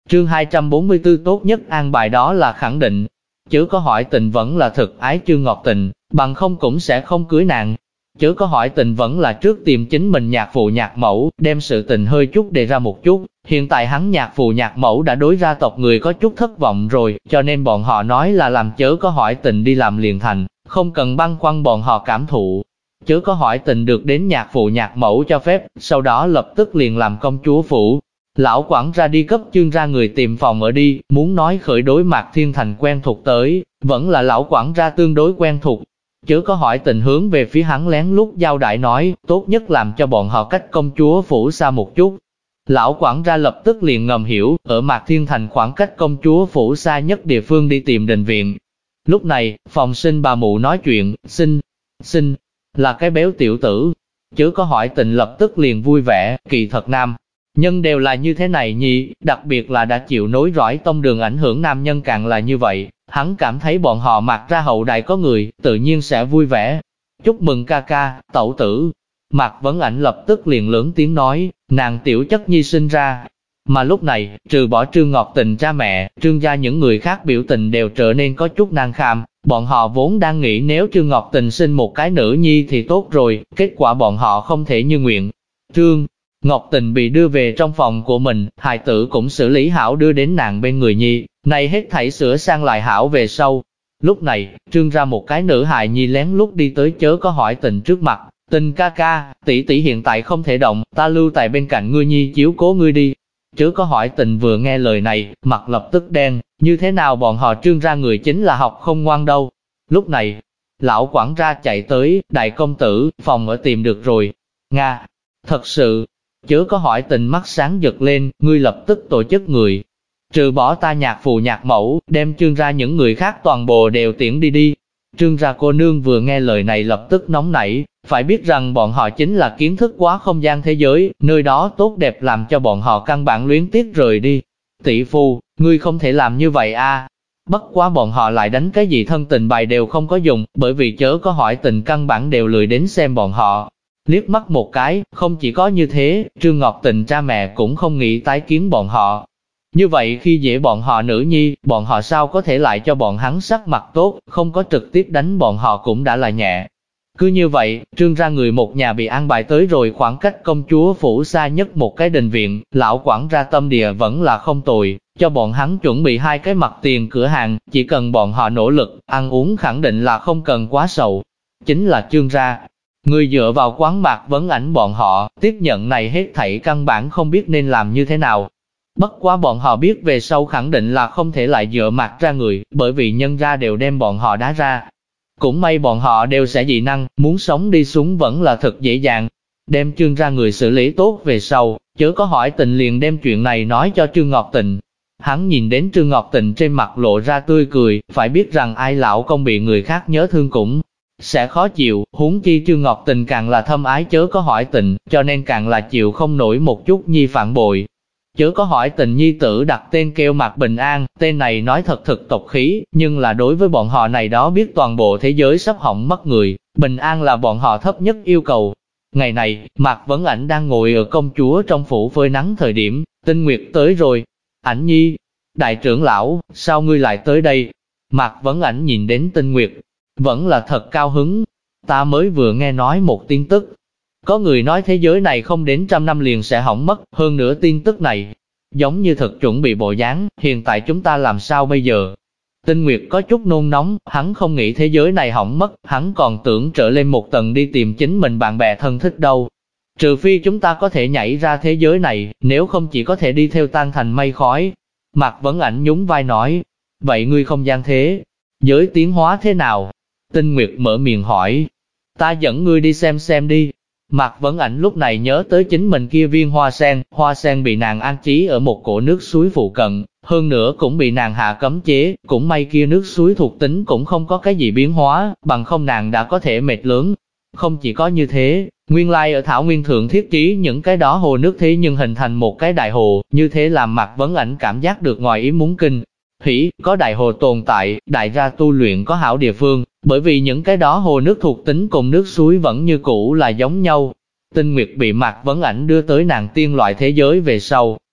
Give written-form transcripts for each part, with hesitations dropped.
Chương 244 tốt nhất an bài đó là khẳng định. Chớ có hỏi Tình vẫn là thực ái Trương Ngọc Tình, bằng không cũng sẽ không cưới nàng. Chớ có hỏi Tình vẫn là trước tìm chính mình nhạc phụ nhạc mẫu, đem sự tình hơi chút đề ra một chút. Hiện tại hắn nhạc phụ nhạc mẫu đã đối gia tộc người có chút thất vọng rồi, cho nên bọn họ nói là làm Chớ có hỏi Tình đi làm liền thành, không cần băn khoăn bọn họ cảm thụ. Chớ có hỏi Tình được đến nhạc phụ nhạc mẫu cho phép, sau đó lập tức liền làm công chúa phủ. Lão quản ra đi cấp Trương ra người tìm phòng ở đi, muốn nói khởi đối Mạc Thiên Thành quen thuộc tới, vẫn là lão quản ra tương đối quen thuộc. Chớ có hỏi Tình hướng về phía hắn lén lút giao đại nói, tốt nhất làm cho bọn họ cách công chúa phủ xa một chút. Lão quản ra lập tức liền ngầm hiểu, ở Mạc Thiên Thành khoảng cách công chúa phủ xa nhất địa phương đi tìm đình viện. Lúc này, phòng sinh bà mụ nói chuyện, sinh, là cái béo tiểu tử. Chớ có hỏi Tình lập tức liền vui vẻ, kỳ thật nam nhân đều là như thế này nhỉ, đặc biệt là đã chịu nối dõi tông đường ảnh hưởng nam nhân càng là như vậy. Hắn cảm thấy bọn họ Mạc ra hậu đại có người, tự nhiên sẽ vui vẻ. Chúc mừng ca ca, tẩu tử. Mạc Vấn Ảnh lập tức liền lớn tiếng nói, nàng tiểu chất nhi sinh ra. Mà lúc này, trừ bỏ Trương Ngọc Tình cha mẹ, Trương gia những người khác biểu tình đều trở nên có chút nan kham. Bọn họ vốn đang nghĩ nếu Trương Ngọc Tình sinh một cái nữ nhi thì tốt rồi, kết quả bọn họ không thể như nguyện. Trương Ngọc Tình bị đưa về trong phòng của mình, hài tử cũng xử lý hảo đưa đến nàng bên người nhi, này hết thảy sửa sang lại hảo về sau. Lúc này, Trương ra một cái nữ hài nhi lén lút đi tới Chớ có hỏi Tình trước mặt, Tình ca ca, tỷ tỷ hiện tại không thể động, ta lưu tại bên cạnh ngươi nhi chiếu cố ngươi đi. Chớ có hỏi Tình vừa nghe lời này, mặt lập tức đen, như thế nào bọn họ Trương ra người chính là học không ngoan đâu. Lúc này, lão quản ra chạy tới, đại công tử, phòng ở tìm được rồi. Nga, thật sự. Chớ có hỏi Tình mắt sáng giật lên, ngươi lập tức tổ chức người. Trừ bỏ ta nhạc phụ nhạc mẫu, đem Trương ra những người khác toàn bộ đều tiễn đi. Trương ra cô nương vừa nghe lời này lập tức nóng nảy, phải biết rằng bọn họ chính là kiến thức quá không gian thế giới, nơi đó tốt đẹp làm cho bọn họ căn bản luyến tiếc rời đi. Tỷ phu, ngươi không thể làm như vậy a. Bất quá bọn họ lại đánh cái gì thân tình bài đều không có dùng, bởi vì Chớ có hỏi Tình căn bản đều lười đến xem bọn họ. Liếc mắt một cái, không chỉ có như thế, Trương Ngọc Tình cha mẹ cũng không nghĩ tái kiến bọn họ. Như vậy khi dễ bọn họ nữ nhi, bọn họ sao có thể lại cho bọn hắn sắc mặt tốt, không có trực tiếp đánh bọn họ cũng đã là nhẹ. Cứ như vậy, Trương ra người một nhà bị an bài tới rồi khoảng cách công chúa phủ xa nhất một cái đình viện, lão quản ra tâm địa vẫn là không tồi, cho bọn hắn chuẩn bị 2 cái mặt tiền cửa hàng, chỉ cần bọn họ nỗ lực, ăn uống khẳng định là không cần quá sầu. Chính là Trương ra. Người dựa vào quán Mạc Vấn Ảnh bọn họ, tiếp nhận này hết thảy căn bản không biết nên làm như thế nào. Bất quá bọn họ biết về sau khẳng định là không thể lại dựa Mạc ra người, bởi vì nhân ra đều đem bọn họ đá ra. Cũng may bọn họ đều sẽ dị năng, muốn sống đi xuống vẫn là thật dễ dàng. Đem Trương ra người xử lý tốt về sau, Chớ có hỏi Tình liền đem chuyện này nói cho Trương Ngọc Tình. Hắn nhìn đến Trương Ngọc Tình trên mặt lộ ra tươi cười, phải biết rằng ai lão công bị người khác nhớ thương cũng sẽ khó chịu, huống chi Trương Ngọc Tình càng là thâm ái Chớ có hỏi Tình, cho nên càng là chịu không nổi một chút nhi phản bội. Chớ có hỏi Tình nhi tử đặt tên kêu Mạc Bình An, tên này nói thật thực tộc khí, nhưng là đối với bọn họ này đó biết toàn bộ thế giới sắp hỏng mất người, Bình An là bọn họ thấp nhất yêu cầu. Ngày này, Mạc Vấn Ảnh đang ngồi ở công chúa trong phủ phơi nắng thời điểm, Tinh Nguyệt tới rồi. Ảnh nhi, đại trưởng lão, sao ngươi lại tới đây? Mạc Vấn Ảnh nhìn đến Tinh Nguyệt, vẫn là thật cao hứng. Ta mới vừa nghe nói một tin tức. Có người nói thế giới này không đến 100 năm liền sẽ hỏng mất, hơn nữa tin tức này, giống như thật chuẩn bị bộ dáng, hiện tại chúng ta làm sao bây giờ? Tinh Nguyệt có chút nôn nóng, hắn không nghĩ thế giới này hỏng mất, hắn còn tưởng trở lên một tầng đi tìm chính mình bạn bè thân thích đâu. Trừ phi chúng ta có thể nhảy ra thế giới này, nếu không chỉ có thể đi theo tan thành mây khói. Mạc Vấn Ảnh nhún vai nói, vậy ngươi không gian thế giới tiến hóa thế nào? Tinh Nguyệt mở miệng hỏi, ta dẫn ngươi đi xem đi. Mạc Vấn Ảnh lúc này nhớ tới chính mình kia viên hoa sen bị nàng an trí ở một cổ nước suối phụ cận, hơn nữa cũng bị nàng hạ cấm chế, cũng may kia nước suối thuộc tính cũng không có cái gì biến hóa, bằng không nàng đã có thể mệt lớn. Không chỉ có như thế, nguyên lai ở Thảo Nguyên Thượng thiết trí những cái đó hồ nước thế nhưng hình thành một cái đại hồ, như thế làm Mạc Vấn Ảnh cảm giác được ngoài ý muốn kinh hỉ, có đại hồ tồn tại, đại ra tu luyện có hảo địa phương, bởi vì những cái đó hồ nước thuộc tính cùng nước suối vẫn như cũ là giống nhau. Tinh Nguyệt bị Mạc Vấn Ảnh đưa tới nàng tiên loại thế giới về sau,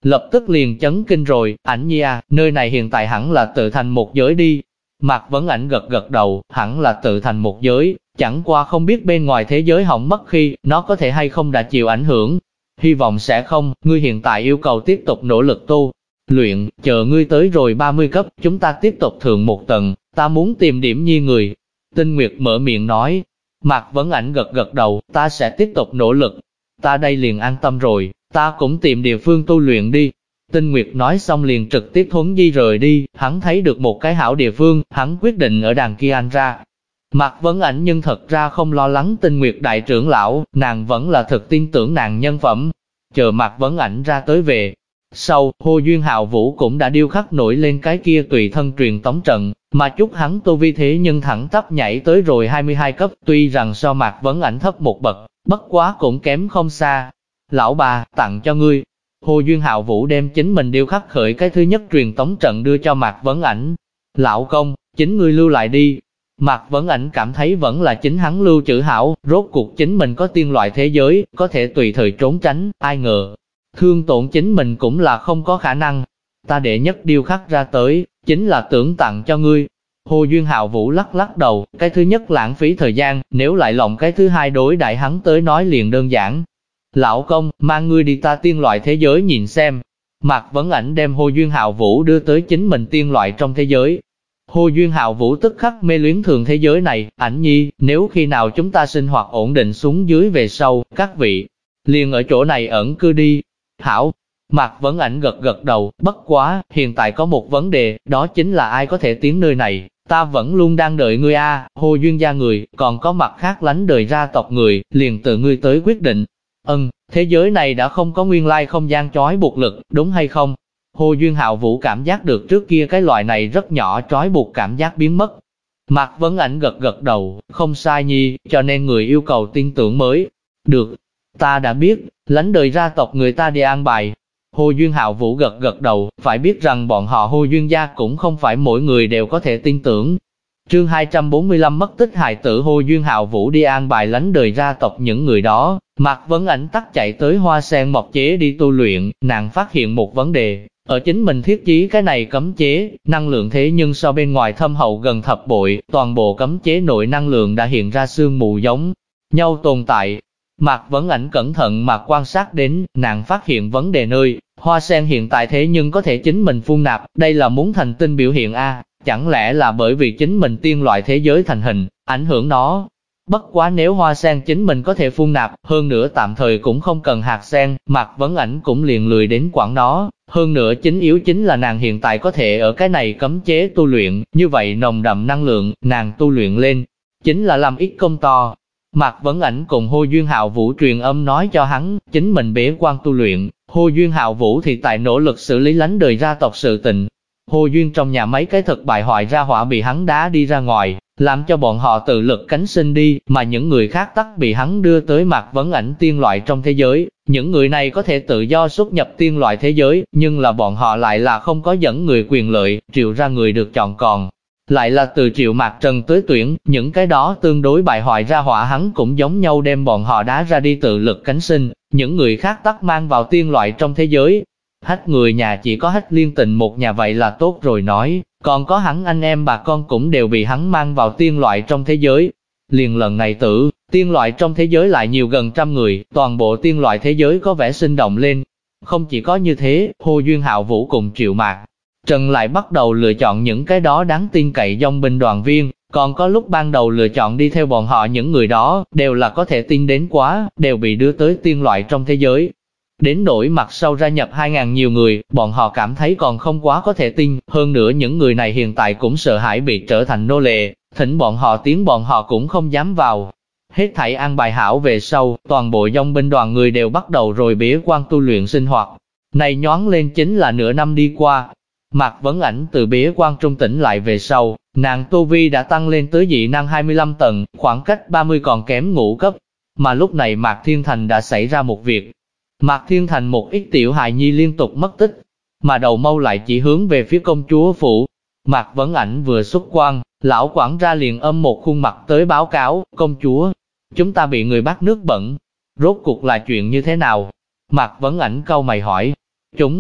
lập tức liền chấn kinh rồi, Ảnh nhi à, nơi này hiện tại hẳn là tự thành một giới đi. Mạc Vấn Ảnh gật gật đầu, hẳn là tự thành một giới, chẳng qua không biết bên ngoài thế giới hỏng mất khi, nó có thể hay không đã chịu ảnh hưởng. Hy vọng sẽ không, ngươi hiện tại yêu cầu tiếp tục nỗ lực tu luyện, chờ ngươi tới rồi 30 cấp, chúng ta tiếp tục thượng một tầng, ta muốn tìm điểm nhi người. Tinh Nguyệt mở miệng nói, Mạc Vấn Ảnh gật gật đầu, ta sẽ tiếp tục nỗ lực, ta đây liền an tâm rồi, ta cũng tìm địa phương tu luyện đi. Tinh Nguyệt nói xong liền trực tiếp thuấn di rời đi, hắn thấy được một cái hảo địa phương, hắn quyết định ở đàn kia an ra. Mạc Vấn Ảnh nhưng thật ra không lo lắng Tinh Nguyệt đại trưởng lão, nàng vẫn là thực tin tưởng nàng nhân phẩm. Chờ Mạc Vấn Ảnh ra tới về. Sau, Hồ Duyên Hạo Vũ cũng đã điêu khắc nổi lên cái kia tùy thân truyền tống trận, mà chúc hắn tu vi thế nhưng thẳng tắp nhảy tới rồi 22 cấp, tuy rằng so Mạc Vấn Ảnh thấp một bậc, bất quá cũng kém không xa. Lão bà, tặng cho ngươi. Hồ Duyên Hạo Vũ đem chính mình điêu khắc khởi cái thứ nhất truyền tống trận đưa cho Mạc Vấn Ảnh. Lão công, chính ngươi lưu lại đi. Mạc Vấn Ảnh cảm thấy vẫn là chính hắn lưu trữ hảo, rốt cuộc chính mình có tiên loại thế giới, có thể tùy thời trốn tránh, ai ngờ. Thương tổn chính mình cũng là không có khả năng. Ta đệ nhất điêu khắc ra tới, chính là tưởng tặng cho ngươi. Hồ Duyên Hạo Vũ lắc lắc đầu, cái thứ nhất lãng phí thời gian, nếu lại lộng cái thứ hai đối đại hắn tới nói liền đơn giản. Lão công, mang ngươi đi ta tiên loại thế giới nhìn xem. Mạc Vấn Ảnh đem Hồ Duyên Hạo Vũ đưa tới chính mình tiên loại trong thế giới. Hồ Duyên Hạo Vũ tức khắc mê luyến thường thế giới này, Ảnh nhi, nếu khi nào chúng ta sinh hoạt ổn định xuống dưới về sau, các vị, liền ở chỗ này ẩn cư đi. Hảo, Mạc Vấn Ảnh gật gật đầu, bất quá, hiện tại có một vấn đề, đó chính là ai có thể tiến nơi này, ta vẫn luôn đang đợi ngươi a. Hồ Duyên gia người, còn có mặt khác lánh đời ra tộc người, liền tự ngươi tới quyết định. Thế giới này đã không có nguyên lai không gian trói buộc lực, đúng hay không? Hồ Duyên Hạo Vũ cảm giác được trước kia cái loại này rất nhỏ trói buộc cảm giác biến mất. Mạc Vấn Ảnh gật gật đầu, không sai nhi, cho nên người yêu cầu tin tưởng mới. Được, ta đã biết, lãnh đời gia tộc người ta đi an bài. Hồ Duyên Hạo Vũ gật gật đầu, phải biết rằng bọn họ Hồ Duyên gia cũng không phải mỗi người đều có thể tin tưởng. Chương 245 mất tích hài tử. Hồ Duyên Hạo Vũ đi an bài lãnh đời gia tộc những người đó, Mạc Vấn Ảnh tắt chạy tới Hoa Sen Mộc Chế đi tu luyện, nàng phát hiện một vấn đề, ở chính mình thiết chí cái này cấm chế, năng lượng thế nhưng so bên ngoài thâm hậu gần thập bội, toàn bộ cấm chế nội năng lượng đã hiện ra sương mù giống nhau tồn tại. Mạc Vấn Ảnh cẩn thận mà quan sát đến, nàng phát hiện vấn đề nơi, Hoa Sen hiện tại thế nhưng có thể chính mình phun nạp, đây là muốn thành tinh biểu hiện a. Chẳng lẽ là bởi vì chính mình tiên loại thế giới thành hình, ảnh hưởng nó? Bất quá nếu Hoa Sen chính mình có thể phun nạp, hơn nữa tạm thời cũng không cần hạt sen, Mạc Vấn Ảnh cũng liền lười đến quản nó. Hơn nữa chính yếu chính là nàng hiện tại có thể ở cái này cấm chế tu luyện, như vậy nồng đậm năng lượng, nàng tu luyện lên, chính là làm ít công to. Mạc Vấn Ảnh cùng Hồ Duyên Hạo Vũ truyền âm nói cho hắn, chính mình bế quan tu luyện, Hồ Duyên Hạo Vũ thì tại nỗ lực xử lý lánh đời gia tộc sự tình. Hồ Duyên trong nhà mấy cái thực bại hoại ra hỏa bị hắn đá đi ra ngoài, làm cho bọn họ tự lực cánh sinh đi, mà những người khác tắc bị hắn đưa tới Mạc Vấn Ảnh tiên loại trong thế giới. Những người này có thể tự do xuất nhập tiên loại thế giới, nhưng là bọn họ lại là không có dẫn người quyền lợi, triệu ra người được chọn còn. Lại là từ Triệu Mạc Trần tới tuyển, những cái đó tương đối bại hoại ra hỏa hắn cũng giống nhau đem bọn họ đá ra đi tự lực cánh sinh, những người khác tắc mang vào tiên loại trong thế giới. Hách người nhà chỉ có Hách Liên Tình một nhà vậy là tốt rồi nói, còn có hắn anh em bà con cũng đều bị hắn mang vào tiên loại trong thế giới. Liền lần này tiên loại trong thế giới lại nhiều gần 100 người, toàn bộ tiên loại thế giới có vẻ sinh động lên. Không chỉ có như thế, Hồ Duyên Hạo Vũ cùng Triệu Mạc Trần lại bắt đầu lựa chọn những cái đó đáng tin cậy dòng binh đoàn viên, còn có lúc ban đầu lựa chọn đi theo bọn họ những người đó, đều là có thể tin đến quá, đều bị đưa tới tiên loại trong thế giới. Đến nỗi mặt sau gia nhập 2.000 nhiều người, bọn họ cảm thấy còn không quá có thể tin, hơn nữa những người này hiện tại cũng sợ hãi bị trở thành nô lệ, thỉnh bọn họ tiến bọn họ cũng không dám vào. Hết thảy an bài hảo về sau, toàn bộ dòng binh đoàn người đều bắt đầu rồi bế quan tu luyện sinh hoạt. Này nhoáng lên chính là nửa năm đi qua. Mạc Vấn Ảnh từ bế quan trung tỉnh lại về sau, nàng tu vi đã tăng lên tới dị năng 25 tầng, khoảng cách 30 còn kém ngũ cấp. Mà lúc này Mạc Thiên Thành đã xảy ra một việc. Mạc Thiên Thành một ít tiểu hài nhi liên tục mất tích, mà đầu mâu lại chỉ hướng về phía công chúa phủ. Mạc Vấn Ảnh vừa xuất quan, lão quản gia liền âm một khuôn mặt tới báo cáo, công chúa, chúng ta bị người bắt nước bẩn. Rốt cuộc là chuyện như thế nào? Mạc Vấn Ảnh cau mày hỏi,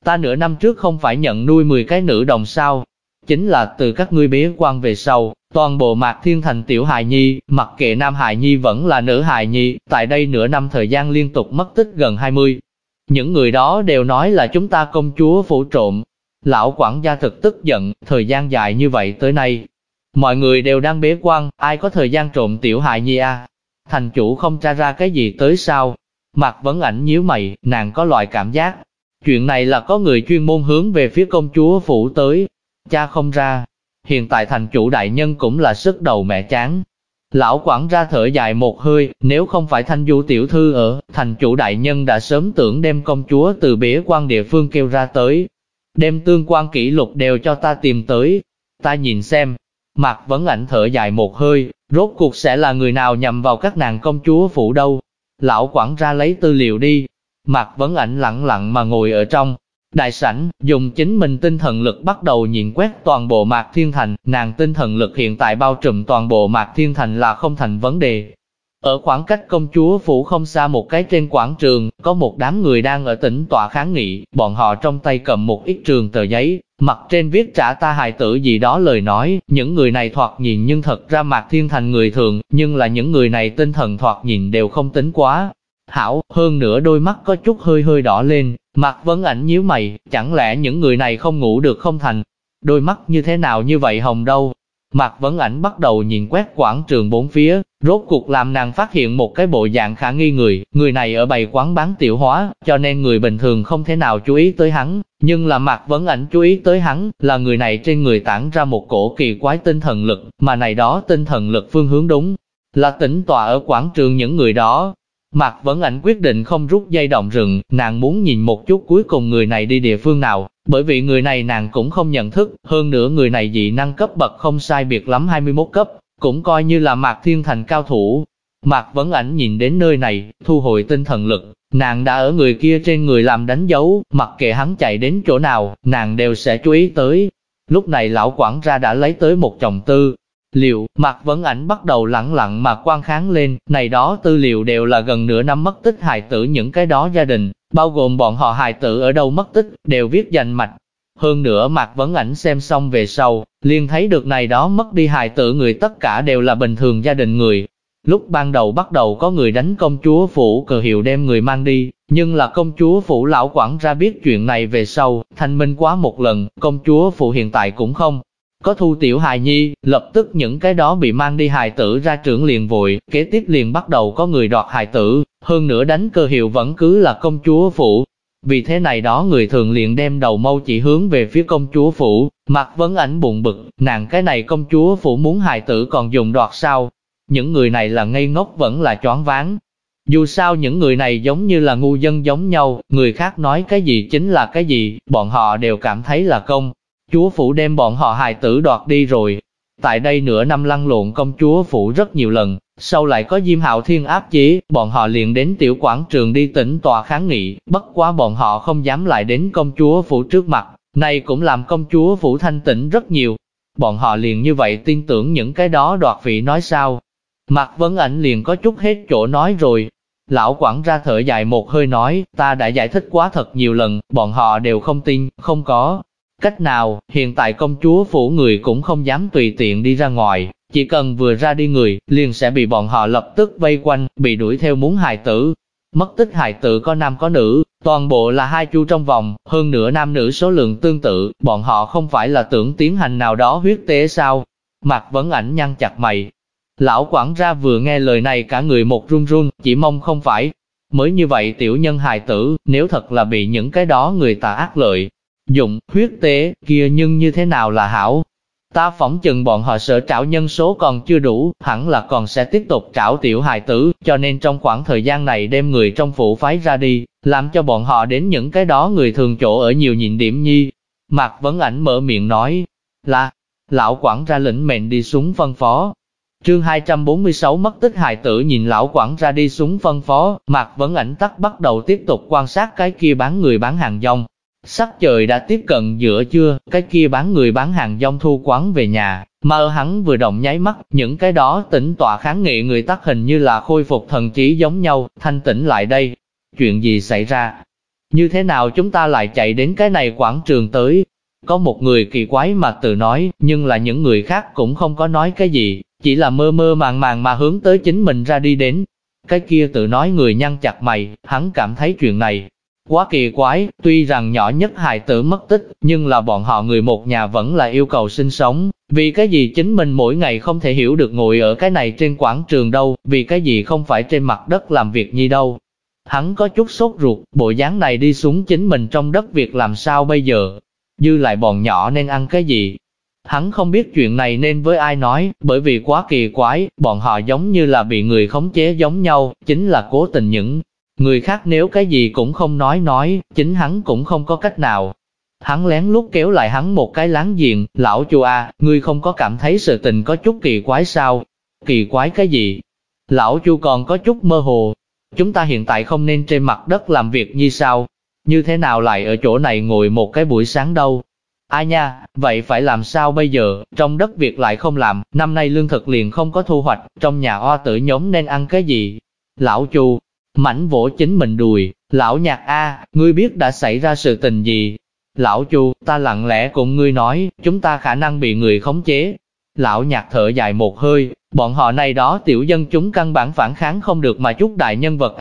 Ta nửa năm trước không phải nhận nuôi 10 cái nữ đồng sao? Chính là từ các ngươi bế quan về sau, toàn bộ Mạc Thiên Thành tiểu hài nhi, mặc kệ nam hài nhi vẫn là nữ hài nhi, tại đây nửa năm thời gian liên tục mất tích gần 20. Những người đó đều nói là chúng ta công chúa phủ trộm. Lão quản gia thực tức giận, thời gian dài như vậy tới nay. Mọi người đều đang bế quan, ai có thời gian trộm tiểu hài nhi à? Thành chủ không tra ra cái gì tới sao? Mạc Vấn Ảnh nhíu mày, nàng có loại cảm giác. Chuyện này là có người chuyên môn hướng về phía công chúa phủ tới. Cha không ra. Hiện tại thành chủ đại nhân cũng là sức đầu mẹ chán. Lão quản gia thở dài một hơi, nếu không phải Thanh Du tiểu thư ở, thành chủ đại nhân đã sớm tưởng đem công chúa từ bế quan địa phương kêu ra tới. Đem tương quan kỷ lục đều cho ta tìm tới. Ta nhìn xem. Mạc Vấn Ảnh thở dài một hơi, rốt cuộc sẽ là người nào nhằm vào các nàng công chúa phủ đâu. Lão quản gia lấy tư liệu đi. Mạc Vấn Ảnh lặng lặng mà ngồi ở trong đại sảnh, dùng chính mình tinh thần lực bắt đầu nhìn quét toàn bộ Mạc Thiên Thành, nàng tinh thần lực hiện tại bao trùm toàn bộ Mạc Thiên Thành là không thành vấn đề. Ở khoảng cách công chúa phủ không xa một cái trên quảng trường, có một đám người đang ở tĩnh tọa kháng nghị, bọn họ trong tay cầm một ít trường tờ giấy, mặt trên viết trả ta hài tử gì đó lời nói, những người này thoạt nhìn nhưng thật ra Mạc Thiên Thành người thường, nhưng là những người này tinh thần thoạt nhìn đều không tính quá hảo, hơn nữa đôi mắt có chút hơi hơi đỏ lên. Mạc Vấn Ảnh nhíu mày, chẳng lẽ những người này không ngủ được không thành? Đôi mắt như thế nào như vậy hồng đâu? Mạc Vấn Ảnh bắt đầu nhìn quét quảng trường bốn phía, rốt cuộc làm nàng phát hiện một cái bộ dạng khả nghi người này ở bày quán bán tiểu hóa, cho nên người bình thường không thể nào chú ý tới hắn, nhưng là Mạc Vấn Ảnh chú ý tới hắn, là người này trên người tản ra một cổ kỳ quái tinh thần lực, mà này đó tinh thần lực phương hướng đúng, là tĩnh tọa ở quảng trường những người đó. Mạc Vấn Ảnh quyết định không rút dây động rừng, nàng muốn nhìn một chút cuối cùng người này đi địa phương nào, bởi vì người này nàng cũng không nhận thức, hơn nữa người này dị năng cấp bậc không sai biệt lắm 21 cấp, cũng coi như là Mạc Thiên Thành cao thủ. Mạc Vấn Ảnh nhìn đến nơi này, thu hồi tinh thần lực, nàng đã ở người kia trên người làm đánh dấu, mặc kệ hắn chạy đến chỗ nào, nàng đều sẽ chú ý tới. Lúc này lão quản gia đã lấy tới một chồng tư liệu, Mạc Vấn Ảnh bắt đầu lặng lặng mà quan kháng lên, này đó tư liệu đều là gần nửa năm mất tích hài tử những cái đó gia đình, bao gồm bọn họ hài tử ở đâu mất tích, đều viết danh mạch. Hơn nữa Mạc Vấn Ảnh xem xong về sau, liền thấy được này đó mất đi hài tử người tất cả đều là bình thường gia đình người. Lúc ban đầu bắt đầu có người đánh công chúa phủ cờ hiệu đem người mang đi, nhưng là công chúa phủ lão quản ra biết chuyện này về sau, thanh minh quá một lần, công chúa phủ hiện tại cũng không có thu tiểu hài nhi, lập tức những cái đó bị mang đi hài tử ra trưởng liền vội, kế tiếp liền bắt đầu có người đoạt hài tử, hơn nữa đánh cơ hiệu vẫn cứ là công chúa phủ. Vì thế này đó người thường liền đem đầu mâu chỉ hướng về phía công chúa phủ, Mạc Vấn Ảnh buồn bực, nàng cái này công chúa phủ muốn hài tử còn dùng đoạt sao? Những người này là ngây ngốc vẫn là choáng váng. Dù sao những người này giống như là ngu dân giống nhau, người khác nói cái gì chính là cái gì, bọn họ đều cảm thấy là công chúa phủ đem bọn họ hài tử đoạt đi rồi. Tại đây nửa năm lăn lộn công chúa phủ rất nhiều lần, sau lại có Diêm Hạo Thiên áp chế, bọn họ liền đến tiểu quảng trường đi tĩnh tòa kháng nghị, bất quá bọn họ không dám lại đến công chúa phủ trước mặt, này cũng làm công chúa phủ thanh tĩnh rất nhiều. Bọn họ liền như vậy tin tưởng những cái đó đoạt vị nói sao. Mạc Vấn Ảnh liền có chút hết chỗ nói rồi. Lão quản ra thở dài một hơi nói, ta đã giải thích quá thật nhiều lần, bọn họ đều không tin, không có cách nào, hiện tại công chúa phủ người cũng không dám tùy tiện đi ra ngoài, chỉ cần vừa ra đi người, liền sẽ bị bọn họ lập tức vây quanh, bị đuổi theo muốn hài tử. Mất tích hài tử có nam có nữ, toàn bộ là 2 chu trong vòng, hơn nữa nam nữ số lượng tương tự, bọn họ không phải là tưởng tiến hành nào đó huyết tế sao? Mạc Vấn Ảnh nhăn chặt mày. Lão quản gia vừa nghe lời này cả người một run run, chỉ mong không phải. Mới như vậy tiểu nhân hài tử, nếu thật là bị những cái đó người tà ác lợi dụng, huyết tế, kia nhưng như thế nào là hảo? Ta phỏng chừng bọn họ sợ trảo nhân số còn chưa đủ, hẳn là còn sẽ tiếp tục trảo tiểu hài tử, cho nên trong khoảng thời gian này đem người trong phủ phái ra đi, làm cho bọn họ đến những cái đó người thường chỗ ở nhiều nhịn điểm nhi. Mạc Vấn Ảnh mở miệng nói, là, lão quản ra lĩnh mệnh đi xuống phân phó. Chương 246 mất tích hài tử nhìn lão quản ra đi xuống phân phó, Mạc Vấn Ảnh tắc bắt đầu tiếp tục quan sát cái kia bán người bán hàng rong. Sắc trời đã tiếp cận giữa trưa, cái kia bán người bán hàng rong thu quán về nhà, mà ở hắn vừa động nháy mắt, những cái đó tĩnh tọa kháng nghị người tắc hình như là khôi phục thần trí giống nhau, thanh tĩnh lại đây. Chuyện gì xảy ra? Như thế nào chúng ta lại chạy đến cái này quảng trường tới? Có một người kỳ quái mà tự nói, nhưng là những người khác cũng không có nói cái gì, chỉ là mơ mơ màng màng mà hướng tới chính mình ra đi đến. Cái kia tự nói người nhăn chặt mày, hắn cảm thấy chuyện này quá kỳ quái, tuy rằng nhỏ nhất hài tử mất tích, nhưng là bọn họ người một nhà vẫn là yêu cầu sinh sống. Vì cái gì chính mình mỗi ngày không thể hiểu được ngồi ở cái này trên quảng trường đâu, vì cái gì không phải trên mặt đất làm việc nhi đâu. Hắn có chút sốt ruột, bộ dáng này đi xuống chính mình trong đất việc làm sao bây giờ? Dư lại bọn nhỏ nên ăn cái gì? Hắn không biết chuyện này nên với ai nói, bởi vì quá kỳ quái, bọn họ giống như là bị người khống chế giống nhau, chính là cố tình những người khác nếu cái gì cũng không nói, chính hắn cũng không có cách nào. Hắn lén lút kéo lại hắn một cái láng giềng, lão Chu à, ngươi không có cảm thấy sự tình có chút kỳ quái sao? Kỳ quái cái gì? Lão Chu còn có chút mơ hồ. Chúng ta hiện tại không nên trên mặt đất làm việc như sao? Như thế nào lại ở chỗ này ngồi một cái buổi sáng đâu? Ai nha, vậy phải làm sao bây giờ, trong đất việc lại không làm, năm nay lương thực liền không có thu hoạch, trong nhà oa tử nhóm nên ăn cái gì? Lão Chu mảnh vỗ chính mình đùi, lão Nhạc a, ngươi biết đã xảy ra sự tình gì? Lão Chu, ta lặng lẽ cùng ngươi nói, chúng ta khả năng bị người khống chế. Lão Nhạc thở dài một hơi, bọn họ này đó tiểu dân chúng căn bản phản kháng không được mà chút đại nhân vật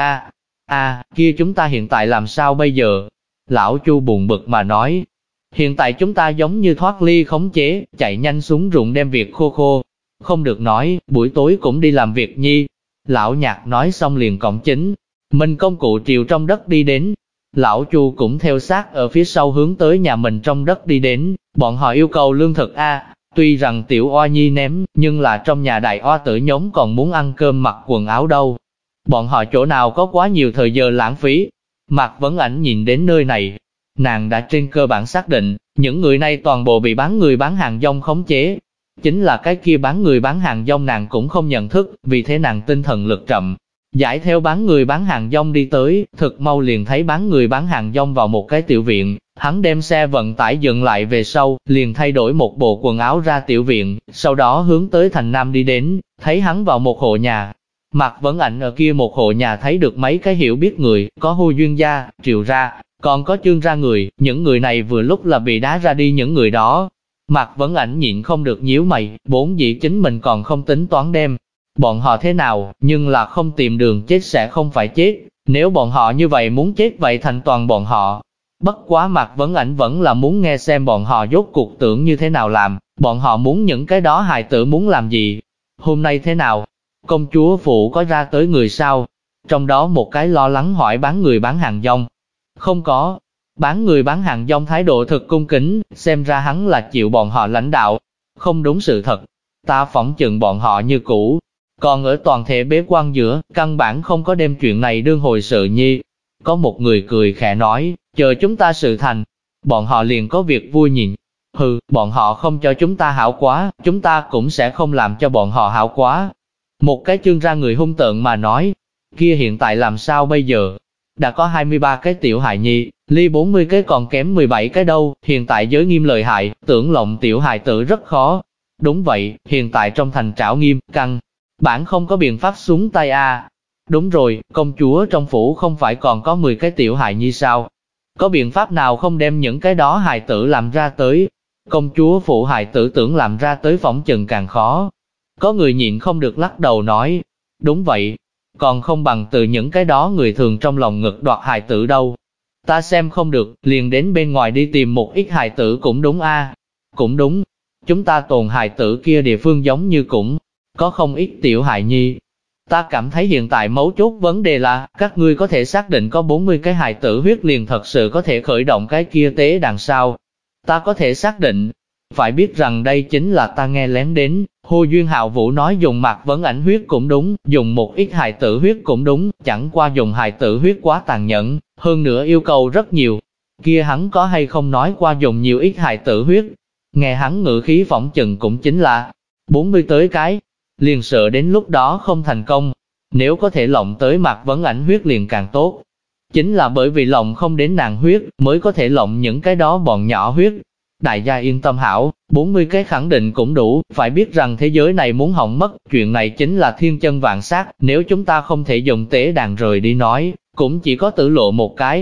a. Kia chúng ta hiện tại làm sao bây giờ? Lão Chu buồn bực mà nói, hiện tại chúng ta giống như thoát ly khống chế, chạy nhanh xuống ruộng đem việc khô. Không được nói, buổi tối cũng đi làm việc nhi. Lão Nhạc nói xong liền cõng chính mình công cụ triều trong đất đi đến. Lão Chu cũng theo sát ở phía sau hướng tới nhà mình trong đất đi đến, bọn họ yêu cầu lương thực a. Tuy rằng tiểu oa nhi ném, nhưng là trong nhà đại oa tử nhóm còn muốn ăn cơm mặc quần áo đâu. Bọn họ chỗ nào có quá nhiều thời giờ lãng phí. Mạc Vấn Ảnh nhìn đến nơi này, nàng đã trên cơ bản xác định, những người này toàn bộ bị bán người bán hàng rong khống chế. Chính là cái kia bán người bán hàng rong nàng cũng không nhận thức, vì thế nàng tinh thần lực chậm. Giải theo bán người bán hàng rong đi tới, thực mau liền thấy bán người bán hàng rong vào một cái tiểu viện, hắn đem xe vận tải dừng lại về sau, liền thay đổi một bộ quần áo ra tiểu viện, sau đó hướng tới thành nam đi đến, thấy hắn vào một hộ nhà. Mạc Vấn Ảnh ở kia một hộ nhà thấy được mấy cái hiểu biết người, có Hồ Duyên gia, Triệu ra, còn có Trương ra người, những người này vừa lúc là bị đá ra đi những người đó. Mạc Vấn Ảnh nhịn không được nhíu mày, vốn dĩ chính mình còn không tính toán đem bọn họ thế nào, nhưng là không tìm đường chết sẽ không phải chết, nếu bọn họ như vậy muốn chết vậy thành toàn bọn họ. Bất quá Mạc Vấn Ảnh vẫn là muốn nghe xem bọn họ rốt cuộc tưởng như thế nào làm, bọn họ muốn những cái đó hài tử muốn làm gì. Hôm nay thế nào? Công chúa phủ có ra tới người sao? Trong đó một cái lo lắng hỏi bán người bán hàng rong. Không có. Bán người bán hàng rong thái độ thực cung kính, xem ra hắn là chịu bọn họ lãnh đạo. Không đúng sự thật. Ta phỏng chừng bọn họ như cũ. Còn ở toàn thể bế quan giữa, căn bản không có đem chuyện này đương hồi sự nhi. Có một người cười khẽ nói, chờ chúng ta sự thành, bọn họ liền có việc vui nhìn. Hừ, bọn họ không cho chúng ta hảo quá, chúng ta cũng sẽ không làm cho bọn họ hảo quá. Một cái Trương ra người hung tợn mà nói, kia hiện tại làm sao bây giờ? Đã có 23 cái tiểu hài nhi, ly 40 cái còn kém 17 cái đâu, hiện tại giới nghiêm lợi hại, tưởng lộng tiểu hài tử rất khó. Đúng vậy, hiện tại trong thành trảo nghiêm, căn bản không có biện pháp xuống tay a. Đúng rồi, công chúa trong phủ không phải còn có 10 cái tiểu hài nhi sao? Có biện pháp nào không đem những cái đó hài tử làm ra tới? Công chúa phủ hài tử tưởng làm ra tới phỏng chừng càng khó. Có người nhịn không được lắc đầu nói, đúng vậy, còn không bằng từ những cái đó người thường trong lòng ngực đoạt hài tử đâu. Ta xem không được, liền đến bên ngoài đi tìm một ít hài tử cũng đúng a. Cũng đúng, chúng ta tồn hài tử kia địa phương giống như cũng có không ít tiểu hài nhi. Ta cảm thấy hiện tại mấu chốt vấn đề là, các ngươi có thể xác định có 40 cái hài tử huyết liền thật sự có thể khởi động cái kia tế đằng sau. Ta có thể xác định, phải biết rằng đây chính là ta nghe lén đến. Hồ Duyên Hạo Vũ nói dùng Mạc Vấn Ảnh huyết cũng đúng, dùng một ít hài tử huyết cũng đúng, chẳng qua dùng hài tử huyết quá tàn nhẫn, hơn nữa yêu cầu rất nhiều. Kia hắn có hay không nói qua dùng nhiều ít hài tử huyết? Nghe hắn ngữ khí phỏng chừng cũng chính là 40 tới cái, liền sợ đến lúc đó không thành công. Nếu có thể lộng tới Mạc Vấn Ảnh huyết liền càng tốt. Chính là bởi vì lộng không đến nàng huyết, mới có thể lộng những cái đó bọn nhỏ huyết. Đại gia yên tâm hảo, 40 cái khẳng định cũng đủ, phải biết rằng thế giới này muốn hỏng mất, chuyện này chính là thiên chân vạn sát, nếu chúng ta không thể dùng tế đàn rời đi nói, cũng chỉ có tử lộ một cái.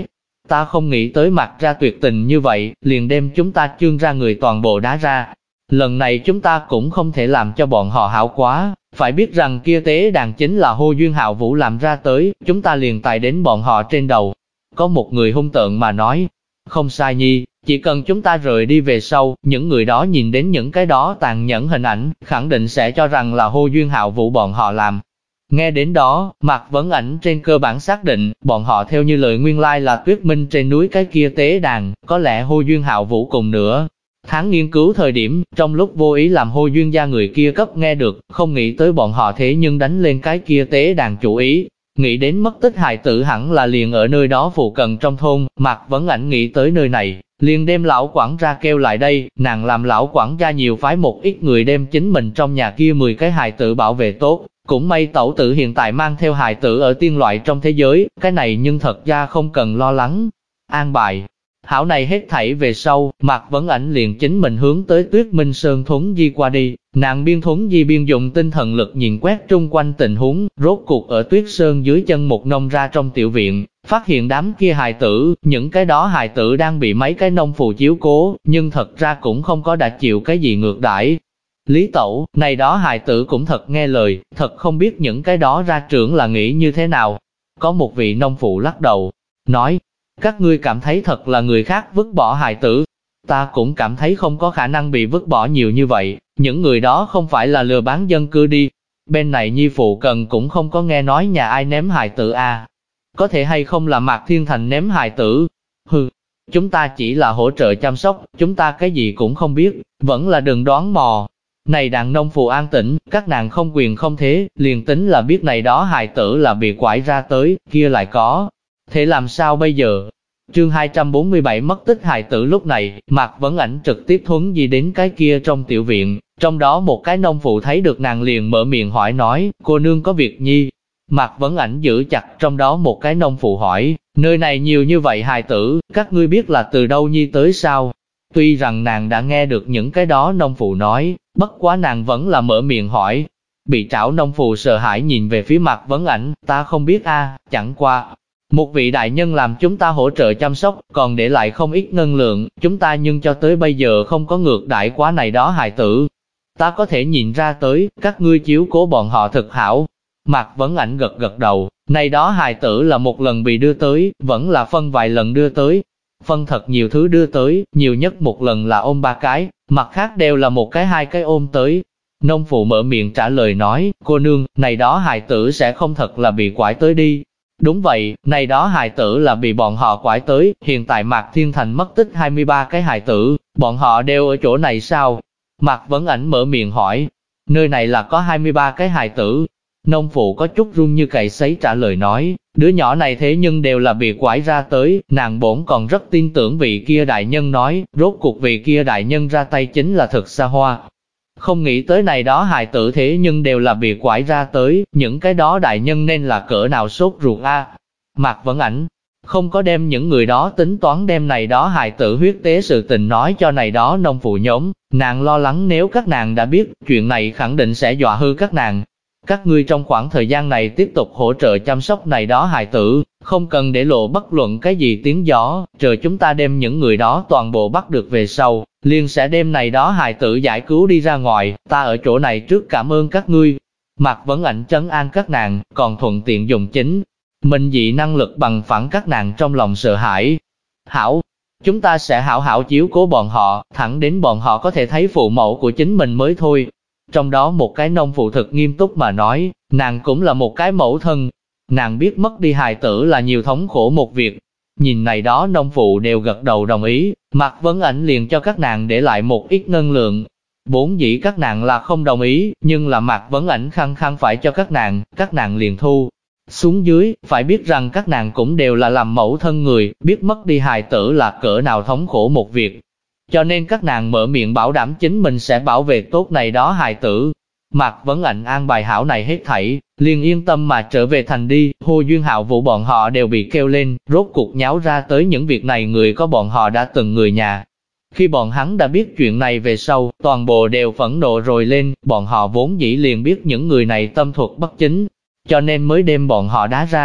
Ta không nghĩ tới mặt ra tuyệt tình như vậy, liền đem chúng ta chương ra người toàn bộ đá ra. Lần này chúng ta cũng không thể làm cho bọn họ hảo quá, phải biết rằng kia tế đàn chính là Hồ Duyên Hạo Vũ làm ra tới, chúng ta liền tài đến bọn họ trên đầu. Có một người hung tợn mà nói, không sai nhi, chỉ cần chúng ta rời đi về sau, những người đó nhìn đến những cái đó tàn nhẫn hình ảnh, khẳng định sẽ cho rằng là Hồ Duyên Hạo Vũ bọn họ làm. Nghe đến đó, Mạc Vấn Ảnh trên cơ bản xác định, bọn họ theo như lời nguyên lai là Tuyết Minh trên núi cái kia tế đàn, có lẽ Hồ Duyên Hạo Vũ cùng nữa. Tháng nghiên cứu thời điểm, trong lúc vô ý làm Hồ Duyên gia người kia cấp nghe được, không nghĩ tới bọn họ thế nhưng đánh lên cái kia tế đàn chủ ý. Nghĩ đến mất tích hài tử hẳn là liền ở nơi đó phụ cận trong thôn, Mạc Vấn Ảnh nghĩ tới nơi này, liền đem lão quản gia kêu lại đây, nàng làm lão quản gia nhiều phái một ít người đem chính mình trong nhà kia 10 cái hài tử bảo vệ tốt. Cũng may tẩu tử hiện tại mang theo hài tử ở tiên loại trong thế giới, cái này nhưng thật ra không cần lo lắng. An bài hảo này hết thảy về sau, Mạc Vấn Ảnh liền chính mình hướng tới Tuyết Minh Sơn Thuấn Di qua đi, nàng biên Thuấn Di biên dùng tinh thần lực nhìn quét trung quanh tình huống, rốt cuộc ở Tuyết Sơn dưới chân một nông ra trong tiểu viện, phát hiện đám kia hài tử, những cái đó hài tử đang bị mấy cái nông phù chiếu cố, nhưng thật ra cũng không có đã chịu cái gì ngược đãi. Lý Tẩu, này đó hài tử cũng thật nghe lời, thật không biết những cái đó ra trưởng là nghĩ như thế nào. Có một vị nông phụ lắc đầu, nói, các ngươi cảm thấy thật là người khác vứt bỏ hài tử. Ta cũng cảm thấy không có khả năng bị vứt bỏ nhiều như vậy, những người đó không phải là lừa bán dân cư đi. Bên này nhi phụ cần cũng không có nghe nói nhà ai ném hài tử à. Có thể hay không là Mạc Thiên Thành ném hài tử? Hừ, chúng ta chỉ là hỗ trợ chăm sóc, chúng ta cái gì cũng không biết, vẫn là đừng đoán mò. Này đàn nông phụ an tĩnh, các nàng không quyền không thế, liền tính là biết này đó hài tử là bị quải ra tới, kia lại có. Thế làm sao bây giờ? Chương 247 mất tích hài tử. Lúc này, Mạc Vấn Ảnh trực tiếp Thuấn Di đến cái kia trong tiểu viện, trong đó một cái nông phụ thấy được nàng liền mở miệng hỏi nói, cô nương có việc nhi. Mạc Vấn Ảnh giữ chặt trong đó một cái nông phụ hỏi, nơi này nhiều như vậy hài tử, các ngươi biết là từ đâu nhi tới sao? Tuy rằng nàng đã nghe được những cái đó nông phụ nói, bất quá nàng vẫn là mở miệng hỏi. Bị trảo nông phụ sợ hãi nhìn về phía Mạc Vấn Ảnh, ta không biết a, chẳng qua. Một vị đại nhân làm chúng ta hỗ trợ chăm sóc, còn để lại không ít ngân lượng, chúng ta nhưng cho tới bây giờ không có ngược đãi quá này đó hài tử. Ta có thể nhìn ra tới, các ngươi chiếu cố bọn họ thực hảo. Mạc Vấn Ảnh gật gật đầu, này đó hài tử là một lần bị đưa tới, vẫn là phân vài lần đưa tới. Phân thật nhiều thứ đưa tới, nhiều nhất một lần là ôm 3 cái, mặt khác đều là 1 cái 2 cái ôm tới. Nông phụ mở miệng trả lời nói, cô nương, này đó hài tử sẽ không thật là bị quải tới đi. Đúng vậy, này đó hài tử là bị bọn họ quải tới, hiện tại Mạc Thiên Thành mất tích 23 cái hài tử, bọn họ đều ở chỗ này sao? Mạc Vấn Ảnh mở miệng hỏi, nơi này là có 23 cái hài tử. Nông phụ có chút run như cày sấy trả lời nói, đứa nhỏ này thế nhưng đều là bị quải ra tới, nàng bổn còn rất tin tưởng vị kia đại nhân nói, rốt cuộc vị kia đại nhân ra tay chính là thực xa hoa. Không nghĩ tới này đó hài tử thế nhưng đều là bị quải ra tới, những cái đó đại nhân nên là cỡ nào sốt ruột a. Mạc Vấn Ảnh không có đem những người đó tính toán đem này đó hài tử huyết tế sự tình nói cho này đó nông phụ nhóm, nàng lo lắng nếu các nàng đã biết, chuyện này khẳng định sẽ dọa hư các nàng. Các ngươi trong khoảng thời gian này tiếp tục hỗ trợ chăm sóc này đó hài tử, không cần để lộ bất luận cái gì tiếng gió, chờ chúng ta đem những người đó toàn bộ bắt được về sau, liền sẽ đem này đó hài tử giải cứu đi ra ngoài, ta ở chỗ này trước cảm ơn các ngươi. Mạc Vấn Ảnh trấn an các nàng, còn thuận tiện dùng chính mình dị năng lực bằng phẳng các nàng trong lòng sợ hãi. Hảo, chúng ta sẽ hảo hảo chiếu cố bọn họ, thẳng đến bọn họ có thể thấy phụ mẫu của chính mình mới thôi. Trong đó một cái nông phụ thực nghiêm túc mà nói, nàng cũng là một cái mẫu thân. Nàng biết mất đi hài tử là nhiều thống khổ một việc. Nhìn này đó nông phụ đều gật đầu đồng ý, Mạc Vấn Ảnh liền cho các nàng để lại một ít ngân lượng. Vốn dĩ các nàng là không đồng ý, nhưng là Mạc Vấn Ảnh khăng khăng phải cho các nàng liền thu xuống dưới, phải biết rằng các nàng cũng đều là làm mẫu thân người, biết mất đi hài tử là cỡ nào thống khổ một việc. Cho nên các nàng mở miệng bảo đảm chính mình sẽ bảo vệ tốt này đó hài tử. Mạc Vấn Ảnh an bài hảo này hết thảy, liền yên tâm mà trở về thành đi. Hồ Duyên Hạo Vũ bọn họ đều bị kêu lên, rốt cuộc nháo ra tới những việc này người có bọn họ đã từng người nhà. Khi bọn hắn đã biết chuyện này về sau, toàn bộ đều phẫn nộ rồi lên, bọn họ vốn dĩ liền biết những người này tâm thuật bất chính, cho nên mới đem bọn họ đá ra,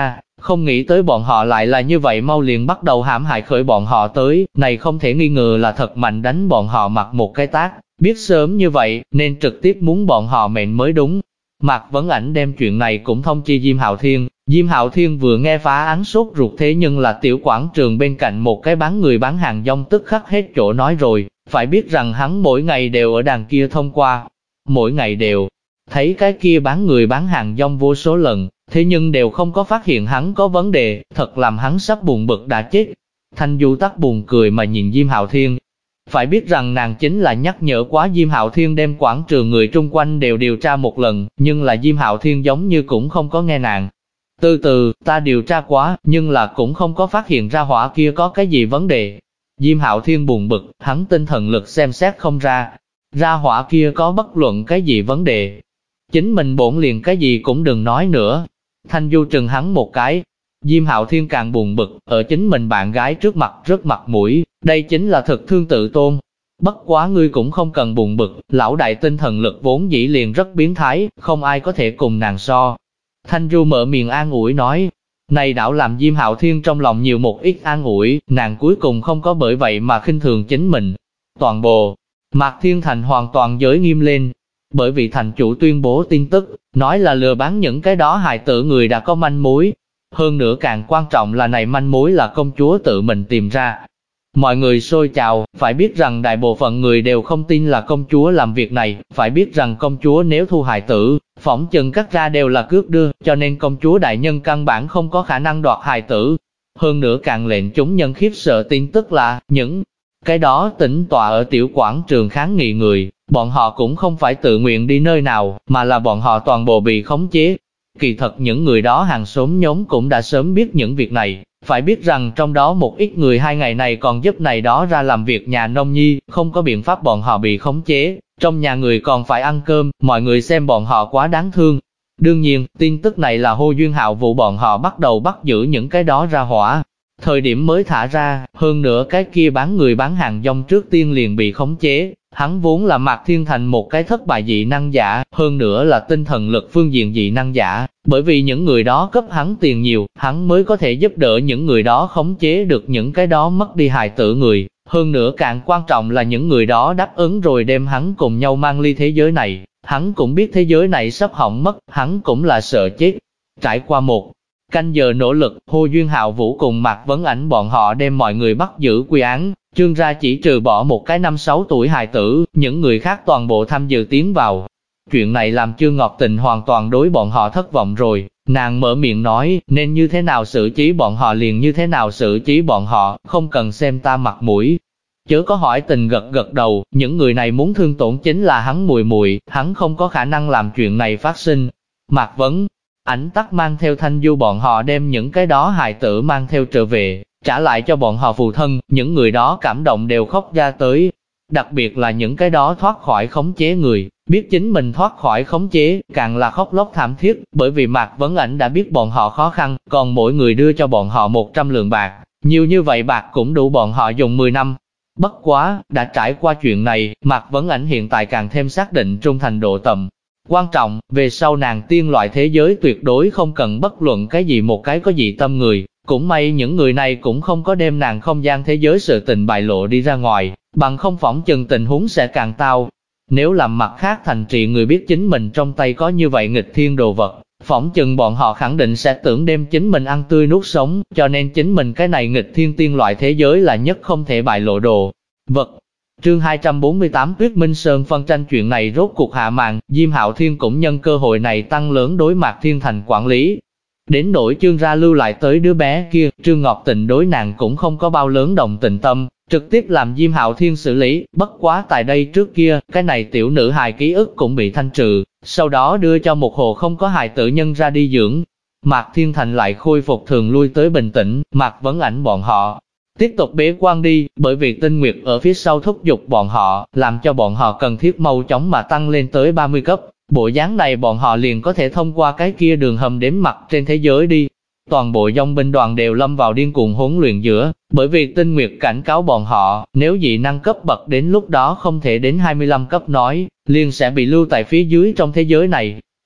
không nghĩ tới bọn họ lại là như vậy mau liền bắt đầu hãm hại khởi bọn họ tới, này không thể nghi ngờ là thật mạnh đánh bọn họ mặt một cái tát, biết sớm như vậy, nên trực tiếp muốn bọn họ mệnh mới đúng. Mạc Vấn Ảnh đem chuyện này cũng thông chi Diêm Hạo Thiên vừa nghe phá án sốt ruột, thế nhưng là tiểu quảng trường bên cạnh một cái bán người bán hàng rong tức khắc hết chỗ nói rồi, phải biết rằng hắn mỗi ngày đều ở đàn kia thông qua, mỗi ngày đều thấy cái kia bán người bán hàng rong vô số lần, thế nhưng đều không có phát hiện hắn có vấn đề, thật làm hắn sắp buồn bực đã chết. Thanh Du tắc buồn cười mà nhìn Diêm Hạo Thiên. Phải biết rằng nàng chính là nhắc nhở quá Diêm Hạo Thiên đem quảng trường người chung quanh đều điều tra một lần, nhưng là Diêm Hạo Thiên giống như cũng không có nghe nàng. Từ từ, ta điều tra quá, nhưng là cũng không có phát hiện ra hỏa kia có cái gì vấn đề. Diêm Hạo Thiên buồn bực, hắn tinh thần lực xem xét không ra hỏa kia có bất luận cái gì vấn đề. Chính mình bổn liền cái gì cũng đừng nói nữa. Thanh Du trừng hắn một cái. Diêm Hạo Thiên càng buồn bực, ở chính mình bạn gái trước mặt rất mặt mũi, đây chính là thực thương tự tôn. Bất quá ngươi cũng không cần buồn bực, lão đại tinh thần lực vốn dĩ liền rất biến thái, không ai có thể cùng nàng so. Thanh Du mở miệng an ủi nói, này đảo làm Diêm Hạo Thiên trong lòng nhiều một ít an ủi, nàng cuối cùng không có bởi vậy mà khinh thường chính mình. Toàn bộ, Mạc Thiên Thành hoàn toàn giới nghiêm lên, bởi vì thành chủ tuyên bố tin tức, nói là lừa bán những cái đó hài tử người đã có manh mối. Hơn nữa càng quan trọng là này manh mối là công chúa tự mình tìm ra. Mọi người xôi chào, phải biết rằng đại bộ phận người đều không tin là công chúa làm việc này, phải biết rằng công chúa nếu thu hài tử, phỏng chừng cắt ra đều là cướp đưa, cho nên công chúa đại nhân căn bản không có khả năng đoạt hài tử. Hơn nữa càng lệnh chúng nhân khiếp sợ tin tức là, những cái đó tĩnh tọa ở tiểu quảng trường kháng nghị người, bọn họ cũng không phải tự nguyện đi nơi nào, mà là bọn họ toàn bộ bị khống chế. Kỳ thật những người đó hàng xóm nhóm cũng đã sớm biết những việc này, phải biết rằng trong đó một ít người 2 ngày này còn giúp này đó ra làm việc nhà nông nhi, không có biện pháp bọn họ bị khống chế, trong nhà người còn phải ăn cơm, mọi người xem bọn họ quá đáng thương. Đương nhiên, tin tức này là Hồ Duyên Hạo vụ bọn họ bắt đầu bắt giữ những cái đó ra hỏa. Thời điểm mới thả ra, hơn nữa cái kia bán người bán hàng rong trước tiên liền bị khống chế, hắn vốn là Mạc Thiên Thành một cái thất bại dị năng giả, hơn nữa là tinh thần lực phương diện dị năng giả, bởi vì những người đó cấp hắn tiền nhiều, hắn mới có thể giúp đỡ những người đó khống chế được những cái đó mất đi hài tử người, hơn nữa càng quan trọng là những người đó đáp ứng rồi đem hắn cùng nhau mang ly thế giới này, hắn cũng biết thế giới này sắp hỏng mất, hắn cũng là sợ chết. Trải qua một canh giờ nỗ lực, Hồ Duyên Hạo Vũ cùng Mạc Vấn Ảnh bọn họ đem mọi người bắt giữ quy án, Trương ra chỉ trừ bỏ một cái 5-6 tuổi hài tử, những người khác toàn bộ tham dự tiến vào. Chuyện này làm Trương Ngọc Tịnh hoàn toàn đối bọn họ thất vọng rồi, nàng mở miệng nói, nên như thế nào xử trí bọn họ liền như thế nào xử trí bọn họ, không cần xem ta mặt mũi. Chớ có hỏi Tình gật gật đầu, những người này muốn thương tổn chính là hắn mùi mùi, hắn không có khả năng làm chuyện này phát sinh. Mạc Vấn Ảnh tắc mang theo Thanh Du bọn họ đem những cái đó hài tử mang theo trở về, trả lại cho bọn họ phụ thân, những người đó cảm động đều khóc ra tới. Đặc biệt là những cái đó thoát khỏi khống chế người, biết chính mình thoát khỏi khống chế, càng là khóc lóc thảm thiết, bởi vì Mạc Vấn Ảnh đã biết bọn họ khó khăn, còn mỗi người đưa cho bọn họ 100 lượng bạc, nhiều như vậy bạc cũng đủ bọn họ dùng 10 năm. Bất quá, đã trải qua chuyện này, Mạc Vấn Ảnh hiện tại càng thêm xác định trung thành độ tầm quan trọng, về sau nàng tiên loại thế giới tuyệt đối không cần bất luận cái gì một cái có dị tâm người, cũng may những người này cũng không có đem nàng không gian thế giới sự tình bại lộ đi ra ngoài, bằng không phỏng chừng tình huống sẽ càng tao. Nếu làm mặt khác thành trì người biết chính mình trong tay có như vậy nghịch thiên đồ vật, phỏng chừng bọn họ khẳng định sẽ tưởng đem chính mình ăn tươi nuốt sống, cho nên chính mình cái này nghịch thiên tiên loại thế giới là nhất không thể bại lộ đồ vật. Chương 248 Tuyết Minh Sơn phân tranh chuyện này rốt cuộc hạ màn, Diêm Hạo Thiên cũng nhân cơ hội này tăng lớn đối Mạc Thiên Thành quản lý. Đến nỗi Trương ra lưu lại tới đứa bé kia, Trương Ngọc Tịnh đối nàng cũng không có bao lớn đồng tình tâm, trực tiếp làm Diêm Hạo Thiên xử lý, bất quá tại đây trước kia, cái này tiểu nữ hài ký ức cũng bị thanh trừ, sau đó đưa cho một hồ không có hài tử nhân ra đi dưỡng. Mạc Thiên Thành lại khôi phục thường lui tới bình tĩnh, Mạc Vấn Ảnh bọn họ tiếp tục bế quan đi, bởi vì Tinh Nguyệt ở phía sau thúc giục bọn họ, làm cho bọn họ cần thiết mau chóng mà tăng lên tới 30 cấp. Bộ dáng này bọn họ liền có thể thông qua cái kia đường hầm đến mặt trên thế giới đi. Toàn bộ dòng binh đoàn đều lâm vào điên cuồng huấn luyện giữa, bởi vì Tinh Nguyệt cảnh cáo bọn họ, nếu dị năng cấp bậc đến lúc đó không thể đến 25 cấp nói, liền sẽ bị lưu tại phía dưới trong thế giới này.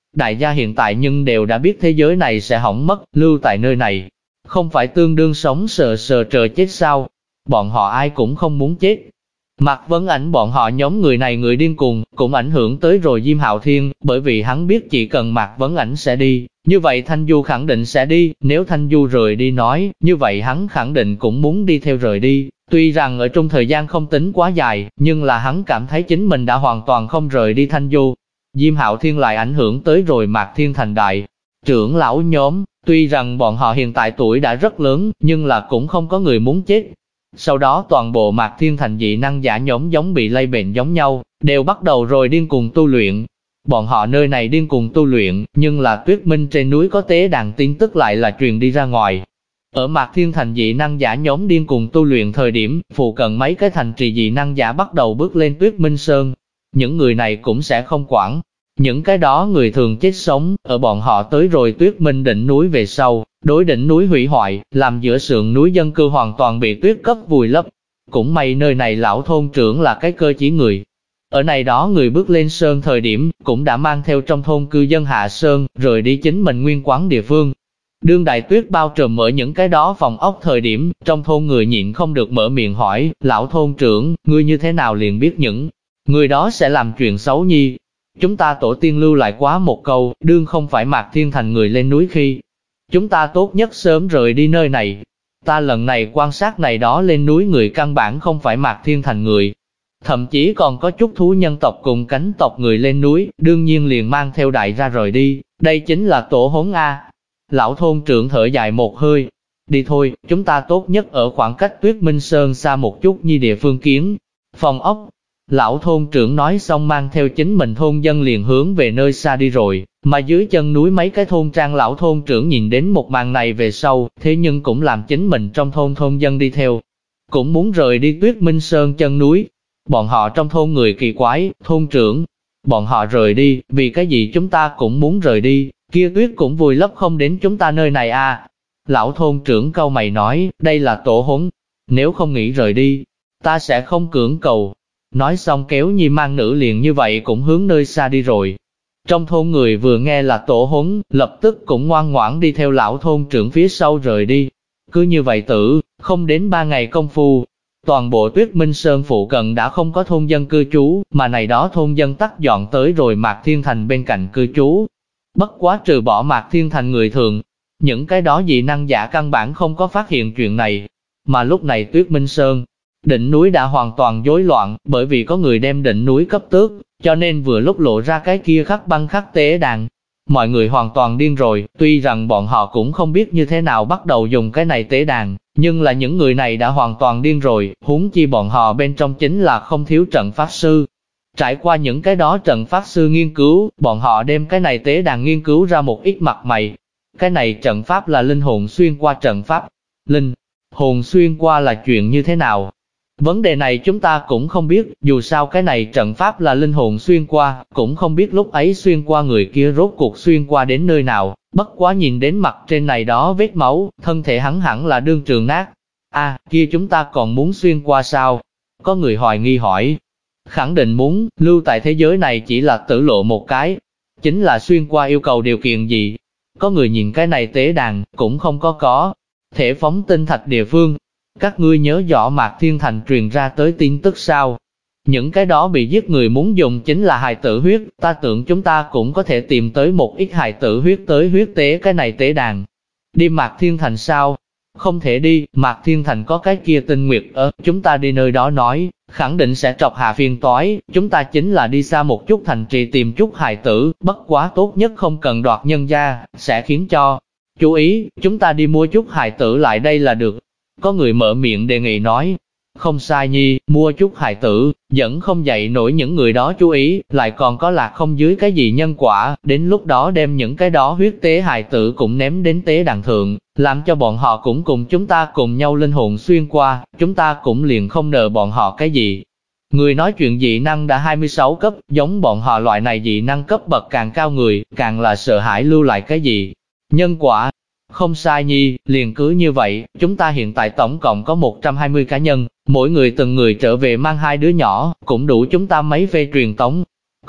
Đại gia hiện tại nhưng đều đã biết thế giới này sẽ hỏng mất, lưu tại nơi này. Không phải tương đương sống sờ sờ chờ chết sao? Bọn họ ai cũng không muốn chết. Mạc Vấn Ảnh bọn họ nhóm người này người điên cuồng, cũng ảnh hưởng tới rồi Diêm Hạo Thiên, bởi vì hắn biết chỉ cần Mạc Vấn Ảnh sẽ đi, như vậy Thanh Du khẳng định sẽ đi, nếu Thanh Du rời đi nói, như vậy hắn khẳng định cũng muốn đi theo rời đi. Tuy rằng ở trong thời gian không tính quá dài, nhưng là hắn cảm thấy chính mình đã hoàn toàn không rời đi Thanh Du. Diêm Hạo Thiên lại ảnh hưởng tới rồi Mạc Thiên Thành đại trưởng lão nhóm, tuy rằng bọn họ hiện tại tuổi đã rất lớn, nhưng là cũng không có người muốn chết. Sau đó toàn bộ Mạc Thiên Thành dị năng giả nhóm giống bị lây bệnh giống nhau, đều bắt đầu rồi điên cuồng tu luyện. Bọn họ nơi này điên cuồng tu luyện, nhưng là Tuyết Minh trên núi có tế đàn tin tức lại là truyền đi ra ngoài. Ở Mạc Thiên Thành dị năng giả nhóm điên cuồng tu luyện thời điểm, phụ cận mấy cái thành trì dị năng giả bắt đầu bước lên Tuyết Minh Sơn. Những người này cũng sẽ không quản. Những cái đó người thường chết sống, ở bọn họ tới rồi Tuyết Minh đỉnh núi về sau, đối đỉnh núi hủy hoại, làm giữa sườn núi dân cư hoàn toàn bị tuyết cấp vùi lấp. Cũng may nơi này lão thôn trưởng là cái cơ chỉ người. Ở này đó người bước lên sơn thời điểm, cũng đã mang theo trong thôn cư dân hạ sơn, rời đi chính mình nguyên quán địa phương. Đương đại tuyết bao trùm ở những cái đó phòng ốc thời điểm, trong thôn người nhịn không được mở miệng hỏi, lão thôn trưởng, ngươi như thế nào liền biết những người đó sẽ làm chuyện xấu nhi. Chúng ta tổ tiên lưu lại quá một câu, đương không phải Mạc Thiên Thành người lên núi khi. Chúng ta tốt nhất sớm rời đi nơi này. Ta lần này quan sát này đó lên núi người căn bản không phải Mạc Thiên Thành người. Thậm chí còn có chút thú nhân tộc cùng cánh tộc người lên núi, đương nhiên liền mang theo đại ra rời đi. Đây chính là tổ hống A. Lão thôn trưởng thở dài một hơi. Đi thôi, chúng ta tốt nhất ở khoảng cách Tuyết Minh Sơn xa một chút như địa phương kiến. Phòng ốc. Lão thôn trưởng nói xong mang theo chính mình thôn dân liền hướng về nơi xa đi rồi, mà dưới chân núi mấy cái thôn trang lão thôn trưởng nhìn đến một màn này về sau, thế nhưng cũng làm chính mình trong thôn dân đi theo. Cũng muốn rời đi Tuyết Minh Sơn chân núi. Bọn họ trong thôn người kỳ quái, thôn trưởng. Bọn họ rời đi, vì cái gì chúng ta cũng muốn rời đi, kia tuyết cũng vùi lấp không đến chúng ta nơi này à. Lão thôn trưởng cau mày nói, đây là tổ huấn. Nếu không nghĩ rời đi, ta sẽ không cưỡng cầu. Nói xong kéo Nhi mang nữ liền như vậy cũng hướng nơi xa đi rồi. Trong thôn người vừa nghe là tổ huấn, lập tức cũng ngoan ngoãn đi theo lão thôn trưởng phía sau rời đi. Cứ như vậy không đến 3 ngày công phu, toàn bộ Tuyết Minh Sơn phụ cận đã không có thôn dân cư trú, mà này đó thôn dân tắc dọn tới rồi Mạc Thiên Thành bên cạnh cư trú. Bất quá trừ bỏ Mạc Thiên Thành người thường, những cái đó dị năng giả căn bản không có phát hiện chuyện này. Mà lúc này Tuyết Minh Sơn, đỉnh núi đã hoàn toàn rối loạn, bởi vì có người đem đỉnh núi cấp tước, cho nên vừa lúc lộ ra cái kia khắc băng khắc tế đàn. Mọi người hoàn toàn điên rồi, tuy rằng bọn họ cũng không biết như thế nào bắt đầu dùng cái này tế đàn, nhưng là những người này đã hoàn toàn điên rồi, huống chi bọn họ bên trong chính là không thiếu trận pháp sư. Trải qua những cái đó trận pháp sư nghiên cứu, bọn họ đem cái này tế đàn nghiên cứu ra một ít mặt mày. Cái này trận pháp là linh hồn xuyên qua trận pháp. Linh hồn xuyên qua là chuyện như thế nào? Vấn đề này chúng ta cũng không biết, dù sao cái này trận pháp là linh hồn xuyên qua, cũng không biết lúc ấy xuyên qua người kia rốt cuộc xuyên qua đến nơi nào, bất quá nhìn đến mặt trên này đó vết máu, thân thể hắn hẳn là đương trường nát. Kia chúng ta còn muốn xuyên qua sao? Có người hoài nghi hỏi. Khẳng định muốn, lưu tại thế giới này chỉ là tử lộ một cái. Chính là xuyên qua yêu cầu điều kiện gì? Có người nhìn cái này tế đàn, cũng không có thể phóng tinh thạch địa phương. Các ngươi nhớ rõ Mạc Thiên Thành truyền ra tới tin tức sao? Những cái đó bị giết người muốn dùng chính là hài tử huyết, ta tưởng chúng ta cũng có thể tìm tới một ít hài tử huyết tới huyết tế cái này tế đàn. Đi Mạc Thiên Thành sao? Không thể đi, Mạc Thiên Thành có cái kia tinh nguyệt ở, chúng ta đi nơi đó nói, khẳng định sẽ trọc hạ phiền toái, chúng ta chính là đi xa một chút thành trì tìm chút hài tử, bất quá tốt nhất không cần đoạt nhân gia, sẽ khiến cho chú ý, chúng ta đi mua chút hài tử lại đây là được. Có người mở miệng đề nghị nói, không sai nhi, mua chút hài tử, vẫn không dạy nổi những người đó chú ý, lại còn có lạc không dưới cái gì nhân quả, đến lúc đó đem những cái đó huyết tế hài tử cũng ném đến tế đàn thượng, làm cho bọn họ cũng cùng chúng ta cùng nhau linh hồn xuyên qua, chúng ta cũng liền không nợ bọn họ cái gì. Người nói chuyện dị năng đã 26 cấp, giống bọn họ loại này dị năng cấp bậc càng cao người, càng là sợ hãi lưu lại cái gì. Nhân quả. Không sai nhi, liền cứ như vậy, chúng ta hiện tại tổng cộng có 120 cá nhân, mỗi người từng người trở về mang 2 đứa nhỏ, cũng đủ chúng ta mấy phê truyền tống.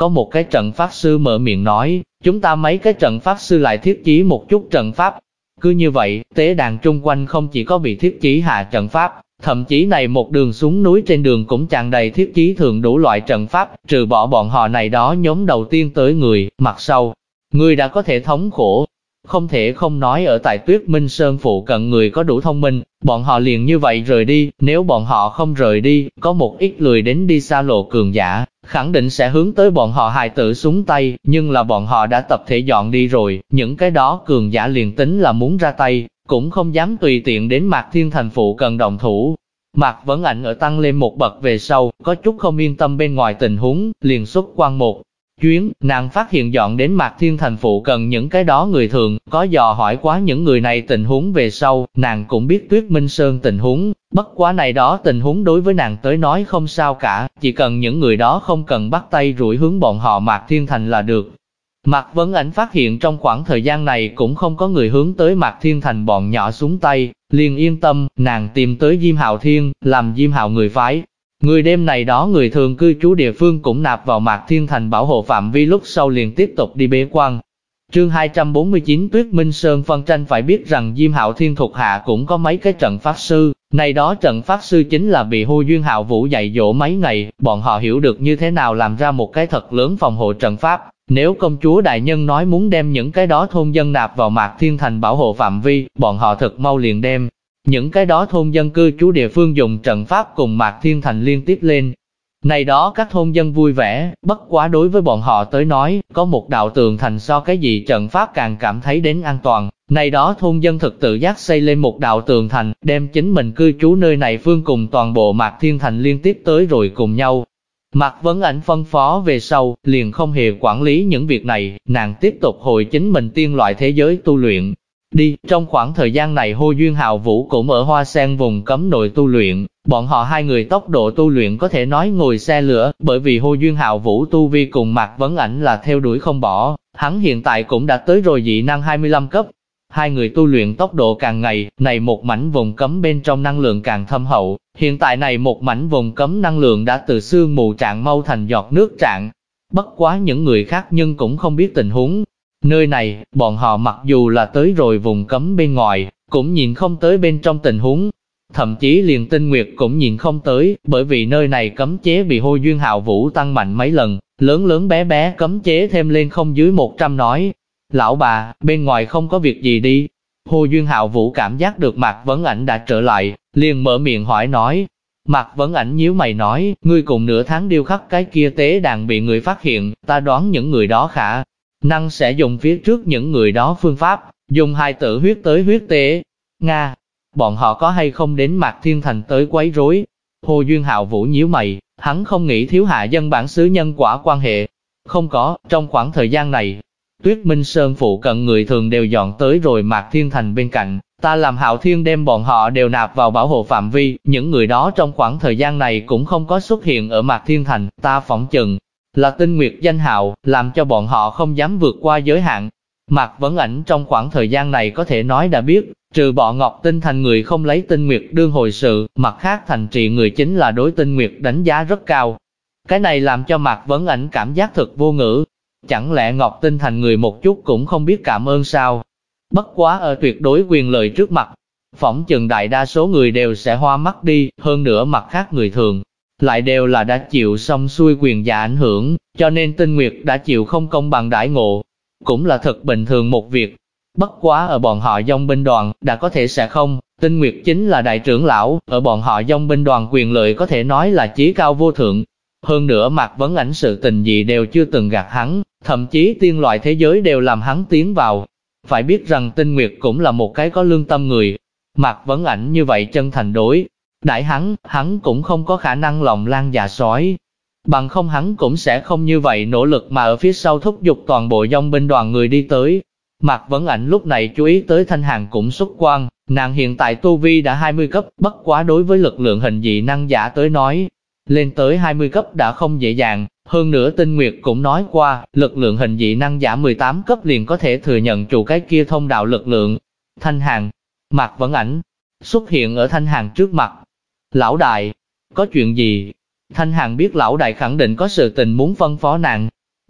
có một cái trận pháp sư mở miệng nói, chúng ta mấy cái trận pháp sư lại thiết trí một chút trận pháp. Cứ như vậy, tế đàn trung quanh không chỉ có bị thiết trí hạ trận pháp, thậm chí này một đường xuống núi trên đường cũng tràn đầy thiết trí thường đủ loại trận pháp, trừ bỏ bọn họ này đó nhóm đầu tiên tới người, mặt sau. Người đã có thể thống khổ. Không thể không nói ở tại Tuyết Minh Sơn phụ cận người có đủ thông minh, bọn họ liền như vậy rời đi, nếu bọn họ không rời đi, có một ít lười đến đi xa lộ cường giả, khẳng định sẽ hướng tới bọn họ hài tử xuống tay, nhưng là bọn họ đã tập thể dọn đi rồi, những cái đó cường giả liền tính là muốn ra tay, cũng không dám tùy tiện đến Mạc Thiên Thành phụ cận động thủ. Mạc Vấn Ảnh ở tăng lên một bậc về sau, có chút không yên tâm bên ngoài tình huống, liền xuất quan một chuyến, nàng phát hiện dọn đến Mạc Thiên Thành phụ cận những cái đó người thường, có dò hỏi quá những người này tình huống về sau, nàng cũng biết Tuyết Minh Sơn tình huống, bất quá này đó tình huống đối với nàng tới nói không sao cả, chỉ cần những người đó không cần bắt tay rủi hướng bọn họ Mạc Thiên Thành là được. Mạc Vấn Ảnh phát hiện trong khoảng thời gian này cũng không có người hướng tới Mạc Thiên Thành bọn nhỏ xuống tay, liền yên tâm, nàng tìm tới Diêm Hạo Thiên, làm Diêm Hạo người phái. Người đêm này đó người thường cư trú địa phương cũng nạp vào Mạc Thiên Thành bảo hộ phạm vi lúc sau liền tiếp tục đi bế quan. Chương 249 Tuyết Minh Sơn phân tranh phải biết rằng Diêm Hạo Thiên thuộc hạ cũng có mấy cái trận pháp sư, này đó trận pháp sư chính là bị Hồ Duyên Hạo Vũ dạy dỗ mấy ngày, bọn họ hiểu được như thế nào làm ra một cái thật lớn phòng hộ trận pháp. Nếu công chúa đại nhân nói muốn đem những cái đó thôn dân nạp vào Mạc Thiên Thành bảo hộ phạm vi, bọn họ thật mau liền đem những cái đó thôn dân cư trú địa phương dùng trận pháp cùng Mạc Thiên Thành liên tiếp lên. Này đó các thôn dân vui vẻ, bất quá đối với bọn họ tới nói, có một đạo tường thành so cái gì trận pháp càng cảm thấy đến an toàn. Này đó thôn dân thực tự giác xây lên một đạo tường thành, đem chính mình cư trú nơi này phương cùng toàn bộ Mạc Thiên Thành liên tiếp tới rồi cùng nhau. Mạc Vấn Ảnh phân phó về sau, liền không hề quản lý những việc này, nàng tiếp tục hồi chính mình tiên loại thế giới tu luyện. Đi, trong khoảng thời gian này Hồ Duyên Hạo Vũ cũng ở Hoa Sen vùng cấm nội tu luyện, bọn họ hai người tốc độ tu luyện có thể nói ngồi xe lửa, bởi vì Hồ Duyên Hạo Vũ tu vi cùng Mạc Vấn Ảnh là theo đuổi không bỏ, hắn hiện tại cũng đã tới rồi dị năng 25 cấp. Hai người tu luyện tốc độ càng ngày, này một mảnh vùng cấm bên trong năng lượng càng thâm hậu, hiện tại này một mảnh vùng cấm năng lượng đã từ sương mù trạng mau thành giọt nước trạng. Bất quá những người khác nhưng cũng không biết tình huống. Nơi này, bọn họ mặc dù là tới rồi vùng cấm bên ngoài, cũng nhìn không tới bên trong tình huống. Thậm chí liền Tinh Nguyệt cũng nhìn không tới, bởi vì nơi này cấm chế bị Hồ Duyên Hạo Vũ tăng mạnh mấy lần, lớn lớn bé bé cấm chế thêm lên không dưới 100 nói. Lão bà, bên ngoài không có việc gì đi. Hồ Duyên Hạo Vũ cảm giác được Mạc Vấn Ảnh đã trở lại, liền mở miệng hỏi nói. Mạc Vấn Ảnh nhíu mày nói, ngươi cùng nửa tháng điêu khắc cái kia tế đàn bị người phát hiện, ta đoán những người đó khả năng sẽ dùng phía trước những người đó phương pháp, dùng hai tử huyết tới huyết tế. Nga, bọn họ có hay không đến Mạc Thiên Thành tới quấy rối? Hồ Duyên Hạo Vũ nhíu mày, hắn không nghĩ thiếu hạ dân bản xứ nhân quả quan hệ. Không có, trong khoảng thời gian này, Tuyết Minh Sơn phụ cận người thường đều dọn tới rồi Mạc Thiên Thành bên cạnh, ta làm Hạo Thiên đem bọn họ đều nạp vào bảo hộ phạm vi, những người đó trong khoảng thời gian này cũng không có xuất hiện ở Mạc Thiên Thành, ta phỏng chừng là Tinh Nguyệt danh hào, làm cho bọn họ không dám vượt qua giới hạn. Mạc Vấn Ảnh trong khoảng thời gian này có thể nói đã biết, trừ bỏ Ngọc Tinh Thành người không lấy Tinh Nguyệt đương hồi sự, mặt khác thành trì người chính là đối Tinh Nguyệt đánh giá rất cao. Cái này làm cho Mạc Vấn Ảnh cảm giác thật vô ngữ. Chẳng lẽ Ngọc Tinh Thành người một chút cũng không biết cảm ơn sao? Bất quá ở tuyệt đối quyền lợi trước mặt, phỏng chừng đại đa số người đều sẽ hoa mắt đi, hơn nữa mặt khác người thường lại đều là đã chịu xong xuôi quyền giả ảnh hưởng, cho nên Tinh Nguyệt đã chịu không công bằng đãi ngộ, cũng là thật bình thường một việc. Bất quá ở bọn họ dòng binh đoàn, đã có thể sẽ không, Tinh Nguyệt chính là đại trưởng lão, ở bọn họ dòng binh đoàn quyền lợi có thể nói là chí cao vô thượng. Hơn nữa Mạc Vấn Ảnh sự tình gì đều chưa từng gạt hắn, thậm chí tiên loại thế giới đều làm hắn tiến vào. Phải biết rằng Tinh Nguyệt cũng là một cái có lương tâm người. Mạc Vấn Ảnh như vậy chân thành đối đãi hắn cũng không có khả năng lòng lan dạ sói. Bằng không hắn cũng sẽ không như vậy nỗ lực mà ở phía sau thúc giục toàn bộ dòng binh đoàn người đi tới. Mạc Vấn Ảnh lúc này chú ý tới Thanh Hàn cũng xuất quan, nàng hiện tại tu vi đã 20 cấp, bất quá đối với lực lượng hình dị năng giả tới nói, lên tới 20 cấp đã không dễ dàng. Hơn nữa Tinh Nguyệt cũng nói qua, lực lượng hình dị năng giả 18 cấp liền có thể thừa nhận trụ cái kia thông đạo lực lượng. Thanh Hàn, Mạc Vấn Ảnh xuất hiện ở Thanh Hàn trước mặt. Lão đại, có chuyện gì? Thanh Hàn biết lão đại khẳng định có sự tình muốn phân phó nàng.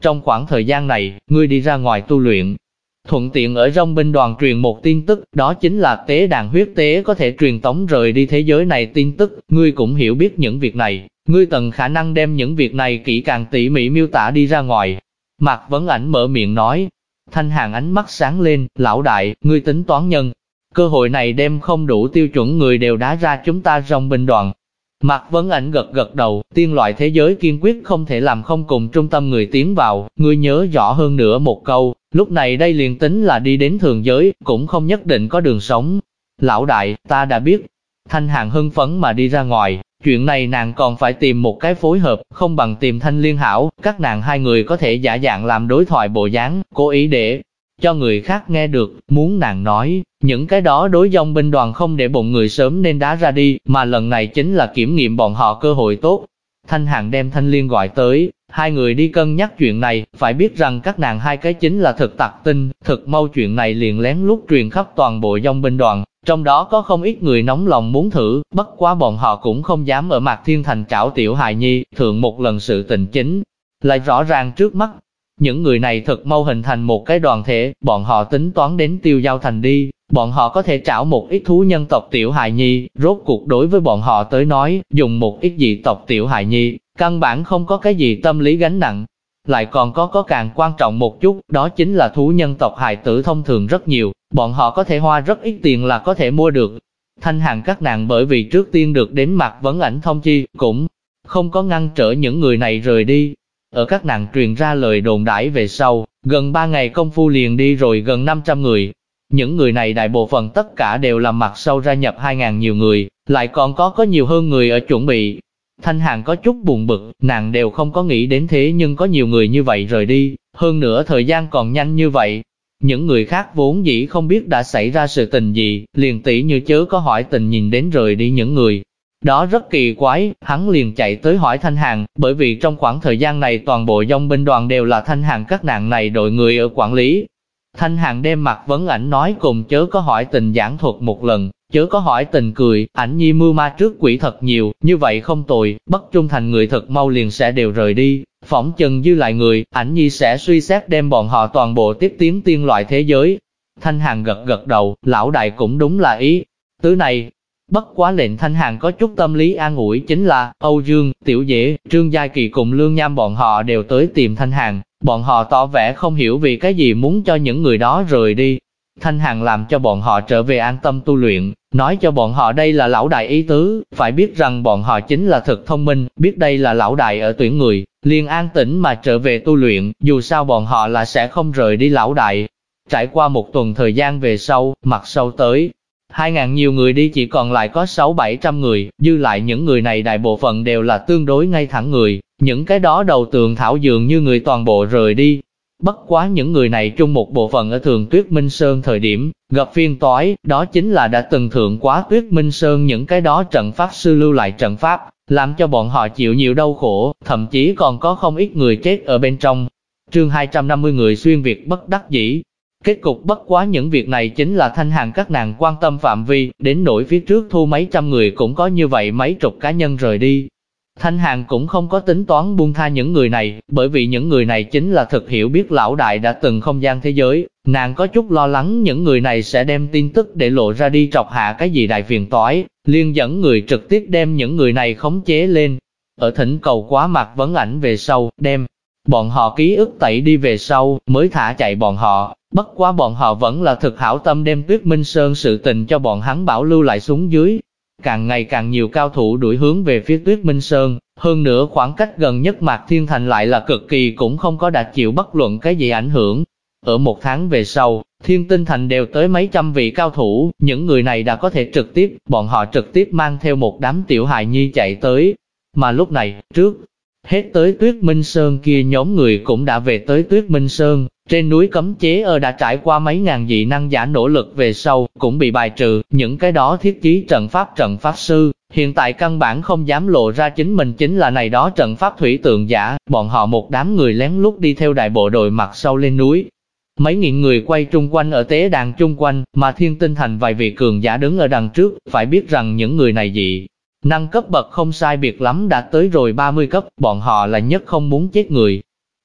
Trong khoảng thời gian này, ngươi đi ra ngoài tu luyện. Thuận tiện ở trong binh đoàn truyền một tin tức, đó chính là tế đàn huyết tế có thể truyền tống rời đi thế giới này tin tức, ngươi cũng hiểu biết những việc này, ngươi tận khả năng đem những việc này kỹ càng tỉ mỉ miêu tả đi ra ngoài. Mạc Vấn Ảnh mở miệng nói. Thanh Hàn ánh mắt sáng lên, lão đại, ngươi tính toán nhân. Cơ hội này đem không đủ tiêu chuẩn người đều đá ra chúng ta trong binh đoàn. Mạc Vấn Ảnh gật gật đầu, tiên loại thế giới kiên quyết không thể làm không cùng trung tâm người tiến vào, ngươi nhớ rõ hơn nữa một câu, lúc này đây liền tính là đi đến thường giới, cũng không nhất định có đường sống. Lão đại, ta đã biết. Thanh Hàn hưng phấn mà đi ra ngoài, chuyện này nàng còn phải tìm một cái phối hợp, không bằng tìm Thanh Liên hảo, các nàng hai người có thể giả dạng làm đối thoại bộ dáng, cố ý để cho người khác nghe được, muốn nàng nói, những cái đó đối dòng binh đoàn không để bụng người sớm nên đá ra đi, mà lần này chính là kiểm nghiệm bọn họ cơ hội tốt. Thanh Hàn đem Thanh Liên gọi tới, hai người đi cân nhắc chuyện này, phải biết rằng các nàng hai cái chính là thực tặc tinh, thực mau chuyện này liền lén lút truyền khắp toàn bộ dòng binh đoàn, trong đó có không ít người nóng lòng muốn thử, bất quá bọn họ cũng không dám ở Mạc Thiên Thành trảo tiểu hài nhi, thượng một lần sự tình chính, lại rõ ràng trước mắt. Những người này thật mau hình thành một cái đoàn thể, bọn họ tính toán đến Tiêu Giao Thành đi, bọn họ có thể trảo một ít thú nhân tộc tiểu hài nhi, rốt cuộc đối với bọn họ tới nói, dùng một ít dị tộc tiểu hài nhi, căn bản không có cái gì tâm lý gánh nặng. Lại còn có càng quan trọng một chút, đó chính là thú nhân tộc hài tử thông thường rất nhiều, bọn họ có thể hoa rất ít tiền là có thể mua được. Thanh Hàn các nàng bởi vì trước tiên được đến Mạc Vấn Ảnh thông chi, cũng không có ngăn trở những người này rời đi. Ở các nàng truyền ra lời đồn đãi về sau, gần 3 ngày công phu liền đi rồi gần 500 người. Những người này đại bộ phận tất cả đều là mặt sau gia nhập 2.000 nhiều người, lại còn có nhiều hơn người ở chuẩn bị. Thanh Hàn có chút buồn bực, nàng đều không có nghĩ đến thế nhưng có nhiều người như vậy rời đi, hơn nữa thời gian còn nhanh như vậy. Những người khác vốn dĩ không biết đã xảy ra sự tình gì, liền tỉ như chớ có hỏi tình nhìn đến rời đi những người. Đó rất kỳ quái, hắn liền chạy tới hỏi Thanh Hàn, bởi vì trong khoảng thời gian này toàn bộ dòng binh đoàn đều là Thanh Hàn các nàng này đội người ở quản lý. Thanh Hàn đem Mạc Vấn Ảnh nói cùng chớ có hỏi tình giảng thuật một lần, chớ có hỏi tình cười, ảnh nhi mưu ma trước quỷ thật nhiều, như vậy không tồi, bất trung thành người thật mau liền sẽ đều rời đi, phỏng chừng dư lại người, ảnh nhi sẽ suy xét đem bọn họ toàn bộ tiếp tiến tiên loại thế giới. Thanh Hàn gật gật đầu, lão đại cũng đúng là ý tứ này. Bất quá lệnh Thanh Hàn có chút tâm lý an ủi chính là, Âu Dương, Tiểu Dễ, Trương Giai Kỳ cùng Lương Nham bọn họ đều tới tìm Thanh Hàn, bọn họ tỏ vẻ không hiểu vì cái gì muốn cho những người đó rời đi. Thanh Hàn làm cho bọn họ trở về an tâm tu luyện, nói cho bọn họ đây là lão đại ý tứ, phải biết rằng bọn họ chính là thực thông minh, biết đây là lão đại ở tuyển người, liền an tĩnh mà trở về tu luyện, dù sao bọn họ là sẽ không rời đi lão đại. Trải qua một tuần thời gian về sau, mặt sau tới 2.000 nhiều người đi chỉ còn lại có 600-700 người, dư lại những người này đại bộ phận đều là tương đối ngay thẳng người, những cái đó đầu tường thảo dường như người toàn bộ rời đi. Bất quá những người này chung một bộ phận ở Thường Tuyết Minh Sơn thời điểm, gặp phiên toái, đó chính là đã từng thượng quá Tuyết Minh Sơn những cái đó trận pháp sư lưu lại trận pháp, làm cho bọn họ chịu nhiều đau khổ, thậm chí còn có không ít người chết ở bên trong. Chương 250 người xuyên Việt bất đắc dĩ. Kết cục bất quá những việc này chính là Thanh Hàn các nàng quan tâm phạm vi, đến nỗi phía trước thu mấy trăm người cũng có như vậy mấy chục cá nhân rời đi. Thanh Hàn cũng không có tính toán buông tha những người này, bởi vì những người này chính là thực hiểu biết lão đại đã từng không gian thế giới, nàng có chút lo lắng những người này sẽ đem tin tức để lộ ra đi trọc hạ cái gì đại phiền toái, liền dẫn người trực tiếp đem những người này khống chế lên. Ở thỉnh cầu quá Mạc Vấn Ảnh về sau, đem bọn họ ký ức tẩy đi về sau, mới thả chạy bọn họ. Bất quá bọn họ vẫn là thực hảo tâm đem Tuyết Minh Sơn sự tình cho bọn hắn bảo lưu lại xuống dưới. Càng ngày càng nhiều cao thủ đuổi hướng về phía Tuyết Minh Sơn, hơn nữa khoảng cách gần nhất Mạc Thiên Thành lại là cực kỳ cũng không có đạt chịu bất luận cái gì ảnh hưởng. Ở một tháng về sau, Thiên Tinh Thành đều tới mấy trăm vị cao thủ, những người này đã có thể trực tiếp, bọn họ trực tiếp mang theo một đám tiểu hài nhi chạy tới. Mà lúc này, trước hết tới Tuyết Minh Sơn kia nhóm người cũng đã về tới Tuyết Minh Sơn, trên núi cấm chế đã trải qua mấy ngàn dị năng giả nỗ lực về sau, cũng bị bài trừ, những cái đó thiết chí trận pháp sư, hiện tại căn bản không dám lộ ra chính mình chính là này đó trận pháp thủy tượng giả, bọn họ một đám người lén lút đi theo đại bộ đội mặt sau lên núi. Mấy nghìn người quay trung quanh ở tế đàn chung quanh, mà Thiên Tinh Thành vài vị cường giả đứng ở đằng trước, phải biết rằng những người này dị năng cấp bậc không sai biệt lắm đã tới rồi 30 cấp, bọn họ là nhất không muốn chết người.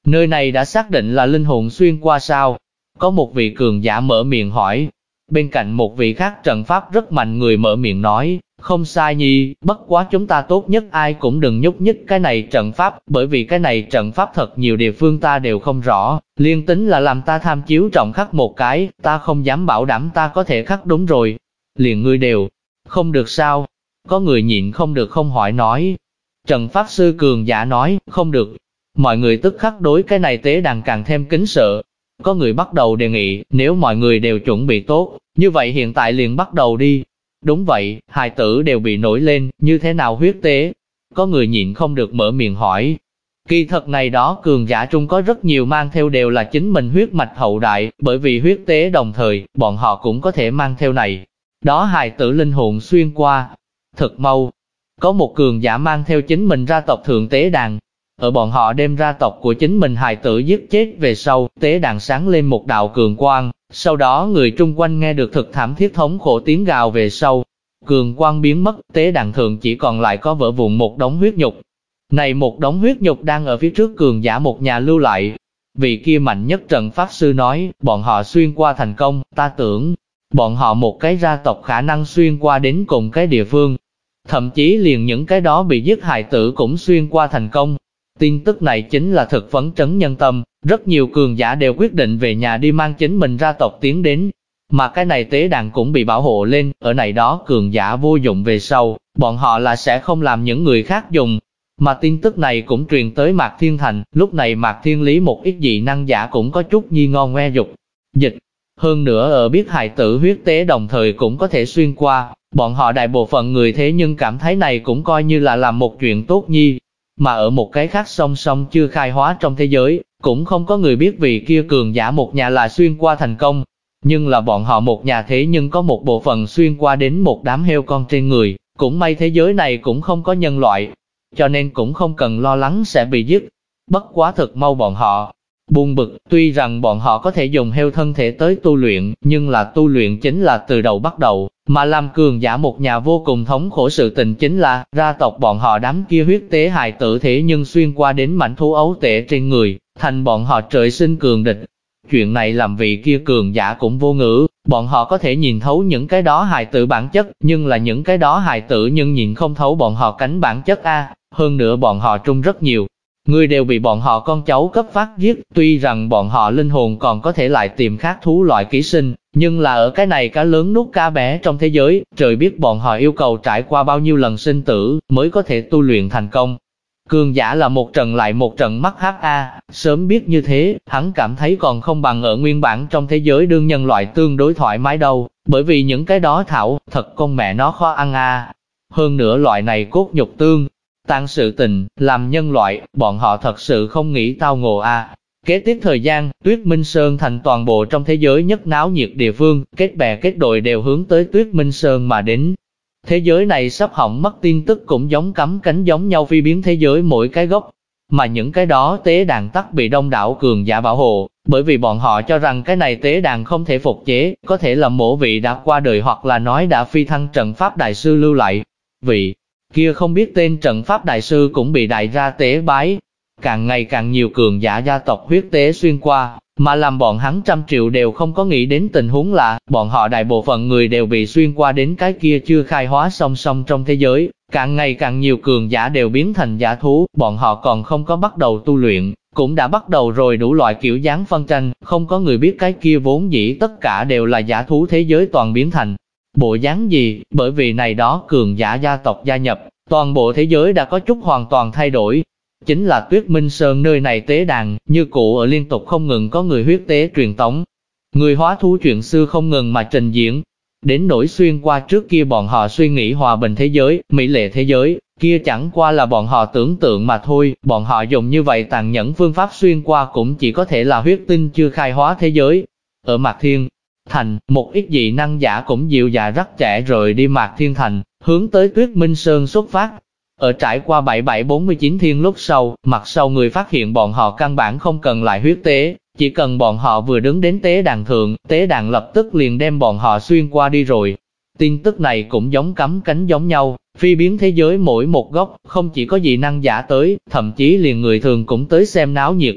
Nơi này đã xác định là linh hồn xuyên qua sao? Có một vị cường giả mở miệng hỏi. Bên cạnh một vị khác trận pháp rất mạnh người mở miệng nói, không sai nhi, bất quá chúng ta tốt nhất ai cũng đừng nhúc nhích cái này trận pháp, bởi vì cái này trận pháp thật nhiều địa phương ta đều không rõ, liên tính là làm ta tham chiếu trọng khắc một cái, ta không dám bảo đảm ta có thể khắc đúng rồi. Liền ngươi đều, không được sao? Có người nhịn không được không hỏi nói. Trận pháp sư cường giả nói, không được. Mọi người tức khắc đối cái này tế đàn càng thêm kính sợ. Có người bắt đầu đề nghị, nếu mọi người đều chuẩn bị tốt, như vậy hiện tại liền bắt đầu đi. Đúng vậy, hài tử đều bị nổi lên, như thế nào huyết tế? Có người nhịn không được mở miệng hỏi. Kỳ thật này đó cường giả trung có rất nhiều mang theo đều là chính mình huyết mạch hậu đại, bởi vì huyết tế đồng thời, bọn họ cũng có thể mang theo này. Đó hài tử linh hồn xuyên qua. Thật mau, có một cường giả mang theo chính mình ra tộc thượng tế đàn. Ở bọn họ đem ra tộc của chính mình hài tử giết chết về sau, tế đàn sáng lên một đạo cường quang, sau đó người trung quanh nghe được thực thảm thiết thống khổ tiếng gào về sau. Cường quang biến mất, tế đàn thượng chỉ còn lại có vỡ vụn một đống huyết nhục. Này một đống huyết nhục đang ở phía trước cường giả một nhà lưu lại. Vị kia mạnh nhất trận pháp sư nói, bọn họ xuyên qua thành công, ta tưởng, bọn họ một cái gia tộc khả năng xuyên qua đến cùng cái địa phương. Thậm chí liền những cái đó bị giết hài tử cũng xuyên qua thành công. Tin tức này chính là thực phấn chấn nhân tâm, rất nhiều cường giả đều quyết định về nhà đi mang chính mình ra tộc tiến đến. Mà cái này tế đàn cũng bị bảo hộ lên, ở này đó cường giả vô dụng về sau, bọn họ là sẽ không làm những người khác dùng. Mà tin tức này cũng truyền tới Mạc Thiên Thành, lúc này Mạc Thiên Lý một ít dị năng giả cũng có chút nhi ngon ngoe dục dịch. Hơn nữa ở biết hài tử huyết tế đồng thời cũng có thể xuyên qua, bọn họ đại bộ phận người thế nhưng cảm thấy này cũng coi như là làm một chuyện tốt nhi. Mà ở một cái khác song song chưa khai hóa trong thế giới, cũng không có người biết vì kia cường giả một nhà là xuyên qua thành công. Nhưng là bọn họ một nhà thế nhưng có một bộ phận xuyên qua đến một đám heo con trên người, cũng may thế giới này cũng không có nhân loại, cho nên cũng không cần lo lắng sẽ bị giết. Bất quá thực mau bọn họ buồn bực, tuy rằng bọn họ có thể dùng heo thân thể tới tu luyện, nhưng là tu luyện chính là từ đầu bắt đầu, mà làm cường giả một nhà vô cùng thống khổ sự tình chính là, gia tộc bọn họ đám kia huyết tế hài tử thế nhưng xuyên qua đến mảnh thú ấu tể trên người, thành bọn họ trời sinh cường địch. Chuyện này làm vị kia cường giả cũng vô ngữ, bọn họ có thể nhìn thấu những cái đó hài tử bản chất, nhưng là những cái đó hài tử nhưng nhìn không thấu bọn họ cánh bản chất a. Hơn nữa bọn họ trung rất nhiều người đều bị bọn họ con cháu cấp phát giết, tuy rằng bọn họ linh hồn còn có thể lại tìm khác thú loại ký sinh, nhưng là ở cái này cá lớn nuốt cá bé trong thế giới, trời biết bọn họ yêu cầu trải qua bao nhiêu lần sinh tử mới có thể tu luyện thành công. Cường giả là một trận lại một trận mắc ha, sớm biết như thế, hắn cảm thấy còn không bằng ở nguyên bản trong thế giới đương nhân loại tương đối thoải mái đâu, bởi vì những cái đó thảo, thật con mẹ nó khó ăn a. Hơn nữa loại này cốt nhục tương tăng sự tình, làm nhân loại, bọn họ thật sự không nghĩ tao ngộ a. Kế tiếp thời gian, Tuyết Minh Sơn thành toàn bộ trong thế giới nhất náo nhiệt địa phương, kết bè kết đội đều hướng tới Tuyết Minh Sơn mà đến. Thế giới này sắp hỏng mất tin tức cũng giống cắm cánh giống nhau phi biến thế giới mỗi cái góc. Mà những cái đó tế đàn tắc bị đông đảo cường giả bảo hộ, bởi vì bọn họ cho rằng cái này tế đàn không thể phục chế, có thể là mỗi vị đã qua đời hoặc là nói đã phi thăng trận pháp đại sư lưu lại. Vị kia không biết tên trận pháp đại sư cũng bị đại ra tế bái. Càng ngày càng nhiều cường giả gia tộc huyết tế xuyên qua, mà làm bọn hắn trăm triệu đều không có nghĩ đến tình huống là, bọn họ đại bộ phận người đều bị xuyên qua đến cái kia chưa khai hóa song song trong thế giới. Càng ngày càng nhiều cường giả đều biến thành giả thú, bọn họ còn không có bắt đầu tu luyện, cũng đã bắt đầu rồi đủ loại kiểu dáng phân tranh, không có người biết cái kia vốn dĩ tất cả đều là giả thú thế giới toàn biến thành bộ dáng gì, bởi vì này đó cường giả gia tộc gia nhập, toàn bộ thế giới đã có chút hoàn toàn thay đổi. Chính là Tuyết Minh Sơn nơi này tế đàn, như cũ ở liên tục không ngừng có người huyết tế truyền tống. Người hóa thú chuyện xưa không ngừng mà trình diễn. Đến nỗi xuyên qua trước kia bọn họ suy nghĩ hòa bình thế giới, mỹ lệ thế giới, kia chẳng qua là bọn họ tưởng tượng mà thôi, bọn họ dùng như vậy tàn nhẫn phương pháp xuyên qua cũng chỉ có thể là huyết tinh chưa khai hóa thế giới. Ở Mạc Thiên Thành, một ít dị năng giả cũng dịu dạ rắc trẻ rồi đi Mạc Thiên Thành, hướng tới Tuyết Minh Sơn xuất phát. Ở trải qua 7749 thiên lúc sau, mặt sau người phát hiện bọn họ căn bản không cần lại huyết tế, chỉ cần bọn họ vừa đứng đến tế đàn thượng, tế đàn lập tức liền đem bọn họ xuyên qua đi rồi. Tin tức này cũng giống cắm cánh giống nhau, phi biến thế giới mỗi một góc, không chỉ có dị năng giả tới, thậm chí liền người thường cũng tới xem náo nhiệt.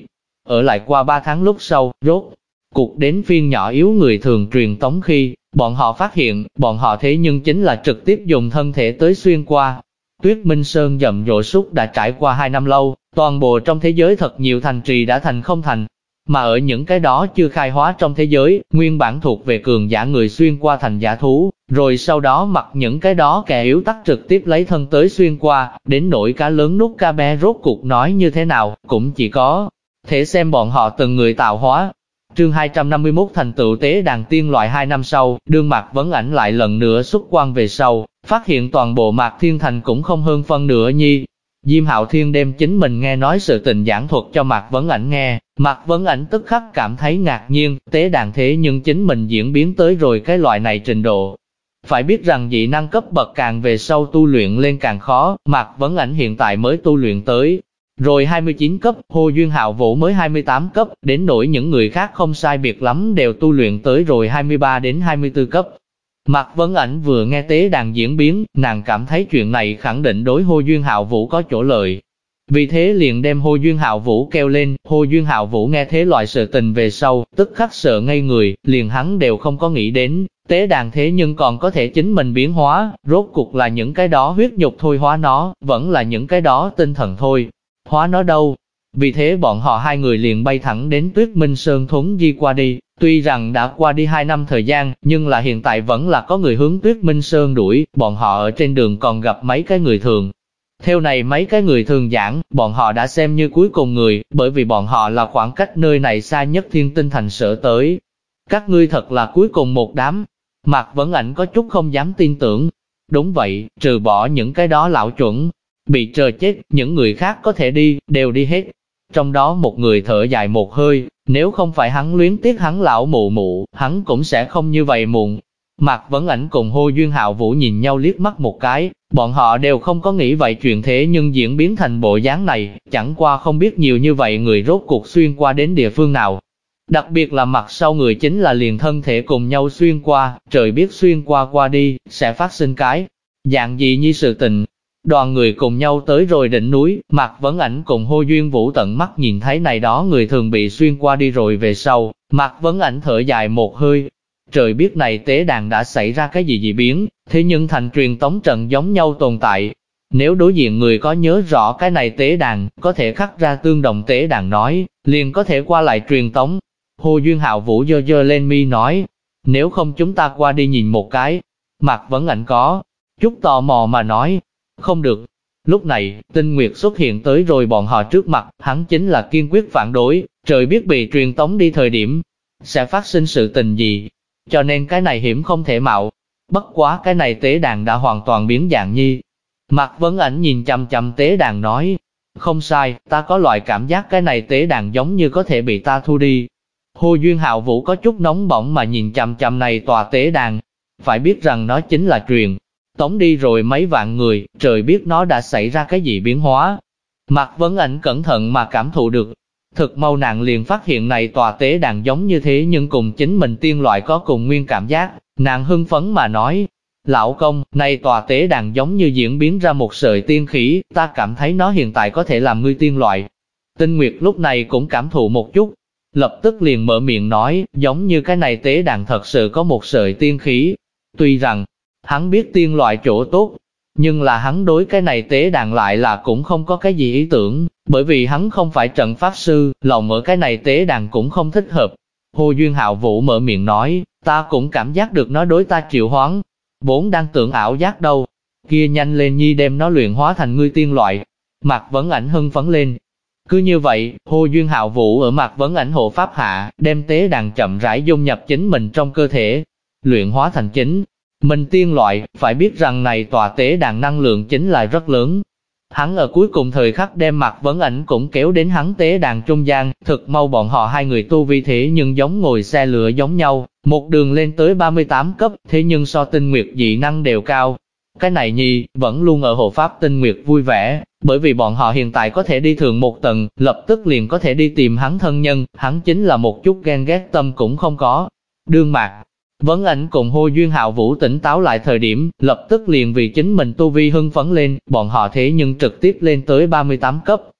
Ở lại qua 3 tháng lúc sau, rốt cuộc đến phiên nhỏ yếu người thường truyền tống khi, bọn họ phát hiện, bọn họ thế nhưng chính là trực tiếp dùng thân thể tới xuyên qua. Tuyết Minh Sơn rầm rộ suốt đã trải qua 2 năm lâu, toàn bộ trong thế giới thật nhiều thành trì đã thành không thành. Mà ở những cái đó chưa khai hóa trong thế giới, nguyên bản thuộc về cường giả người xuyên qua thành giả thú, rồi sau đó mặc những cái đó kẻ yếu tắc trực tiếp lấy thân tới xuyên qua, đến nỗi cá lớn nuốt cá bé rốt cuộc nói như thế nào, cũng chỉ có thể xem bọn họ từng người tạo hóa. Chương 251 thành tựu tế đàn tiên loại 2 năm sau, đương Mạc Vấn Ảnh lại lần nữa xuất quan về sau, phát hiện toàn bộ Mạc Thiên Thành cũng không hơn phân nửa nhi. Diêm Hạo Thiên đem chính mình nghe nói sự tình giảng thuật cho Mạc Vấn Ảnh nghe, Mạc Vấn Ảnh tức khắc cảm thấy ngạc nhiên, tế đàn thế nhưng chính mình diễn biến tới rồi cái loại này trình độ. Phải biết rằng dị năng cấp bậc càng về sau tu luyện lên càng khó, Mạc Vấn Ảnh hiện tại mới tu luyện tới rồi 29 cấp, Hồ Duyên Hạo Vũ mới 28 cấp, đến nỗi những người khác không sai biệt lắm đều tu luyện tới rồi 23 đến 24 cấp. Mạc Vấn Ảnh vừa nghe tế đàn diễn biến, nàng cảm thấy chuyện này khẳng định đối Hồ Duyên Hạo Vũ có chỗ lợi. Vì thế liền đem Hồ Duyên Hạo Vũ kêu lên, Hồ Duyên Hạo Vũ nghe thế loại sự tình về sau, tức khắc sợ ngây người, liền hắn đều không có nghĩ đến, tế đàn thế nhưng còn có thể chính mình biến hóa, rốt cuộc là những cái đó huyết nhục thôi hóa nó, vẫn là những cái đó tinh thần thôi hóa nó đâu. Vì thế bọn họ hai người liền bay thẳng đến Tuyết Minh Sơn thuấn di qua đi, tuy rằng đã qua đi 2 năm thời gian, nhưng là hiện tại vẫn là có người hướng Tuyết Minh Sơn đuổi, bọn họ ở trên đường còn gặp mấy cái người thường. Theo này mấy cái người thường giảng, bọn họ đã xem như cuối cùng người, bởi vì bọn họ là khoảng cách nơi này xa nhất Thiên Tinh Thành sở tới. Các ngươi thật là cuối cùng một đám. Mạc Vấn Ảnh có chút không dám tin tưởng. Đúng vậy, trừ bỏ những cái đó lão chuẩn, bị chờ chết, những người khác có thể đi, đều đi hết. Trong đó một người thở dài một hơi, nếu không phải hắn luyến tiếc hắn lão mụ mụ, hắn cũng sẽ không như vậy muộn. Mạc Vấn Ảnh cùng Hồ Duyên Hạo Vũ nhìn nhau liếc mắt một cái, bọn họ đều không có nghĩ vậy chuyện thế nhưng diễn biến thành bộ dáng này, chẳng qua không biết nhiều như vậy người rốt cuộc xuyên qua đến địa phương nào. Đặc biệt là mặt sau người chính là liền thân thể cùng nhau xuyên qua, trời biết xuyên qua qua đi, sẽ phát sinh cái dạng gì như sự tình. Đoàn người cùng nhau tới rồi đỉnh núi, Mạc Vấn Ảnh cùng Hồ Duyên Vũ tận mắt nhìn thấy này đó người thường bị xuyên qua đi rồi về sau, Mạc Vấn Ảnh thở dài một hơi. Trời biết này tế đàn đã xảy ra cái gì dị biến, thế nhưng thành truyền tống trận giống nhau tồn tại. Nếu đối diện người có nhớ rõ cái này tế đàn, có thể khắc ra tương đồng tế đàn nói, liền có thể qua lại truyền tống. Hồ Duyên Hạo Vũ giơ giơ lên mi nói, nếu không chúng ta qua đi nhìn một cái. Mạc Vấn Ảnh có chút tò mò mà nói, không được. Lúc này, Tinh Nguyệt xuất hiện tới rồi bọn họ trước mặt, hắn chính là kiên quyết phản đối, trời biết bị truyền tống đi thời điểm, sẽ phát sinh sự tình gì. Cho nên cái này hiểm không thể mạo. Bất quá cái này tế đàn đã hoàn toàn biến dạng nhi. Mạc Vấn Ảnh nhìn chăm chăm tế đàn nói, không sai, ta có loại cảm giác cái này tế đàn giống như có thể bị ta thu đi. Hồ Duyên Hạo Vũ có chút nóng bỏng mà nhìn chăm chăm này tòa tế đàn. Phải biết rằng nó chính là truyền tống đi rồi mấy vạn người, trời biết nó đã xảy ra cái gì biến hóa. Mạc Vấn Ảnh cẩn thận mà cảm thụ được. Thực mau nàng liền phát hiện này tòa tế đàn giống như thế nhưng cùng chính mình tiên loại có cùng nguyên cảm giác. Nàng hưng phấn mà nói, lão công, này tòa tế đàn giống như diễn biến ra một sợi tiên khí, ta cảm thấy nó hiện tại có thể làm ngươi tiên loại. Tinh Nguyệt lúc này cũng cảm thụ một chút, lập tức liền mở miệng nói, giống như cái này tế đàn thật sự có một sợi tiên khí. Tuy rằng, hắn biết tiên loại chỗ tốt, nhưng là hắn đối cái này tế đàn lại là cũng không có cái gì ý tưởng, bởi vì hắn không phải trận pháp sư, lòng ở cái này tế đàn cũng không thích hợp. Hồ Duyên Hạo Vũ mở miệng nói, ta cũng cảm giác được nó đối ta triệu hoán, vốn đang tưởng ảo giác đâu, kia nhanh lên nhi đem nó luyện hóa thành ngươi tiên loại. Mạc Vấn Ảnh hưng phấn lên. Cứ như vậy, Hồ Duyên Hạo Vũ ở Mạc Vấn Ảnh hộ pháp hạ, đem tế đàn chậm rãi dung nhập chính mình trong cơ thể, luyện hóa thành chính mình tiên loại. Phải biết rằng này tòa tế đàn năng lượng chính là rất lớn. Hắn ở cuối cùng thời khắc đem Mạc Vấn Ảnh cũng kéo đến hắn tế đàn trung gian, thực mau bọn họ hai người tu vi thế nhưng giống ngồi xe lửa giống nhau, một đường lên tới 38 cấp, thế nhưng so Tinh Nguyệt dị năng đều cao. Cái này nhi, vẫn luôn ở hộ pháp Tinh Nguyệt vui vẻ, bởi vì bọn họ hiện tại có thể đi thượng một tầng, lập tức liền có thể đi tìm hắn thân nhân, hắn chính là một chút ghen ghét tâm cũng không có. Đương Mạc Vấn Ảnh cùng Hồ Duyên Hạo Vũ tỉnh táo lại thời điểm, lập tức liền vì chính mình tu vi hưng phấn lên, bọn họ thế nhưng trực tiếp lên tới 38 cấp,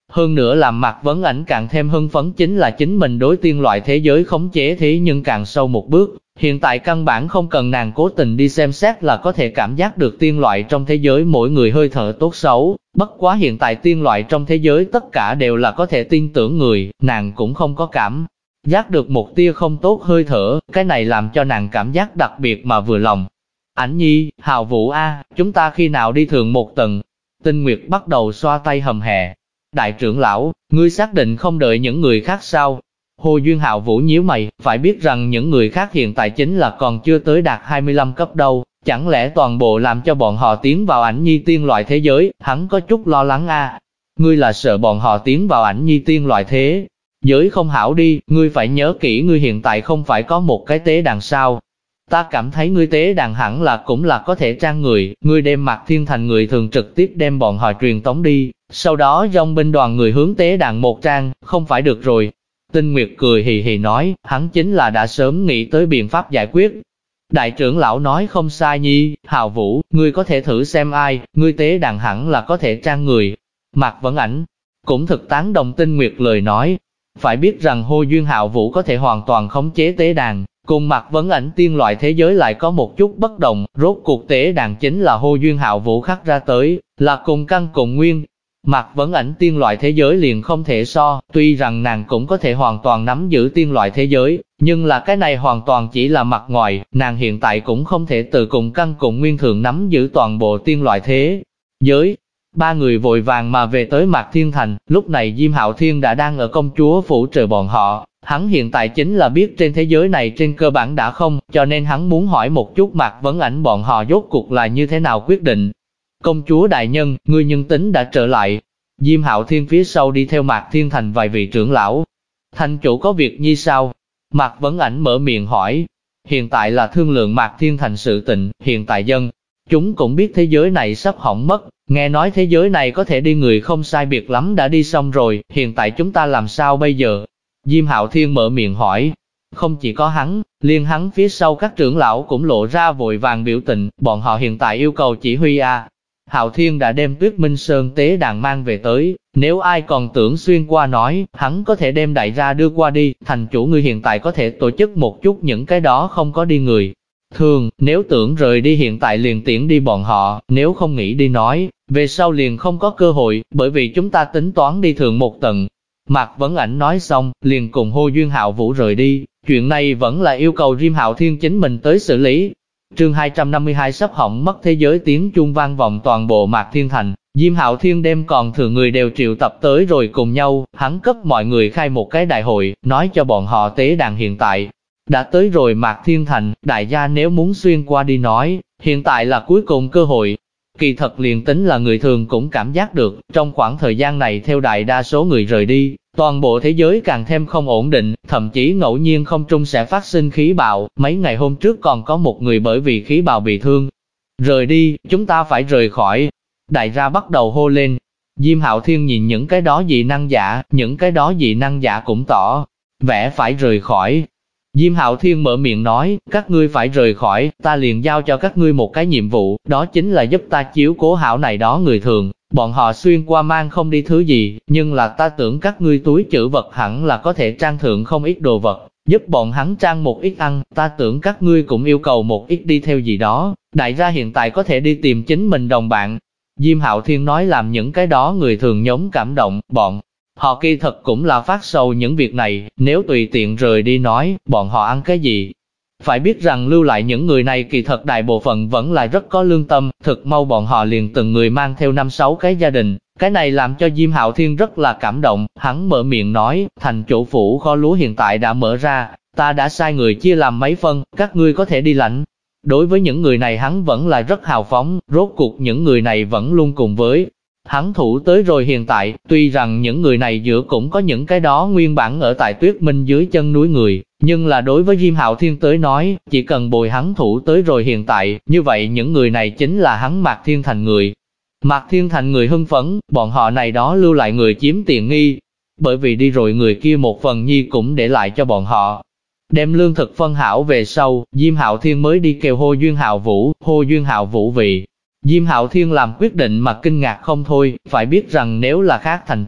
Hơn nữa làm Mạc Vấn Ảnh càng thêm hưng phấn chính là chính mình đối tiên loại thế giới khống chế thế nhưng càng sâu một bước. Hiện tại căn bản không cần nàng cố tình đi xem xét là có thể cảm giác được tiên loại trong thế giới mỗi người hơi thở tốt xấu. Bất quá hiện tại tiên loại trong thế giới tất cả đều là có thể tin tưởng người, nàng cũng không có cảm giác được một tia không tốt hơi thở, cái này làm cho nàng cảm giác đặc biệt mà vừa lòng. Ảnh Nhi, Hào Vũ a, chúng ta khi nào đi thượng một tầng? Tinh Nguyệt bắt đầu xoa tay hầm hè. Đại trưởng lão, ngươi xác định không đợi những người khác sao? Hồ Duyên Hạo Vũ nhíu mày, phải biết rằng những người khác hiện tại chính là còn chưa tới đạt 25 cấp đâu, chẳng lẽ toàn bộ làm cho bọn họ tiến vào Ảnh Nhi tiên loại thế giới, hắn có chút lo lắng a. Ngươi là sợ bọn họ tiến vào Ảnh Nhi tiên loại thế giới không hảo đi, ngươi phải nhớ kỹ ngươi hiện tại không phải có một cái tế đàn sao. Ta cảm thấy ngươi tế đàn hẳn là cũng là có thể trang người, ngươi đem Mạc Thiên Thành người thường trực tiếp đem bọn họ truyền tống đi, sau đó dòng binh đoàn người hướng tế đàn một trang, không phải được rồi. Tinh Nguyệt cười hì hì nói, hắn chính là đã sớm nghĩ tới biện pháp giải quyết. Đại trưởng lão nói không sai Nhi, Hào Vũ, ngươi có thể thử xem ai, ngươi tế đàn hẳn là có thể trang người. Mạc Vấn Ảnh cũng thực tán đồng Tinh Nguyệt lời nói. Phải biết rằng Hồ Duyên Hạo Vũ có thể hoàn toàn khống chế tế đàn, cùng Mạc Vấn Ảnh tiên loại thế giới lại có một chút bất đồng, rốt cuộc tế đàn chính là Hồ Duyên Hạo Vũ khắc ra tới, là cùng căn cùng nguyên. Mạc Vấn Ảnh tiên loại thế giới liền không thể so, tuy rằng nàng cũng có thể hoàn toàn nắm giữ tiên loại thế giới, nhưng là cái này hoàn toàn chỉ là mặt ngoài, nàng hiện tại cũng không thể từ cùng căn cùng nguyên thường nắm giữ toàn bộ tiên loại thế giới. Ba người vội vàng mà về tới Mạc Thiên Thành, lúc này Diêm Hạo Thiên đã đang ở công chúa phủ chờ bọn họ. Hắn hiện tại chính là biết trên thế giới này trên cơ bản đã không, cho nên hắn muốn hỏi một chút Mạc Vấn Ảnh bọn họ rốt cuộc là như thế nào quyết định. Công chúa đại nhân, ngươi nhân tính đã trở lại. Diêm Hạo Thiên phía sau đi theo Mạc Thiên Thành vài vị trưởng lão. Thành chủ có việc như sao? Mạc Vấn Ảnh mở miệng hỏi. Hiện tại là thương lượng Mạc Thiên Thành sự tình, hiện tại dân chúng cũng biết thế giới này sắp hỏng mất, nghe nói thế giới này có thể đi người không sai biệt lắm đã đi xong rồi, hiện tại chúng ta làm sao bây giờ? Diêm Hạo Thiên mở miệng hỏi. Không chỉ có hắn, liên hắn phía sau các trưởng lão cũng lộ ra vội vàng biểu tình, bọn họ hiện tại yêu cầu chỉ huy a. Hạo Thiên đã đem Tuyết Minh Sơn tế đàn mang về tới, nếu ai còn tưởng xuyên qua nói, hắn có thể đem đại gia đưa qua đi, thành chủ ngươi hiện tại có thể tổ chức một chút những cái đó không có đi người. Thường, nếu tưởng rời đi hiện tại liền tiễn đi bọn họ, nếu không nghĩ đi nói, về sau liền không có cơ hội, bởi vì chúng ta tính toán đi thượng một tầng. Mạc Vấn Ảnh nói xong, liền cùng Hồ Duyên Hạo Vũ rời đi, chuyện này vẫn là yêu cầu Diêm Hạo Thiên chính mình tới xử lý. Chương 252 sắp hỏng mất thế giới tiếng chuông vang vọng toàn bộ Mạc Thiên Thành, Diêm Hạo Thiên đem còn thừa người đều triệu tập tới rồi cùng nhau, hắn cấp mọi người khai một cái đại hội, nói cho bọn họ tế đàn hiện tại đã tới rồi Mạc Thiên Thành, đại gia nếu muốn xuyên qua đi nói, hiện tại là cuối cùng cơ hội. Kỳ thật liền tính là người thường cũng cảm giác được, trong khoảng thời gian này theo đại đa số người rời đi, toàn bộ thế giới càng thêm không ổn định, thậm chí ngẫu nhiên không trung sẽ phát sinh khí bạo, mấy ngày hôm trước còn có một người bởi vì khí bạo bị thương. Rời đi, chúng ta phải rời khỏi. Đại gia bắt đầu hô lên. Diêm Hạo Thiên nhìn những cái đó dị năng giả, những cái đó dị năng giả cũng tỏ vẻ phải rời khỏi. Diêm Hạo Thiên mở miệng nói, các ngươi phải rời khỏi, ta liền giao cho các ngươi một cái nhiệm vụ, đó chính là giúp ta chiếu cố hảo này đó người thường. Bọn họ xuyên qua mang không đi thứ gì, nhưng là ta tưởng các ngươi túi trữ vật hẳn là có thể trang thượng không ít đồ vật, giúp bọn hắn trang một ít ăn, ta tưởng các ngươi cũng yêu cầu một ít đi theo gì đó, đại gia hiện tại có thể đi tìm chính mình đồng bạn. Diêm Hạo Thiên nói làm những cái đó người thường nhóm cảm động, bọn họ kỳ thật cũng là phát sầu những việc này, nếu tùy tiện rời đi nói, bọn họ ăn cái gì? Phải biết rằng lưu lại những người này kỳ thật đại bộ phận vẫn là rất có lương tâm, thực mau bọn họ liền từng người mang theo 5-6 cái gia đình, cái này làm cho Diêm Hạo Thiên rất là cảm động, hắn mở miệng nói, thành chủ phủ kho lúa hiện tại đã mở ra, ta đã sai người chia làm mấy phân, các ngươi có thể đi lãnh. Đối với những người này hắn vẫn là rất hào phóng, rốt cuộc những người này vẫn luôn cùng với hắn thủ tới rồi hiện tại, tuy rằng những người này giữa cũng có những cái đó nguyên bản ở tại Tuyết Minh dưới chân núi người, nhưng là đối với Diêm Hạo Thiên tới nói, chỉ cần bồi hắn thủ tới rồi hiện tại, như vậy những người này chính là hắn Mạc Thiên Thành người. Mạc Thiên Thành người hưng phấn, bọn họ này đó lưu lại người chiếm tiện nghi, bởi vì đi rồi người kia một phần nhi cũng để lại cho bọn họ. Đem lương thực phân hảo về sau, Diêm Hạo Thiên mới đi kêu Hồ Duyên Hạo Vũ vì Diêm Hạo Thiên làm quyết định mà kinh ngạc không thôi, phải biết rằng nếu là khác thành chủ,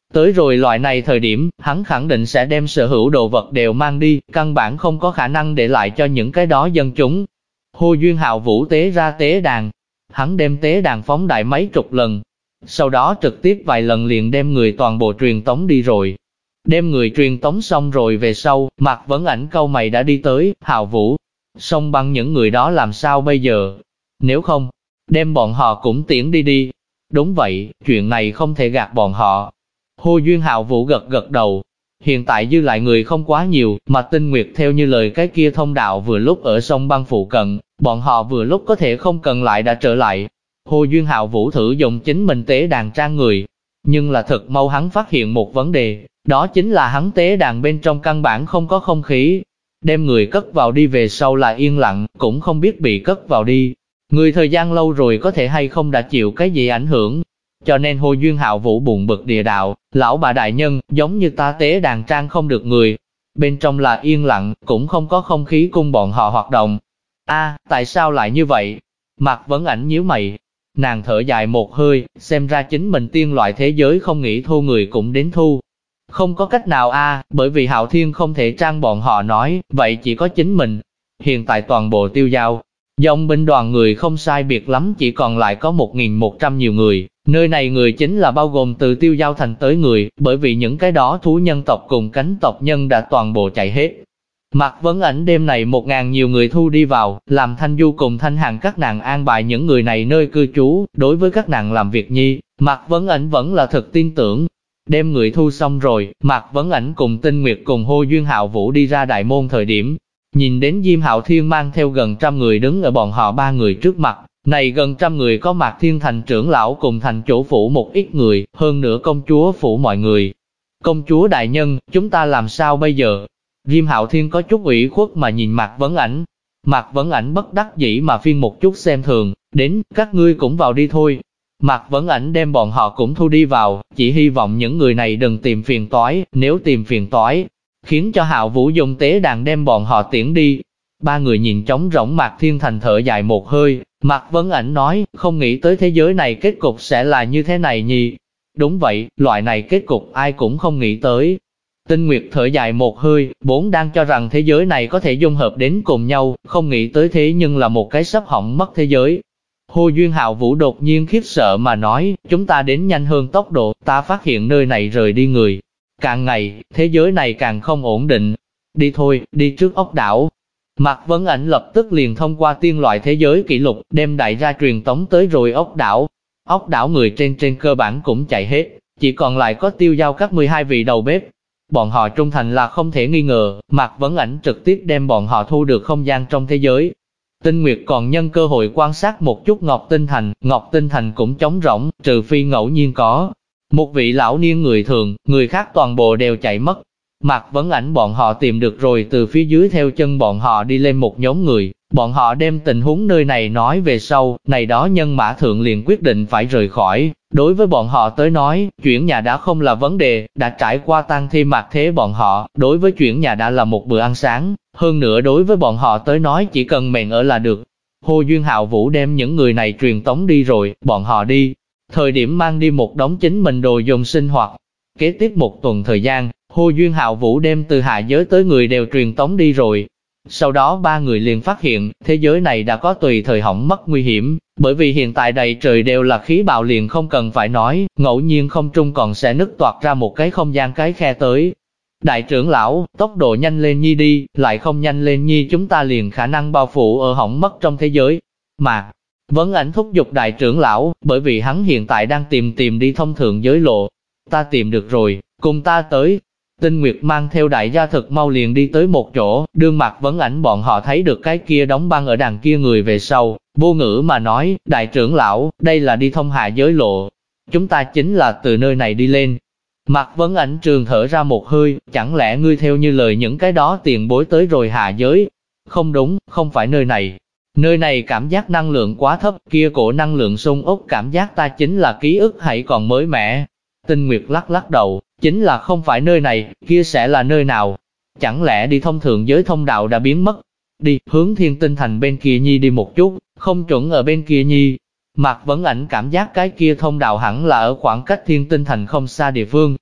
Tới rồi loại này thời điểm, hắn khẳng định sẽ đem sở hữu đồ vật đều mang đi, căn bản không có khả năng để lại cho những cái đó dân chúng. Hồ Duyên Hạo Vũ tế ra tế đàn, hắn đem tế đàn phóng đại mấy chục lần, sau đó trực tiếp vài lần liền đem người toàn bộ truyền tống đi rồi. Đem người truyền tống xong rồi về sau, Mạc Vấn Ảnh cau mày đã đi tới, Hạo Vũ, Sông Băng những người đó làm sao bây giờ? Nếu không, đem bọn họ cũng tiễn đi đi. Đúng vậy, chuyện này không thể gạt bọn họ. Hồ Duyên Hạo Vũ gật gật đầu. Hiện tại dư lại người không quá nhiều, mà Tinh Nguyệt theo như lời cái kia thông đạo vừa lúc ở sông Băng phụ cận, bọn họ vừa lúc có thể không cần lại đã trở lại. Hồ Duyên Hạo Vũ thử dùng chính mình tế đàn trang người, nhưng là thật mau hắn phát hiện một vấn đề, đó chính là hắn tế đàn bên trong căn bản không có không khí. Đem người cất vào đi về sau là yên lặng, cũng không biết bị cất vào đi. Người thời gian lâu rồi có thể hay không đã chịu cái gì ảnh hưởng. Cho nên Hồ Duyên Hạo Vũ buồn bực địa đạo, lão bà đại nhân, giống như ta tế đàn trang không được người. Bên trong là yên lặng, cũng không có không khí cung bọn họ hoạt động. Tại sao lại như vậy? Mạc Vấn Ảnh nhíu mày. Nàng thở dài một hơi, xem ra chính mình tiên loại thế giới không nghĩ thu người cũng đến thu. Không có cách nào bởi vì Hạo Thiên không thể trang bọn họ nói, vậy chỉ có chính mình. Hiện tại toàn bộ Tiêu Giao, dòng binh đoàn người không sai biệt lắm chỉ còn lại có 1.100 nhiều người. Nơi này người chính là bao gồm từ Tiêu Giao thành tới người, bởi vì những cái đó thú nhân tộc cùng cánh tộc nhân đã toàn bộ chạy hết. Mạc Vấn Ảnh đêm này 1.000 nhiều người thu đi vào, làm Thanh Du cùng Thanh Hằng các nàng an bài những người này nơi cư trú, đối với các nàng làm việc nhi, Mạc Vấn Ảnh vẫn là thật tin tưởng. Đem người thu xong rồi, Mạc Vấn Ảnh cùng Tinh Nguyệt cùng Hồ Duyên Hạo Vũ đi ra đại môn thời điểm, nhìn đến Diêm Hạo Thiên mang theo gần 100 người đứng ở bọn họ 3 người trước mặt. Này gần 100 người có Mạc Thiên thành trưởng lão cùng thành chủ phủ một ít người, hơn nữa công chúa phủ mọi người. Công chúa đại nhân, chúng ta làm sao bây giờ? Diêm Hạo Thiên có chút ủy khuất mà nhìn Mạc Vấn Ảnh. Mạc Vấn Ảnh bất đắc dĩ mà phiên một chút xem thường, đến, các ngươi cũng vào đi thôi. Mạc Vấn Ảnh đem bọn họ cũng thu đi vào, chỉ hy vọng những người này đừng tìm phiền toái, nếu tìm phiền toái, khiến cho Hạo Vũ dùng tế đàn đem bọn họ tiễn đi. 3 người nhìn trống rỗng Mạc Thiên thành thở dài một hơi, Mạc Vấn Ảnh nói, không nghĩ tới thế giới này kết cục sẽ là như thế này nhỉ. Đúng vậy, loại này kết cục ai cũng không nghĩ tới. Tinh Nguyệt thở dài một hơi, vốn đang cho rằng thế giới này có thể dung hợp đến cùng nhau, không nghĩ tới thế nhưng là một cái sắp hỏng mất thế giới. Hồ Duyên Hạo Vũ đột nhiên khiếp sợ mà nói, chúng ta đến nhanh hơn tốc độ, ta phát hiện nơi này rời đi người. Càng ngày, thế giới này càng không ổn định. Đi thôi, đi trước ốc đảo. Mạc Vấn Ảnh lập tức liền thông qua tiên loại thế giới kỷ lục, đem đại gia truyền tống tới rồi ốc đảo. Ốc đảo người trên cơ bản cũng chạy hết, chỉ còn lại có Tiêu Giao các 12 vị đầu bếp. Bọn họ trung thành là không thể nghi ngờ, Mạc Vấn Ảnh trực tiếp đem bọn họ thu được không gian trong thế giới. Tinh Nguyệt còn nhân cơ hội quan sát một chút Ngọc Tinh Thành cũng trống rỗng, trừ phi ngẫu nhiên có một vị lão niên người thường, người khác toàn bộ đều chạy mất. Mạc Vấn Ảnh bọn họ tìm được rồi, từ phía dưới theo chân bọn họ đi lên một nhóm người, bọn họ đem tình huống nơi này nói về sau, này đó nhân mã thượng liền quyết định phải rời khỏi. Đối với bọn họ tới nói, chuyển nhà đã không là vấn đề, đã trải qua tang thi mạt thế bọn họ, đối với chuyển nhà đã là một bữa ăn sáng, hơn nữa đối với bọn họ tới nói chỉ cần mền ở là được. Hồ Duyên Hạo Vũ đem những người này truyền tống đi rồi, bọn họ đi. Thời điểm mang đi một đống chính mình đồ dùng sinh hoạt. Kế tiếp một tuần thời gian, Hồ Duyên Hạo Vũ đem từ hạ giới tới người đều truyền tống đi rồi. Sau đó 3 người liền phát hiện, thế giới này đã có tùy thời hỏng mất nguy hiểm, bởi vì hiện tại đầy trời đều là khí bạo liền không cần phải nói, ngẫu nhiên không trung còn sẽ nứt toạc ra một cái không gian cái khe tới. Đại trưởng lão, tốc độ nhanh lên nhi đi, lại không nhanh lên nhi chúng ta liền khả năng bao phủ ở hỏng mất trong thế giới. Mà, Vấn Ảnh thúc giục đại trưởng lão, bởi vì hắn hiện tại đang tìm đi thông thượng giới lộ. Ta tìm được rồi, cùng ta tới. Tinh Nguyệt mang theo đại gia thực mau liền đi tới một chỗ, đương Mạc Vấn Ảnh bọn họ thấy được cái kia đóng băng ở đằng kia người về sau, vô ngữ mà nói, đại trưởng lão, đây là đi thông hạ giới lộ. Chúng ta chính là từ nơi này đi lên. Mạc Vấn Ảnh trường thở ra một hơi, chẳng lẽ ngươi theo như lời những cái đó tiền bối tới rồi hạ giới? Không đúng, không phải nơi này. Nơi này cảm giác năng lượng quá thấp, kia cổ năng lượng sung úc cảm giác ta chính là ký ức hãy còn mới mẻ. Tinh Nguyệt lắc đầu, chính là không phải nơi này, kia sẽ là nơi nào? Chẳng lẽ đi thông thượng giới thông đạo đã biến mất? Đi, hướng Thiên Tinh Thành bên kia nhi đi một chút, không chuẩn ở bên kia nhi. Mạc Vấn Ảnh cảm giác cái kia thông đạo hẳn là ở khoảng cách Thiên Tinh Thành không xa địa phương.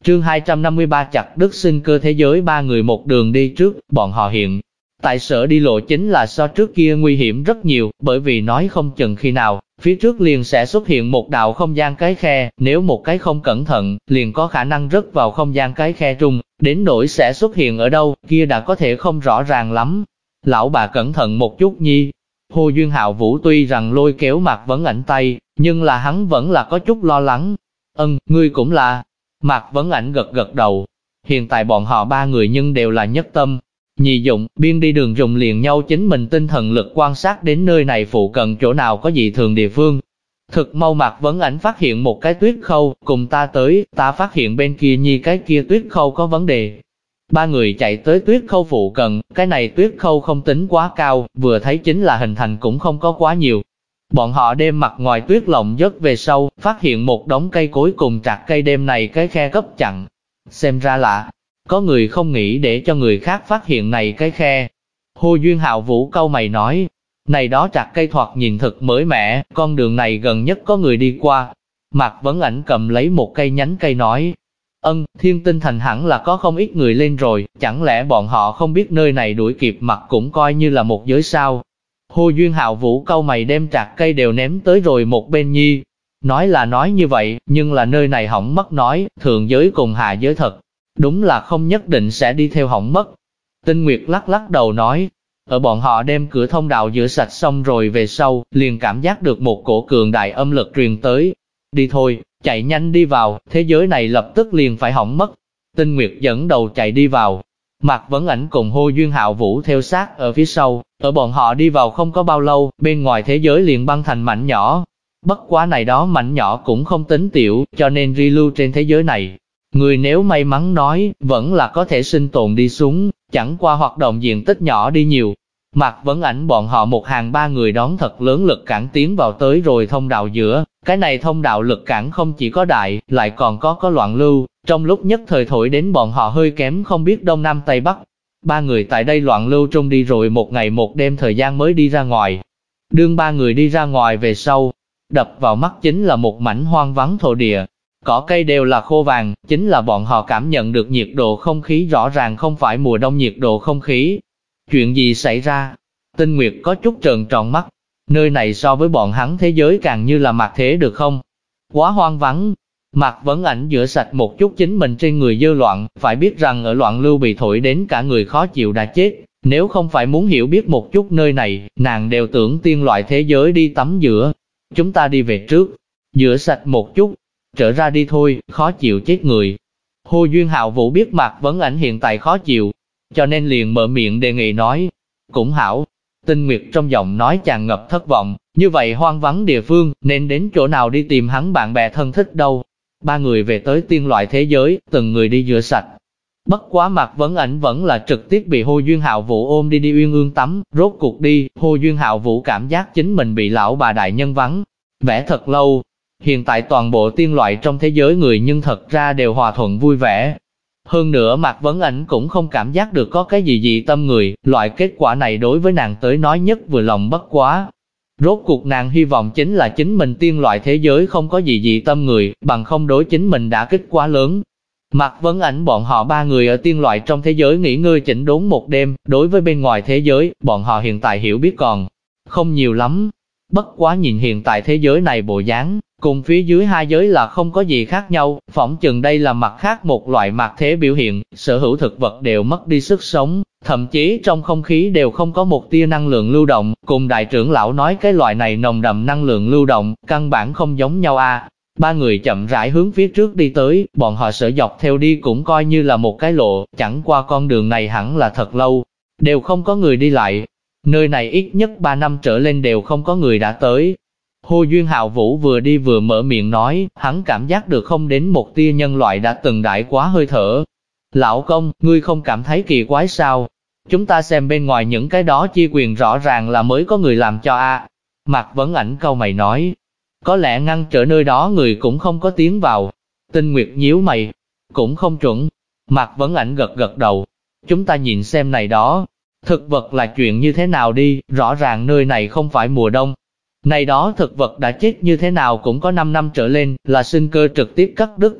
Chương 253 chặt đứt sinh cơ thế giới. Ba người một đường đi trước, bọn họ hiện tại sở đi lộ chính là so trước kia nguy hiểm rất nhiều, bởi vì nói không chừng khi nào, phía trước liền sẽ xuất hiện một đạo không gian cái khe, nếu một cái không cẩn thận, liền có khả năng rớt vào không gian cái khe trung, đến nỗi sẽ xuất hiện ở đâu, kia đã có thể không rõ ràng lắm. Lão bà cẩn thận một chút nhi. Hồ Duyên Hạo Vũ tuy rằng lôi kéo Mạc Vấn Ảnh tay, nhưng là hắn vẫn là có chút lo lắng. Ngươi cũng là. Mạc Vấn Ảnh gật gật đầu. Hiện tại bọn họ ba người nhưng đều là nhất tâm, nhị dụng, biên đi đường dùng liền nhau chính mình tinh thần lực quan sát đến nơi này phụ cận chỗ nào có dị thường địa phương. Thực mau Mạc Vấn Ảnh phát hiện một cái tuyết khâu, cùng ta tới, ta phát hiện bên kia nhi cái kia tuyết khâu có vấn đề. Ba người chạy tới tuyết khâu phụ cận, cái này tuyết khâu không tính quá cao, vừa thấy chính là hình thành cũng không có quá nhiều. Bọn họ đem mặt ngoài tuyết lộng dớt về sau, phát hiện một đống cây cối cùng trạc cây đêm này cái khe cấp chặn. Xem ra lạ, có người không nghĩ để cho người khác phát hiện này cái khe. Hồ Duyên Hạo Vũ cau mày nói, này đó trạc cây thoạt nhìn thật mới mẻ, con đường này gần nhất có người đi qua. Mạc Vấn Ảnh cầm lấy một cây nhánh cây nói, Thiên Tinh Thành hẳn là có không ít người lên rồi, chẳng lẽ bọn họ không biết nơi này đuổi kịp mặt cũng coi như là một giới sao? Hồ Duyên Hạo Vũ cau mày đem trạc cây đều ném tới rồi một bên nhi. Nói là nói như vậy, nhưng là nơi này hỏng mất nói, thượng giới cùng hạ giới thật. Đúng là không nhất định sẽ đi theo hỏng mất. Tinh Nguyệt lắc lắc đầu nói, ở bọn họ đem cửa thông đạo rửa sạch xong rồi về sau, liền cảm giác được một cổ cường đại âm lực truyền tới. Đi thôi, chạy nhanh đi vào, thế giới này lập tức liền phải hỏng mất. Tinh Nguyệt dẫn đầu chạy đi vào. Mạc Vấn Ảnh cùng Hồ Duyên Hạo Vũ theo sát ở phía sau, ở bọn họ đi vào không có bao lâu, bên ngoài thế giới liền băng thành mảnh nhỏ. Bất quá này đó mảnh nhỏ cũng không tính tiểu, cho nên ri lưu trên thế giới này. Người nếu may mắn nói, vẫn là có thể sinh tồn đi xuống, chẳng qua hoạt động diện tích nhỏ đi nhiều. Mạc Vấn Ảnh bọn họ một hàng ba người đón thật lớn lực cản tiến vào tới rồi thông đạo giữa. Cái này thông đạo lực cản không chỉ có đại, lại còn có loạn lưu, trong lúc nhất thời thổi đến bọn họ hơi kém không biết đông nam tây bắc. Ba người tại đây loạn lưu trung đi rồi một ngày một đêm thời gian mới đi ra ngoài. Đương ba người đi ra ngoài về sau, đập vào mắt chính là một mảnh hoang vắng thổ địa. Cỏ cây đều là khô vàng, chính là bọn họ cảm nhận được nhiệt độ không khí rõ ràng không phải mùa đông nhiệt độ không khí. Chuyện gì xảy ra? Tinh Nguyệt có chút trợn tròn mắt. Nơi này so với bọn hắn thế giới càng như là mạt thế được không? Quá hoang vắng. Mạc Vấn Ảnh rửa sạch một chút chính mình trên người dơ loạn, phải biết rằng ở loạn lưu bị thổi đến cả người khó chịu đã chết. Nếu không phải muốn hiểu biết một chút nơi này, nàng đều tưởng tiên loại thế giới đi tắm giữa. Chúng ta đi về trước, rửa sạch một chút, trở ra đi thôi, khó chịu chết người. Hồ Duyên Hạo Vũ biết Mạc Vấn Ảnh hiện tại khó chịu, cho nên liền mở miệng đề nghị nói, cũng hảo. Tinh Nguyệt trong giọng nói tràn ngập thất vọng, như vậy hoang vắng địa phương, nên đến chỗ nào đi tìm hắn bạn bè thân thích đâu. Ba người về tới tiên loại thế giới, từng người đi rửa sạch. Bất quá Mạc Vấn Ảnh vẫn là trực tiếp bị Hồ Duyên Hạo Vũ ôm đi uyên ương tắm, rốt cuộc đi, Hồ Duyên Hạo Vũ cảm giác chính mình bị lão bà đại nhân vắng vẻ thật lâu. Hiện tại toàn bộ tiên loại trong thế giới người nhưng thật ra đều hòa thuận vui vẻ. Hơn nữa Mạc Vấn Ảnh cũng không cảm giác được có cái gì dị tâm người, loại kết quả này đối với nàng tới nói nhất vừa lòng bất quá. Rốt cuộc nàng hy vọng chính là chính mình tiên loại thế giới không có gì dị tâm người, bằng không đối chính mình đã kích quá lớn. Mạc Vấn Ảnh bọn họ ba người ở tiên loại trong thế giới nghỉ ngơi chỉnh đốn một đêm, đối với bên ngoài thế giới, bọn họ hiện tại hiểu biết còn không nhiều lắm. Bất quá nhìn hiện tại thế giới này bộ dáng, cùng phía dưới hai giới là không có gì khác nhau, phỏng chừng đây là mặt khác một loại mạt thế biểu hiện, sở hữu thực vật đều mất đi sức sống, thậm chí trong không khí đều không có một tia năng lượng lưu động, cùng đại trưởng lão nói cái loại này nồng đậm năng lượng lưu động, căn bản không giống nhau a. Ba người chậm rãi hướng phía trước đi tới, bọn họ sở dọc theo đi cũng coi như là một cái lộ, chẳng qua con đường này hẳn là thật lâu, đều không có người đi lại. Nơi này ít nhất 3 năm trở lên đều không có người đã tới. Hồ Duyên Hạo Vũ vừa đi vừa mở miệng nói, hắn cảm giác được không đến một tia nhân loại đã từng đãi quá hơi thở. Lão công, ngươi không cảm thấy kỳ quái sao? Chúng ta xem bên ngoài những cái đó chi quyền rõ ràng là mới có người làm cho a. Mạc Vấn Ảnh cau mày nói, có lẽ ngăn trở nơi đó người cũng không có tiến vào. Tinh Nguyệt nhíu mày, cũng không chuẩn. Mạc Vấn Ảnh gật gật đầu, chúng ta nhìn xem này đó. Thực vật là chuyện như thế nào đi, rõ ràng nơi này không phải mùa đông. Này đó thực vật đã chết như thế nào cũng có 5 năm trở lên, là sinh cơ trực tiếp cắt đứt.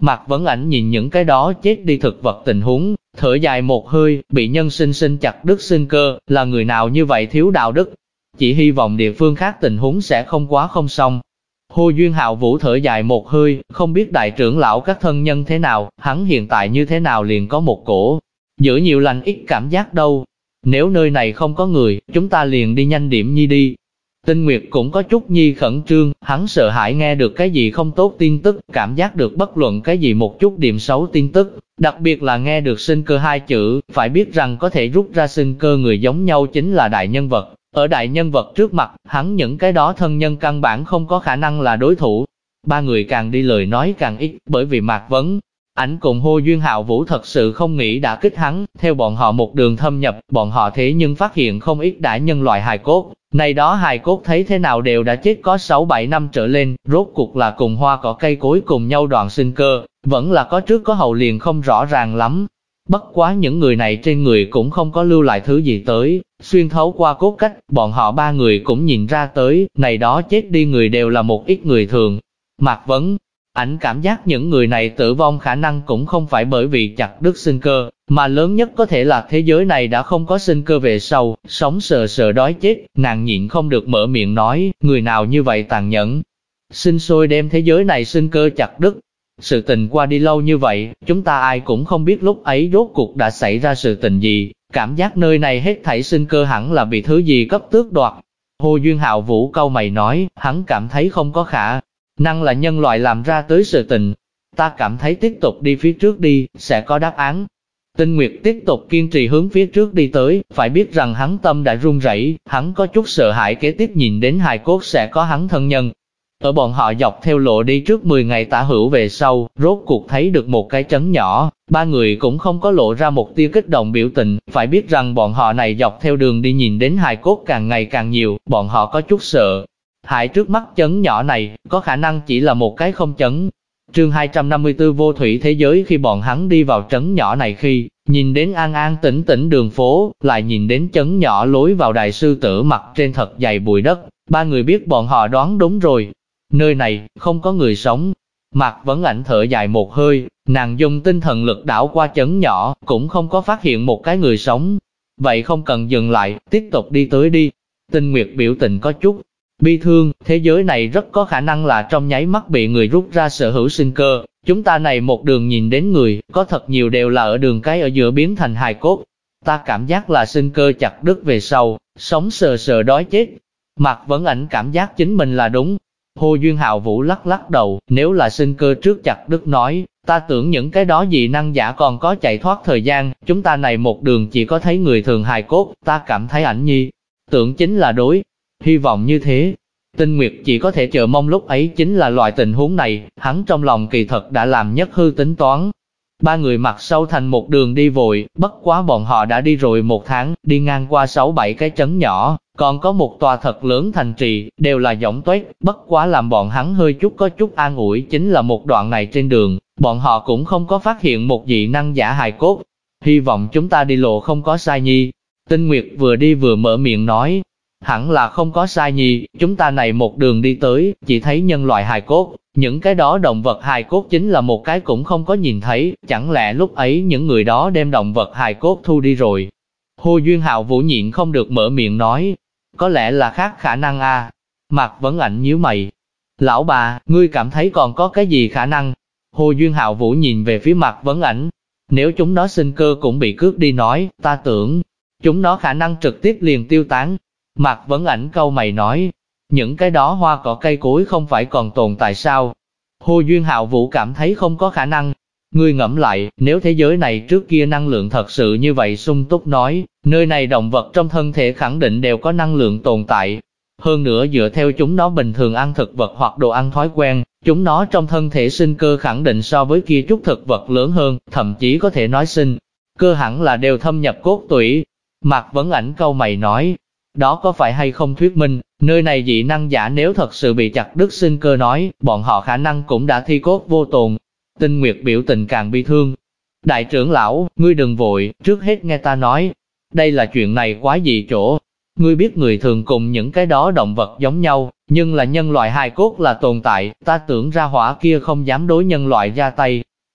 Mạc Vấn Ảnh nhìn những cái đó chết đi thực vật tình huống, thở dài một hơi, bị nhân sinh sinh chặt đứt sinh cơ, là người nào như vậy thiếu đạo đức. Chỉ hy vọng địa phương khác tình huống sẽ không quá không xong. Hồ Duyên Hạo Vũ thở dài một hơi, không biết đại trưởng lão các thân nhân thế nào, hắn hiện tại như thế nào liền có một cổ giữ nhiều lành ít cảm giác đâu. Nếu nơi này không có người, chúng ta liền đi nhanh điểm nhi đi. Tinh Nguyệt cũng có chút nhi khẩn trương, hắn sợ hãi nghe được cái gì không tốt tin tức, cảm giác được bất luận cái gì một chút điểm xấu tin tức, đặc biệt là nghe được sinh cơ hai chữ, phải biết rằng có thể rút ra sinh cơ người giống nhau chính là đại nhân vật. Ở đại nhân vật trước mặt, hắn những cái đó thân nhân căn bản không có khả năng là đối thủ. Ba người càng đi lời nói càng ít, bởi vì Mạc Vấn Ảnh cùng Hồ Duyên Hạo Vũ thật sự không nghĩ đã kích hắn, theo bọn họ một đường thâm nhập, bọn họ thế nhưng phát hiện không ít đã nhân loại hài cốt. Này đó hài cốt thấy thế nào đều đã chết có 6-7 năm trở lên, rốt cuộc là cùng hoa cỏ cây cối cùng nhau đoạn sinh cơ, vẫn là có trước có hậu liền không rõ ràng lắm. Bất quá những người này trên người cũng không có lưu lại thứ gì tới, xuyên thấu qua cốt cách, bọn họ ba người cũng nhìn ra tới, này đó chết đi người đều là một ít người thường. Mạc Vấn Ảnh cảm giác những người này tử vong khả năng cũng không phải bởi vì chặt đứt sinh cơ, mà lớn nhất có thể là thế giới này đã không có sinh cơ về sau, sống sờ sờ đói chết, nàng nhịn không được mở miệng nói, người nào như vậy tàn nhẫn, sinh sôi đem thế giới này sinh cơ chặt đứt. Sự tình qua đi lâu như vậy, chúng ta ai cũng không biết lúc ấy rốt cuộc đã xảy ra sự tình gì, cảm giác nơi này hết thảy sinh cơ hẳn là bị thứ gì cấp tước đoạt. Hồ Duyên Hạo Vũ cau mày nói, hắn cảm thấy không có khả năng là nhân loại làm ra tới sự tình. Ta cảm thấy tiếp tục đi phía trước đi, sẽ có đáp án. Tinh Nguyệt tiếp tục kiên trì hướng phía trước đi tới, phải biết rằng hắn tâm đã run rẩy, hắn có chút sợ hãi kế tiếp nhìn đến hài cốt sẽ có hắn thân nhân. Ở bọn họ dọc theo lộ đi trước 10 ngày tả hữu về sau, rốt cuộc thấy được một cái trấn nhỏ, ba người cũng không có lộ ra một tia kích động biểu tình, phải biết rằng bọn họ này dọc theo đường đi nhìn đến hài cốt càng ngày càng nhiều, bọn họ có chút sợ. Hại trước mắt trấn nhỏ này, có khả năng chỉ là một cái không trấn. Chương 254 vô thủy thế giới. Khi bọn hắn đi vào trấn nhỏ này khi, nhìn đến an an tĩnh tĩnh đường phố, lại nhìn đến trấn nhỏ lối vào đại sư tử mặt trên thật dày bụi đất, ba người biết bọn họ đoán đúng rồi. Nơi này, không có người sống. Mạc Vấn Ảnh thở dài một hơi, nàng dùng tinh thần lực đảo qua trấn nhỏ, cũng không có phát hiện một cái người sống. Vậy không cần dừng lại, tiếp tục đi tới đi. Tinh Nguyệt biểu tình có chút bi thương, thế giới này rất có khả năng là trong nháy mắt bị người rút ra sở hữu sinh cơ. Chúng ta này một đường nhìn đến người, có thật nhiều đều là ở đường cái ở giữa biến thành hài cốt. Ta cảm giác là sinh cơ chặt đứt về sau, sống sờ sờ đói chết. Mạc Vấn Ảnh cảm giác chính mình là đúng. Hồ Duyên Hạo Vũ lắc lắc đầu, nếu là sinh cơ trước chặt đứt nói, ta tưởng những cái đó dị năng giả còn có chạy thoát thời gian, chúng ta này một đường chỉ có thấy người thường hài cốt, ta cảm thấy Ảnh nhi tưởng chính là đối. Hy vọng như thế. Tinh Nguyệt chỉ có thể chờ mong lúc ấy chính là loại tình huống này, hắn trong lòng kỳ thật đã làm nhất hư tính toán. Ba người mặt sau thành một đường đi vội, bất quá bọn họ đã đi rồi 1 tháng, đi ngang qua 6-7 cái trấn nhỏ, còn có một tòa thật lớn thành trì, đều là giỏng tuếch, bất quá làm bọn hắn hơi chút có chút an ủi chính là một đoạn này trên đường, bọn họ cũng không có phát hiện một dị năng giả hài cốt. Hy vọng chúng ta đi lộ không có sai nhi. Tinh Nguyệt vừa đi vừa mở miệng nói, hẳn là không có sai nhi, chúng ta này một đường đi tới, chỉ thấy nhân loại hài cốt, những cái đó động vật hài cốt chính là một cái cũng không có nhìn thấy, chẳng lẽ lúc ấy những người đó đem động vật hài cốt thu đi rồi. Hồ Duyên Hạo Vũ nhịn không được mở miệng nói, có lẽ là khác khả năng a. Mạc Vấn Ảnh nhíu mày, lão bà, ngươi cảm thấy còn có cái gì khả năng? Hồ Duyên Hạo Vũ nhìn về phía Mạc Vấn Ảnh, nếu chúng nó sinh cơ cũng bị cướp đi nói, ta tưởng, chúng nó khả năng trực tiếp liền tiêu tán. Mạc Vấn Ảnh cau mày nói, những cái đó hoa cỏ cây cối không phải còn tồn tại sao? Hồ Duyên Hạo Vũ cảm thấy không có khả năng. Ngươi ngẫm lại, nếu thế giới này trước kia năng lượng thật sự như vậy sung túc nói, nơi này động vật trong thân thể khẳng định đều có năng lượng tồn tại. Hơn nữa dựa theo chúng nó bình thường ăn thực vật hoặc đồ ăn thói quen, chúng nó trong thân thể sinh cơ khẳng định so với kia chút thực vật lớn hơn, thậm chí có thể nói sinh cơ hẳn là đều thâm nhập cốt tủy. Mạc Vấn Ảnh cau mày nói, đó có phải hay không thuyết minh, nơi này dị năng giả nếu thật sự bị chặt đứt sinh cơ nói, bọn họ khả năng cũng đã thi cốt vô tồn. Tinh Nguyệt biểu tình càng bi thương. Đại trưởng lão, ngươi đừng vội, trước hết nghe ta nói. Đây là chuyện này quái dị chỗ. Ngươi biết người thường cùng những cái đó động vật giống nhau, nhưng là nhân loại hài cốt là tồn tại, ta tưởng ra hỏa kia không dám đối nhân loại ra tay,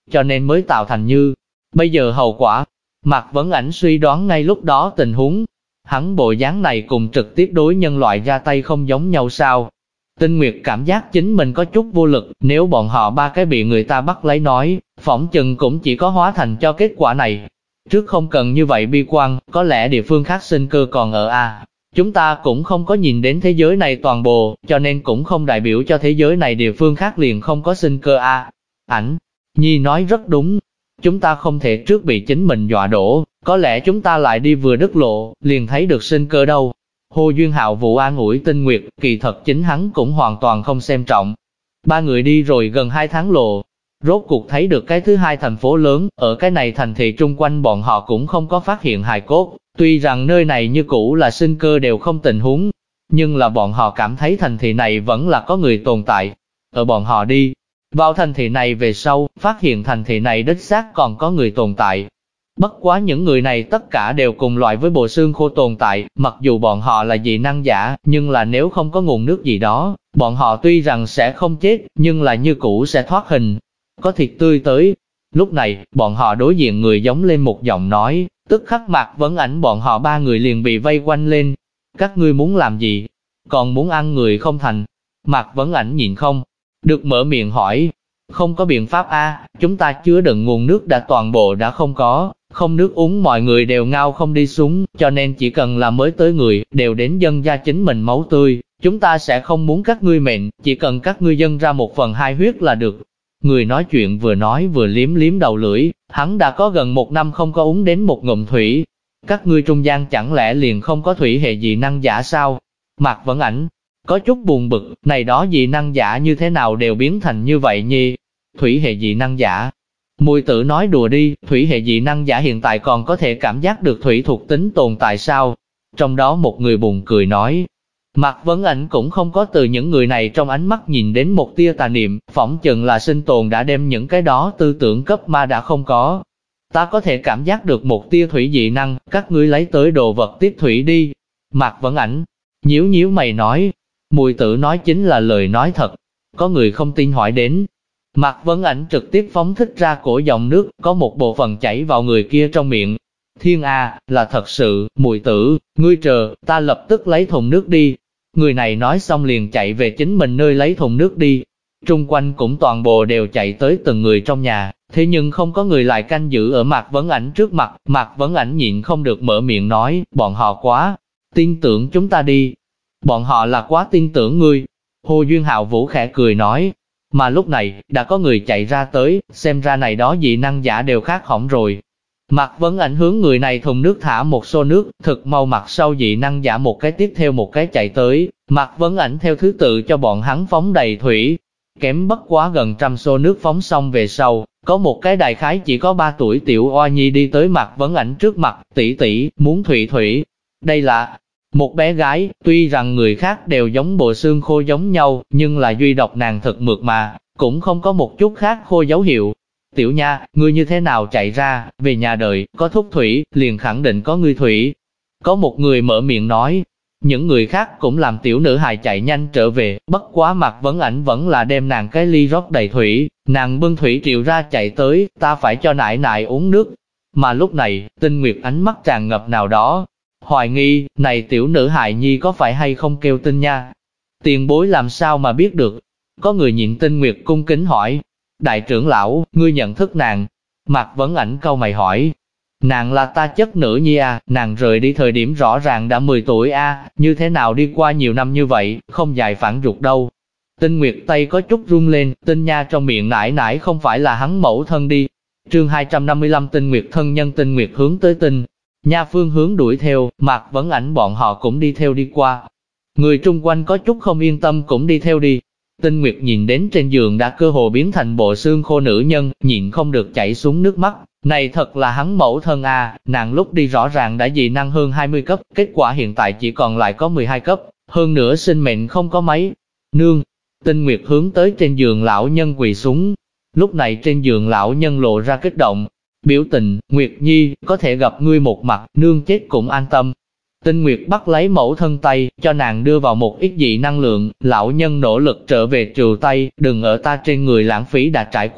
cho nên mới tạo thành như bây giờ hậu quả. Mạc Vấn Ảnh suy đoán ngay lúc đó tình huống, hắn bộ dáng này cùng trực tiếp đối nhân loại ra tay không giống nhau sao. Tinh Nguyệt cảm giác chính mình có chút vô lực, nếu bọn họ ba cái bị người ta bắt lấy nói, phỏng chừng cũng chỉ có hóa thành cho kết quả này. Trước không cần như vậy bi quan, có lẽ địa phương khác sinh cơ còn ở A. Chúng ta cũng không có nhìn đến thế giới này toàn bộ, cho nên cũng không đại biểu cho thế giới này địa phương khác liền không có sinh cơ A. Ảnh Nhi nói rất đúng, chúng ta không thể trước bị chính mình dọa đổ, có lẽ chúng ta lại đi vừa đứt lộ, liền thấy được sinh cơ đâu. Hồ Duyên Hạo Vũ an ủi Tinh Nguyệt, kỳ thật chính hắn cũng hoàn toàn không xem trọng. Ba người đi rồi gần 2 tháng lộ, rốt cuộc thấy được cái thứ hai thành phố lớn, ở cái này thành thị trung quanh bọn họ cũng không có phát hiện hài cốt, tuy rằng nơi này như cũ là sinh cơ đều không tình huống, nhưng là bọn họ cảm thấy thành thị này vẫn là có người tồn tại. Ở bọn họ đi vào thành thị này về sau, phát hiện thành thị này đích xác còn có người tồn tại. Bất quá những người này tất cả đều cùng loại với bộ xương khô tồn tại, mặc dù bọn họ là dị năng giả, nhưng là nếu không có nguồn nước gì đó, bọn họ tuy rằng sẽ không chết, nhưng là như cũ sẽ thoát hình. Có thịt tươi tới. Lúc này, bọn họ đối diện người giống lên một giọng nói, tức khắc Mạc Vấn Ảnh bọn họ ba người liền bị vây quanh lên. Các ngươi muốn làm gì? Còn muốn ăn người không thành? Mạc Vấn Ảnh nhìn không được mở miệng hỏi. Không có biện pháp a, chúng ta chứa đựng nguồn nước đã toàn bộ đã không có, không nước uống mọi người đều ngao không đi xuống, cho nên chỉ cần là mới tới người, đều đến dâng ra chính mình máu tươi, chúng ta sẽ không muốn các ngươi mệnh, chỉ cần các ngươi dâng ra 1/2 huyết là được. Người nói chuyện vừa nói vừa liếm liếm đầu lưỡi, hắn đã có gần 1 năm không có uống đến một ngụm thủy. Các ngươi trung gian chẳng lẽ liền không có thủy hệ dị năng giả sao? Mạc Vấn Ảnh có chút buồn bực, này đó dị năng giả như thế nào đều biến thành như vậy nhi? Thủy hệ dị năng giả. Mùi tử nói đùa đi, thủy hệ dị năng giả hiện tại còn có thể cảm giác được thủy thuộc tính tồn tại sao? Trong đó một người buồn cười nói. Mạc Vấn Ảnh cũng không có từ những người này trong ánh mắt nhìn đến một tia tà niệm, phỏng chừng là sinh tồn đã đem những cái đó tư tưởng cấp ma đã không có. Ta có thể cảm giác được một tia thủy dị năng, các ngươi lấy tới đồ vật tiếp thủy đi. Mạc Vấn Ảnh nhíu nhíu mày nói. Mùi tử nói chính là lời nói thật. Có người không tin hỏi đến. Mạc Vấn Ảnh trực tiếp phóng thích ra cổ dòng nước, có một bộ phận chảy vào người kia trong miệng. Thiên A, là thật sự, mùi tử, ngươi chờ, ta lập tức lấy thùng nước đi. Người này nói xong liền chạy về chính mình nơi lấy thùng nước đi. Trung quanh cũng toàn bộ đều chạy tới từng người trong nhà, thế nhưng không có người lại canh giữ ở Mạc Vấn Ảnh trước mặt. Mạc Vấn Ảnh nhịn không được mở miệng nói, bọn họ quá tin tưởng chúng ta đi. Bọn họ là quá tin tưởng ngươi. Hồ Duyên Hạo Vũ khẽ cười nói. Mà lúc này, đã có người chạy ra tới, xem ra này đó dị năng giả đều khác hỏng rồi. Mạc Vấn Ảnh hướng người này thùng nước thả một xô nước, thực mau mặt sau dị năng giả một cái tiếp theo một cái chạy tới, Mạc Vấn Ảnh theo thứ tự cho bọn hắn phóng đầy thủy. Kém bất quá gần 100 xô nước phóng xong về sau, có một cái đại khái chỉ có 3 tuổi tiểu oa nhi đi tới Mạc Vấn Ảnh trước mặt, tỷ tỷ, muốn thủy. Đây là một bé gái, tuy rằng người khác đều giống bộ xương khô giống nhau, nhưng là duy độc nàng thật mượt mà, cũng không có một chút khác khô dấu hiệu. Tiểu nha, ngươi như thế nào chạy ra, về nhà đợi, có thúc thủy, liền khẳng định có ngươi thủy. Có một người mở miệng nói, những người khác cũng làm tiểu nữ hài chạy nhanh trở về, bất quá Mạc Vấn Ảnh vẫn là đem nàng cái ly rót đầy thủy, nàng bưng thủy triệu ra chạy tới, ta phải cho nại nại uống nước. Mà lúc này, Tinh Nguyệt ánh mắt tràn ngập nào đó, hoài nghi, này tiểu nữ hài nhi có phải hay không kêu Tinh nha? Tiền bối làm sao mà biết được? Có người nhịn Tinh Nguyệt cung kính hỏi, đại trưởng lão, ngươi nhận thức nàng? Mạc Vấn Ảnh cau mày hỏi, nàng là ta chất nữ nhi à, nàng rời đi thời điểm rõ ràng đã 10 tuổi a, như thế nào đi qua nhiều năm như vậy, không dài phản ruột đâu. Tinh Nguyệt tay có chút run lên, Tinh nha trong miệng nải nải không phải là hắn mẫu thân đi. Chương 255 Tinh Nguyệt thân nhân. Tinh Nguyệt hướng tới Tinh nha phương hướng đuổi theo, Mạc Vấn Ảnh bọn họ cũng đi theo đi qua. Người chung quanh có chút không yên tâm cũng đi theo đi. Tinh Nguyệt nhìn đến trên giường đã cơ hồ biến thành bộ xương khô nữ nhân, nhịn không được chảy xuống nước mắt. Này thật là hắn mẫu thân à, nàng lúc đi rõ ràng đã dị năng hơn 20 cấp, kết quả hiện tại chỉ còn lại có 12 cấp, hơn nữa sinh mệnh không có mấy. Nương, Tinh Nguyệt hướng tới trên giường lão nhân quỳ xuống. Lúc này trên giường lão nhân lộ ra kích động, biểu tình, Nguyệt Nhi, có thể gặp ngươi một mặt, nương chết cũng an tâm. Tinh Nguyệt bắt lấy mẫu thân tay, cho nàng đưa vào một ít dị năng lượng, lão nhân nỗ lực trở về trừ tay, đừng ở ta trên người lãng phí đã trải qua,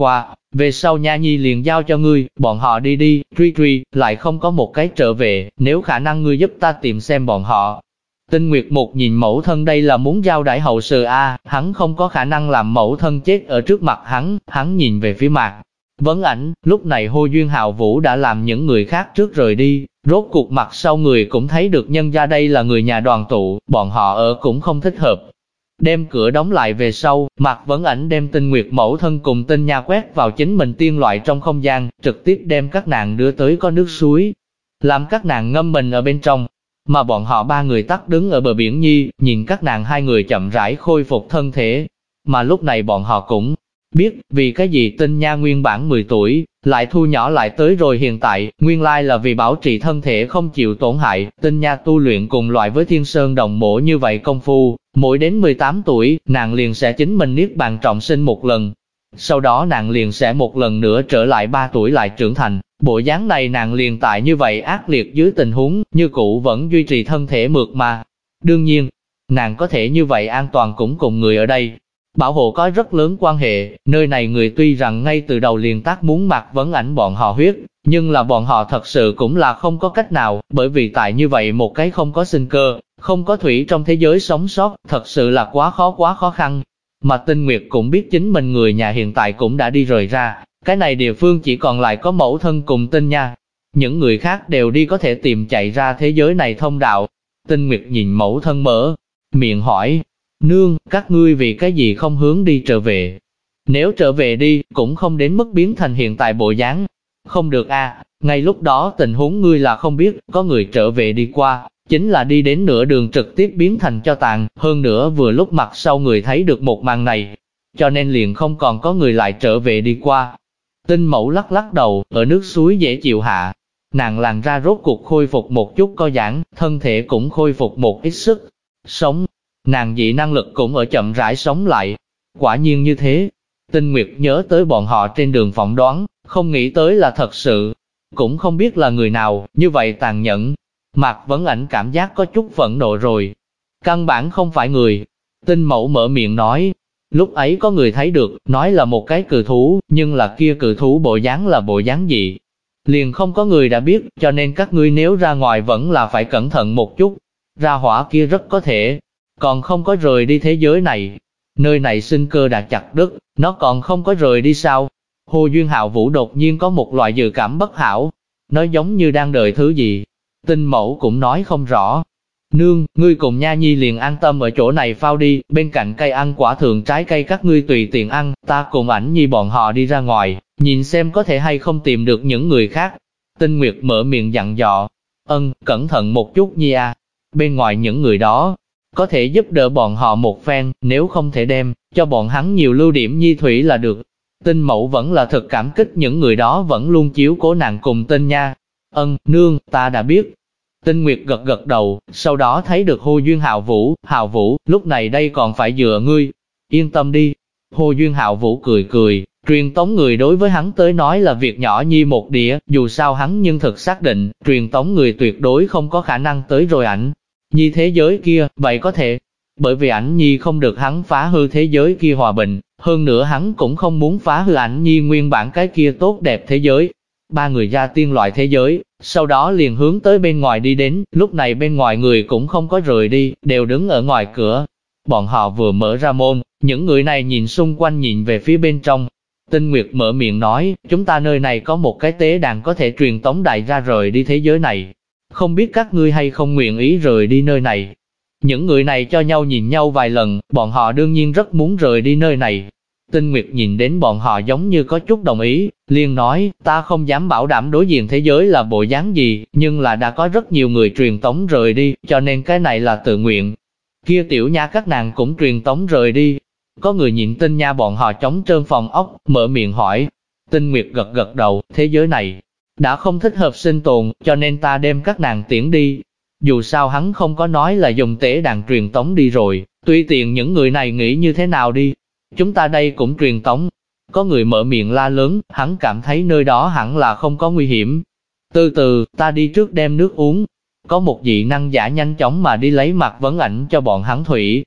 về sau Nha Nhi liền giao cho ngươi, bọn họ đi đi, truy, lại không có một cái trở về, nếu khả năng ngươi giúp ta tìm xem bọn họ. Tinh Nguyệt Mục nhìn mẫu thân đây là muốn giao đãi hậu sự hắn không có khả năng làm mẫu thân chết ở trước mặt hắn nhìn về phía Mạc Vấn Ảnh, lúc này Hồ Duyên Hạo Vũ đã làm những người khác trước rời đi, rốt cuộc mặt sau người cũng thấy được nhân gia đây là người nhà đoàn tụ, bọn họ ở cũng không thích hợp. Đem cửa đóng lại về sau, Mạc Vấn Ảnh đem Tinh Nguyệt mẫu thân cùng Tinh Nha quét vào chính mình tiên loại trong không gian, trực tiếp đem các nàng đưa tới có nước suối, làm các nàng ngâm mình ở bên trong. Mà bọn họ ba người tắc đứng ở bờ biển nhi, nhìn các nàng hai người chậm rãi khôi phục thân thể. Mà lúc này bọn họ cũng biết, vì cái gì Tinh Nha nguyên bản 10 tuổi, lại thu nhỏ lại tới rồi hiện tại, nguyên lai là vì bảo trì thân thể không chịu tổn hại. Tinh Nha tu luyện cùng loại với Thiên Sơn đồng mổ như vậy công phu, mỗi đến 18 tuổi, nàng liền sẽ chính mình niết bàn trọng sinh một lần. Sau đó nàng liền sẽ một lần nữa trở lại 3 tuổi lại trưởng thành. Bộ dáng này nàng liền tại như vậy ác liệt dưới tình huống, như cũ vẫn duy trì thân thể mượt mà. Đương nhiên, nàng có thể như vậy an toàn cũng cùng người ở đây. Bảo hộ có rất lớn quan hệ, nơi này người tuy rằng ngay từ đầu liền tác muốn Mạc Vấn Ảnh bọn họ huyết, nhưng là bọn họ thật sự cũng là không có cách nào, bởi vì tại như vậy một cái không có sinh cơ, không có thủy trong thế giới sống sót, thật sự là quá khó khăn. Mà Tinh Nguyệt cũng biết chính mình người nhà hiện tại cũng đã đi rời ra, cái này địa phương chỉ còn lại có mẫu thân cùng Tinh Nha. Những người khác đều đi có thể tìm chạy ra thế giới này thông đạo. Tinh Nguyệt nhìn mẫu thân mở miệng hỏi, nương, các ngươi vì cái gì không hướng đi trở về? Nếu trở về đi, cũng không đến mức biến thành hiện tại bộ dáng. Không được ngay lúc đó tình huống ngươi là không biết, có người trở về đi qua, chính là đi đến nửa đường trực tiếp biến thành cho tàn, hơn nữa vừa lúc mặt sau người thấy được một màn này, cho nên liền không còn có người lại trở về đi qua. Tinh Mẫu lắc lắc đầu, ở nước suối dễ chịu hạ, nàng làn ra rốt cuộc khôi phục một chút co giãn, thân thể cũng khôi phục một ít sức sống, nàng dị năng lực cũng ở chậm rãi sống lại. Quả nhiên như thế, Tinh Nguyệt nhớ tới bọn họ trên đường phỏng đoán, không nghĩ tới là thật sự, cũng không biết là người nào, như vậy tàn nhẫn. Mạc Vấn Ảnh cảm giác có chút phẫn nộ rồi. Căn bản không phải người. Tinh Mẫu mở miệng nói. Lúc ấy có người thấy được, nói là một cái cự thú, nhưng là kia cự thú bộ dáng là bộ dáng gì. Liền không có người đã biết, cho nên các ngươi nếu ra ngoài vẫn là phải cẩn thận một chút. Ra hỏa kia rất có thể, còn không có rời đi thế giới này. Nơi này sinh cơ đã chặt đứt, nó còn không có rời đi sao? Hồ Duyên Hạo Vũ đột nhiên có một loại dự cảm bất hảo. Nó giống như đang đợi thứ gì. Tinh Mẫu cũng nói không rõ. Nương, ngươi cùng Nha Nhi liền an tâm ở chỗ này phao đi, bên cạnh cây ăn quả thường trái cây các ngươi tùy tiện ăn, ta cùng Ảnh Nhi bọn họ đi ra ngoài, nhìn xem có thể hay không tìm được những người khác. Tinh Nguyệt mở miệng dặn dò, cẩn thận một chút Nhi bên ngoài những người đó, có thể giúp đỡ bọn họ một phen, nếu không thể đem, cho bọn hắn nhiều lưu điểm nhi thủy là được. Tinh Mẫu vẫn là thật cảm kích những người đó vẫn luôn chiếu cố nàng cùng Tinh Nha. Nương, ta đã biết. Tinh Nguyệt gật gật đầu, sau đó thấy được Hồ Duyên Hạo Vũ, lúc này đây còn phải dựa ngươi. Yên tâm đi. Hồ Duyên Hạo Vũ cười, truyền tống người đối với hắn tới nói là việc nhỏ nhi một đĩa, dù sao hắn nhưng thực xác định, truyền tống người tuyệt đối không có khả năng tới rồi Ảnh Nhi thế giới kia, vậy có thể. Bởi vì Ảnh Nhi không được hắn phá hư thế giới kia hòa bình, hơn nữa hắn cũng không muốn phá hư Ảnh Nhi nguyên bản cái kia tốt đẹp thế giới. Ba người ra tiên loại thế giới, sau đó liền hướng tới bên ngoài đi đến, lúc này bên ngoài người cũng không có rời đi, đều đứng ở ngoài cửa. Bọn họ vừa mở ra môn, những người này nhìn xung quanh nhìn về phía bên trong. Tinh Nguyệt mở miệng nói, chúng ta nơi này có một cái tế đàn có thể truyền tống đại ra rời đi thế giới này. Không biết các ngươi hay không nguyện ý rời đi nơi này. Những người này cho nhau nhìn nhau vài lần, bọn họ đương nhiên rất muốn rời đi nơi này. Tinh Nguyệt nhìn đến bọn họ giống như có chút đồng ý, liền nói, ta không dám bảo đảm đối diện thế giới là bộ dáng gì, nhưng là đã có rất nhiều người truyền tống rời đi, cho nên cái này là tự nguyện. Kia Tiểu Nha các nàng cũng truyền tống rời đi. Có người nhìn Tinh Nha bọn họ trống trơn phòng ốc, mở miệng hỏi. Tinh Nguyệt gật gật đầu, thế giới này đã không thích hợp sinh tồn, cho nên ta đem các nàng tiễn đi. Dù sao hắn không có nói là dùng tế đàn truyền tống đi rồi, tùy tiện những người này nghĩ như thế nào đi. Chúng ta đây cũng truyền tống. Có người mở miệng la lớn, hắn cảm thấy nơi đó hẳn là không có nguy hiểm. Từ từ, ta đi trước đem nước uống. Có một dị năng giả nhanh chóng mà đi lấy Mạc Vấn Ảnh cho bọn hắn thủy.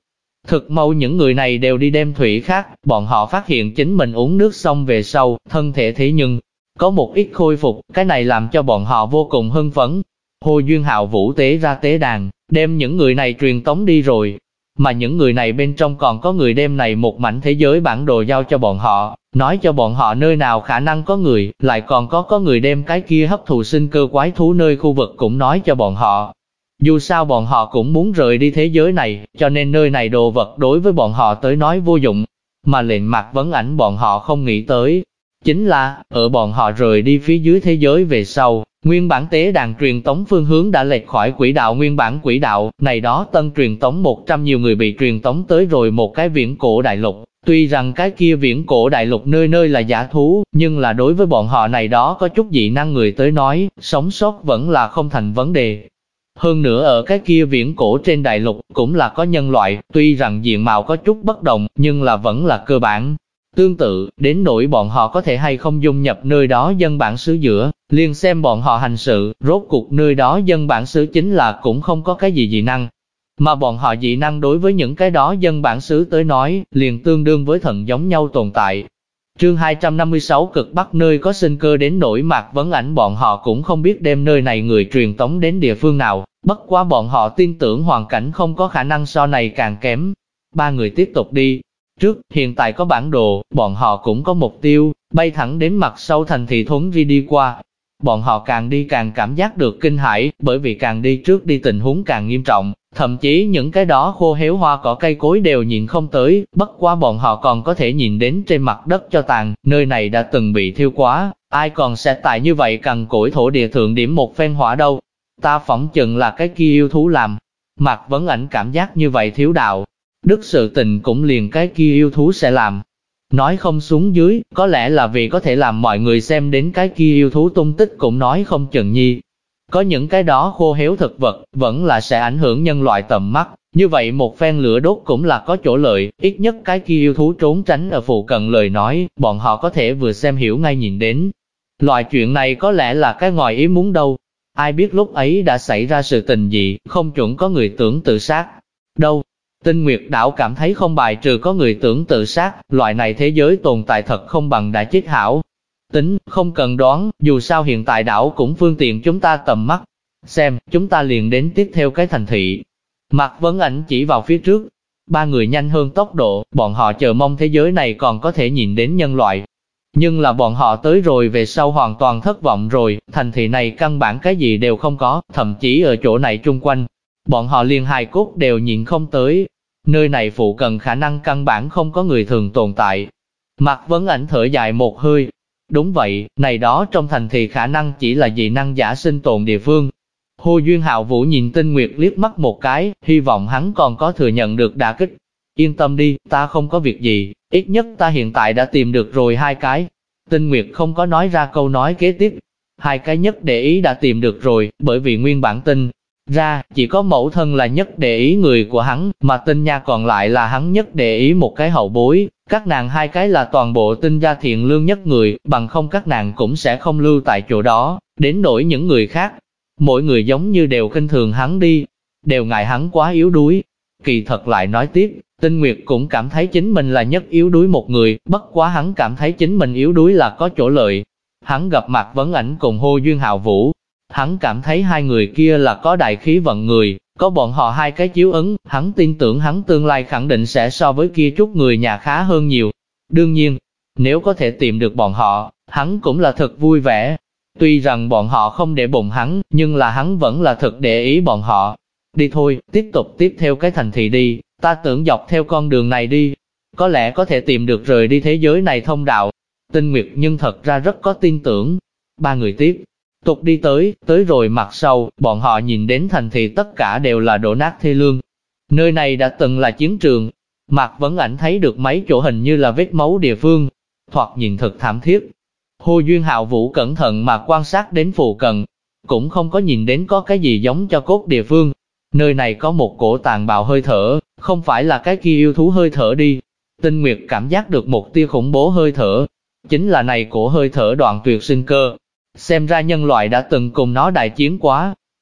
Thực mau những người này đều đi đem thủy khác, bọn họ phát hiện chính mình uống nước xong về sau, thân thể thế nhưng có một ít khôi phục, cái này làm cho bọn họ vô cùng hưng phấn. Hồ Duyên Hạo Vũ tế ra tế đàn, đem những người này truyền tống đi rồi. Mà những người này bên trong còn có người đem này một mảnh thế giới bản đồ giao cho bọn họ, nói cho bọn họ nơi nào khả năng có người, lại còn có người đem cái kia hấp thụ sinh cơ quái thú nơi khu vực cũng nói cho bọn họ. Dù sao bọn họ cũng muốn rời đi thế giới này, cho nên nơi này đồ vật đối với bọn họ tới nói vô dụng. Mà lệnh Mạc Vấn Ảnh bọn họ không nghĩ tới, chính là, ở bọn họ rời đi phía dưới thế giới về sau, nguyên bản tế đàn truyền tống phương hướng đã lệch khỏi quỹ đạo nguyên bản quỹ đạo, này đó tân truyền tống 100 nhiều người bị truyền tống tới rồi một cái viễn cổ đại lục. Tuy rằng cái kia viễn cổ đại lục nơi nơi là giả thú, nhưng là đối với bọn họ này đó có chút dị năng người tới nói, sống sót vẫn là không thành vấn đề. Hơn nữa ở cái kia viễn cổ trên đại lục cũng là có nhân loại, tuy rằng diện mạo có chút bất đồng, nhưng là vẫn là cơ bản. Tương tự, đến nỗi bọn họ có thể hay không dung nhập nơi đó dân bản xứ giữa, liền xem bọn họ hành sự, rốt cuộc nơi đó dân bản xứ chính là cũng không có cái gì dị năng. Mà bọn họ dị năng đối với những cái đó dân bản xứ tới nói, liền tương đương với thần giống nhau tồn tại. Chương 256 cực bắc nơi có sinh cơ đến nỗi Mạc Vấn Ảnh bọn họ cũng không biết đem nơi này người truyền tống đến địa phương nào, bất quá bọn họ tin tưởng hoàn cảnh không có khả năng so này càng kém. Ba người tiếp tục đi. Trước, hiện tại có bản đồ, bọn họ cũng có mục tiêu, bay thẳng đến mặt sau thành thị Thuấn Ri đi qua. Bọn họ càng đi càng cảm giác được kinh hãi, bởi vì càng đi trước đi tình huống càng nghiêm trọng, thậm chí những cái đó khô héo hoa cỏ cây cối đều nhìn không tới, bất quá bọn họ còn có thể nhìn đến trên mặt đất cho tàn, nơi này đã từng bị thiêu quá, ai còn sẽ tại như vậy cằn cỗi thổ địa thượng điểm một phen hỏa đâu. Ta phỏng chừng là cái kia yêu thú làm. Mạc Vấn Ảnh cảm giác như vậy thiếu đạo đức sự tình cũng liền cái kia yêu thú sẽ làm. Nói không xuống dưới, có lẽ là vì có thể làm mọi người xem đến cái kia yêu thú tung tích cũng nói không chừng nhi. Có những cái đó khô héo thực vật, vẫn là sẽ ảnh hưởng nhân loại tầm mắt, như vậy một phen lửa đốt cũng là có chỗ lợi, ít nhất cái kia yêu thú trốn tránh ở phụ cận lời nói, bọn họ có thể vừa xem hiểu ngay nhìn đến. Loại chuyện này có lẽ là cái ngoài ý muốn đâu. Ai biết lúc ấy đã xảy ra sự tình gì, không chuẩn có người tưởng tự sát. Đâu? Tinh Nguyệt đảo cảm thấy không bài trừ có người tưởng tự sát, loại này thế giới tồn tại thật không bằng đã chết hảo. Tính, không cần đoán, dù sao hiện tại đảo cũng phương tiện chúng ta tầm mắt. Xem, chúng ta liền đến tiếp theo cái thành thị. Mạc Vấn Ảnh chỉ vào phía trước. Ba người nhanh hơn tốc độ, bọn họ chờ mong thế giới này còn có thể nhìn đến nhân loại. Nhưng là bọn họ tới rồi về sau hoàn toàn thất vọng rồi, thành thị này căn bản cái gì đều không có, thậm chí ở chỗ này chung quanh. Bọn họ liền hài cốt đều nhìn không tới. Nơi này phụ cận khả năng căn bản không có người thường tồn tại. Mạc Vấn Ảnh thở dài một hơi. Đúng vậy, này đó trong thành thị khả năng chỉ là dị năng giả sinh tồn địa phương. Hồ Duyên Hạo Vũ nhìn Tinh Nguyệt liếc mắt một cái, hy vọng hắn còn có thừa nhận được đả kích. Yên tâm đi, ta không có việc gì, ít nhất ta hiện tại đã tìm được rồi 2 cái. Tinh Nguyệt không có nói ra câu nói kế tiếp. 2 cái nhất để ý đã tìm được rồi, bởi vì nguyên bản tin ra, chỉ có mẫu thân là nhất để ý người của hắn, mà Tinh Nha còn lại là hắn nhất để ý một cái hậu bối. Các nàng 2 cái là toàn bộ Tinh gia thiện lương nhất người, bằng không các nàng cũng sẽ không lưu tại chỗ đó, đến nỗi những người khác. Mỗi người giống như đều khinh thường hắn đi, đều ngại hắn quá yếu đuối. Kỳ thật lại nói tiếp, Tinh Nguyệt cũng cảm thấy chính mình là nhất yếu đuối một người, bất quá hắn cảm thấy chính mình yếu đuối là có chỗ lợi. Hắn gặp Mạc Vấn Ảnh cùng Hồ Duyên Hạo Vũ, hắn cảm thấy 2 người kia là có đại khí vận người, có bọn họ 2 cái chiếu ứng, hắn tin tưởng hắn tương lai khẳng định sẽ so với kia chút người nhà khá hơn nhiều. Đương nhiên, nếu có thể tìm được bọn họ, hắn cũng là thật vui vẻ. Tuy rằng bọn họ không để bụng hắn, nhưng là hắn vẫn là thật để ý bọn họ. Đi thôi, tiếp theo cái thành thị đi, ta tưởng dọc theo con đường này đi. Có lẽ có thể tìm được rời đi thế giới này thông đạo. Tinh Nguyệt nhưng thật ra rất có tin tưởng. 3 người tiếp tục đi tới rồi mặt sau, bọn họ nhìn đến thành thị tất cả đều là đổ nát thê lương. Nơi này đã từng là chiến trường. Mạc Vấn Ảnh thấy được mấy chỗ hình như là vết máu địa phương. Thoạt nhìn thật thảm thiết. Hồ Duyên Hạo Vũ cẩn thận mà quan sát đến phụ cận, cũng không có nhìn đến có cái gì giống cho cốt địa phương. Nơi này có một cổ tàn bạo hơi thở, không phải là cái kia yêu thú hơi thở đi. Tinh Nguyệt cảm giác được một tia khủng bố hơi thở, chính là này cổ hơi thở đoạn tuyệt sinh cơ. Xem ra nhân loại đã từng cùng nó đại chiến quá.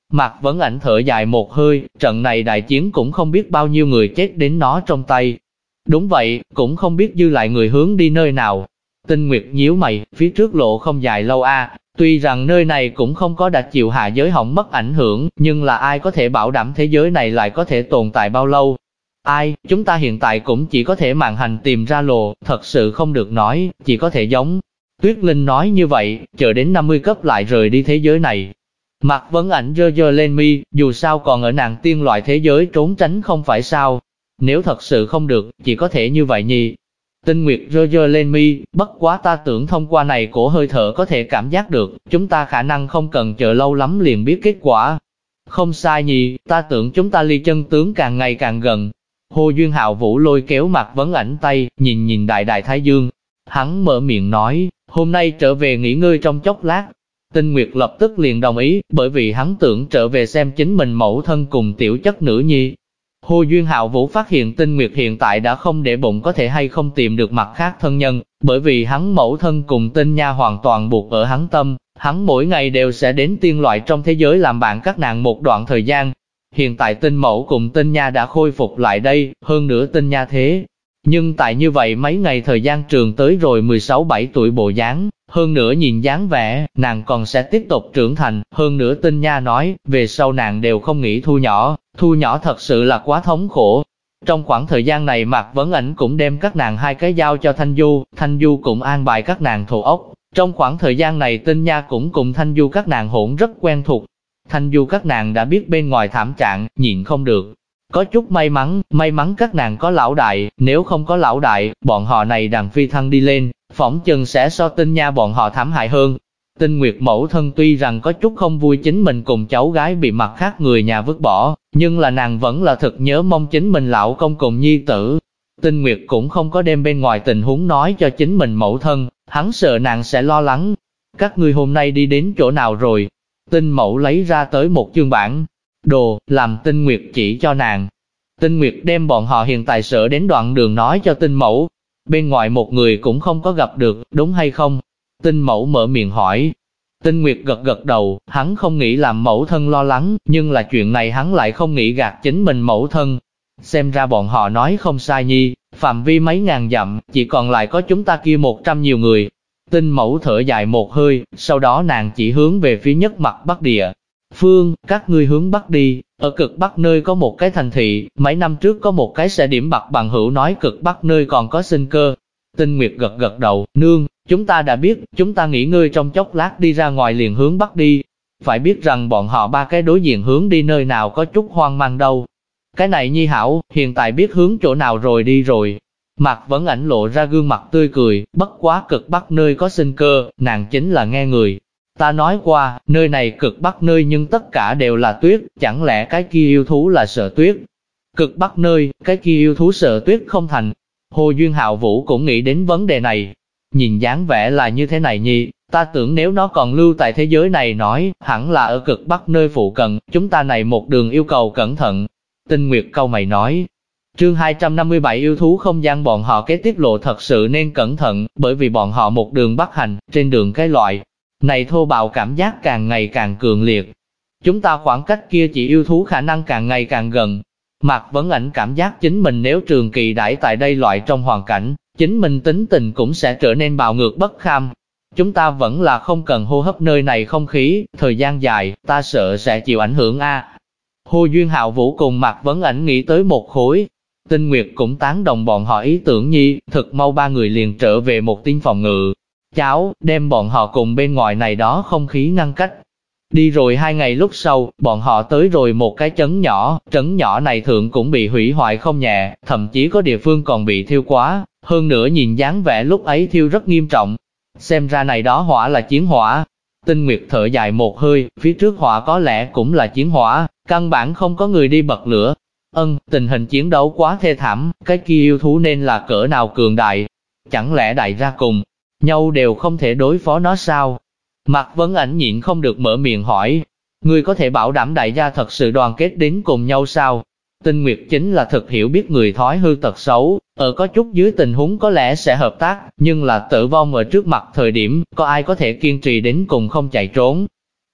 Mạc Vấn Ảnh thở dài một hơi, trận này đại chiến cũng không biết bao nhiêu người chết đến nó trong tay. Đúng vậy, cũng không biết dư lại người hướng đi nơi nào. Tinh Nguyệt nhíu mày, phía trước lộ không dài lâu a. Tuy rằng nơi này cũng không có đã chịu hạ giới hỏng mất ảnh hưởng, nhưng là ai có thể bảo đảm thế giới này lại có thể tồn tại bao lâu? Ai, chúng ta hiện tại cũng chỉ có thể màn hành tìm ra lộ, thật sự không được nói, chỉ có thể giống Tuyết Linh nói như vậy, chờ đến 50 cấp lại rời đi thế giới này. Mạc Vấn Ảnh giơ giơ lên mi, dù sao còn ở nàng tiên loại thế giới trốn tránh không phải sao. Nếu thật sự không được, chỉ có thể như vậy nhỉ. Tinh Nguyệt giơ giơ lên mi, bất quá ta tưởng thông qua này cổ hơi thở có thể cảm giác được, chúng ta khả năng không cần chờ lâu lắm liền biết kết quả. Không sai nhỉ, ta tưởng chúng ta ly chân tướng càng ngày càng gần. Hồ Duyên Hạo Vũ lôi kéo Mạc Vấn Ảnh tay, nhìn đại đại Thái Dương. Hắn mở miệng nói, hôm nay trở về nghỉ ngơi trong chốc lát. Tinh Nguyệt lập tức liền đồng ý, bởi vì hắn tưởng trở về xem chính mình mẫu thân cùng tiểu chất nữ nhi. Hồ Duyên Hạo Vũ phát hiện Tinh Nguyệt hiện tại đã không để bụng có thể hay không tìm được mặt khác thân nhân, bởi vì hắn mẫu thân cùng Tinh Nha hoàn toàn buộc ở hắn tâm, hắn mỗi ngày đều sẽ đến tiên loại trong thế giới làm bạn các nàng một đoạn thời gian. Hiện tại Tinh Mẫu cùng Tinh Nha đã khôi phục lại đây, hơn nữa Tinh Nha thế. Nhưng tại như vậy mấy ngày thời gian trường tới rồi 16-17 tuổi bộ dáng, hơn nữa nhìn dáng vẻ, nàng còn sẽ tiếp tục trưởng thành, hơn nữa Tinh Nha nói, về sau nàng đều không nghĩ thu nhỏ thật sự là quá thống khổ. Trong khoảng thời gian này Mạc Vấn Ảnh cũng đem các nàng hai cái giao cho Thanh Du cũng an bài các nàng thổ ốc. Trong khoảng thời gian này Tinh Nha cũng cùng Thanh Du các nàng hỗn rất quen thuộc. Thanh Du các nàng đã biết bên ngoài thảm trạng, nhịn không được. Có chút may mắn các nàng có lão đại, nếu không có lão đại, bọn họ này đàn phi thăng đi lên, phỏng chừng sẽ so Tinh Nha bọn họ thảm hại hơn. Tinh Nguyệt mẫu thân tuy rằng có chút không vui chính mình cùng cháu gái bị mặt khác người nhà vứt bỏ, nhưng là nàng vẫn là thật nhớ mong chính mình lão công cùng nhi tử. Tinh Nguyệt cũng không có đem bên ngoài tình huống nói cho chính mình mẫu thân, hắn sợ nàng sẽ lo lắng. Các ngươi hôm nay đi đến chỗ nào rồi? Tinh Mẫu lấy ra tới một chương bản đồ, làm Tinh Nguyệt chỉ cho nàng. Tinh Nguyệt đem bọn họ hiện tại sợ đến đoạn đường nói cho Tinh Mẫu. Bên ngoài một người cũng không có gặp được, đúng hay không? Tinh Mẫu mở miệng hỏi. Tinh Nguyệt gật gật đầu, hắn không nghĩ làm mẫu thân lo lắng, nhưng là chuyện này hắn lại không nghĩ gạt chính mình mẫu thân. Xem ra bọn họ nói không sai nhi, phạm vi mấy ngàn dặm, chỉ còn lại có chúng ta kia 100 nhiều người. Tinh Mẫu thở dài một hơi, sau đó nàng chỉ hướng về phía nhất mặt Bắc địa. Phương, các ngươi hướng Bắc đi, ở cực Bắc nơi có một cái thành thị, mấy năm trước có một cái xe điểm bạc bằng hữu nói cực Bắc nơi còn có sinh cơ. Tinh Nguyệt gật gật đầu, nương, chúng ta đã biết, chúng ta nghỉ ngơi trong chốc lát đi ra ngoài liền hướng Bắc đi. Phải biết rằng bọn họ ba cái đối diện hướng đi nơi nào có chút hoang mang đâu. Cái này nhi hảo, hiện tại biết hướng chỗ nào rồi đi rồi. Mạc Vấn Ảnh lộ ra gương mặt tươi cười, bất quá cực Bắc nơi có sinh cơ, nàng chính là nghe người ta nói qua, nơi này cực Bắc nơi nhưng tất cả đều là tuyết, chẳng lẽ cái kia yêu thú là sợ tuyết? Cực Bắc nơi, cái kia yêu thú sợ tuyết không thành. Hồ Duyên Hạo Vũ cũng nghĩ đến vấn đề này. Nhìn dáng vẻ là như thế này nhi, ta tưởng nếu nó còn lưu tại thế giới này nói, hẳn là ở cực Bắc nơi phụ cận, chúng ta này một đường yêu cầu cẩn thận. Tinh Nguyệt câu mày nói. Chương 257 yêu thú không gian bọn họ kế tiết lộ thật sự nên cẩn thận, bởi vì bọn họ một đường bắc hành, trên đường cái loại này thô bạo cảm giác càng ngày càng cường liệt. Chúng ta khoảng cách kia chỉ yêu thú khả năng càng ngày càng gần. Mạc Vấn Ảnh cảm giác chính mình nếu trường kỳ đãi tại đây loại trong hoàn cảnh, chính mình tính tình cũng sẽ trở nên bạo ngược bất kham. Chúng ta vẫn là không cần hô hấp nơi này không khí, thời gian dài, ta sợ sẽ chịu ảnh hưởng a. Hồ Duyên Hạo Vũ cùng Mạc Vấn Ảnh nghĩ tới một khối. Tinh Nguyệt cũng tán đồng bọn họ ý tưởng nhi, thực mau ba người liền trở về một tiên phòng ngự. Cháu, đem bọn họ cùng bên ngoài này đó không khí ngăn cách. Đi rồi 2 ngày lúc sau, bọn họ tới rồi một cái trấn nhỏ này thượng cũng bị hủy hoại không nhẹ, thậm chí có địa phương còn bị thiêu quá, hơn nữa nhìn dáng vẻ lúc ấy thiêu rất nghiêm trọng. Xem ra này đó hỏa là chiến hỏa. Tinh Nguyệt thở dài một hơi, phía trước hỏa có lẽ cũng là chiến hỏa, căn bản không có người đi bật lửa. Tình hình chiến đấu quá thê thảm, cái kia yêu thú nên là cỡ nào cường đại. Chẳng lẽ đại ra cùng nhau đều không thể đối phó nó sao? Mạc Vấn Ảnh nhịn không được mở miệng hỏi, ngươi có thể bảo đảm đại gia thật sự đoàn kết đến cùng nhau sao? Tinh Nguyệt chính là thực hiểu biết người thói hư tật xấu, ở có chút dưới tình huống có lẽ sẽ hợp tác, nhưng là tử vong ở trước mặt thời điểm, có ai có thể kiên trì đến cùng không chạy trốn?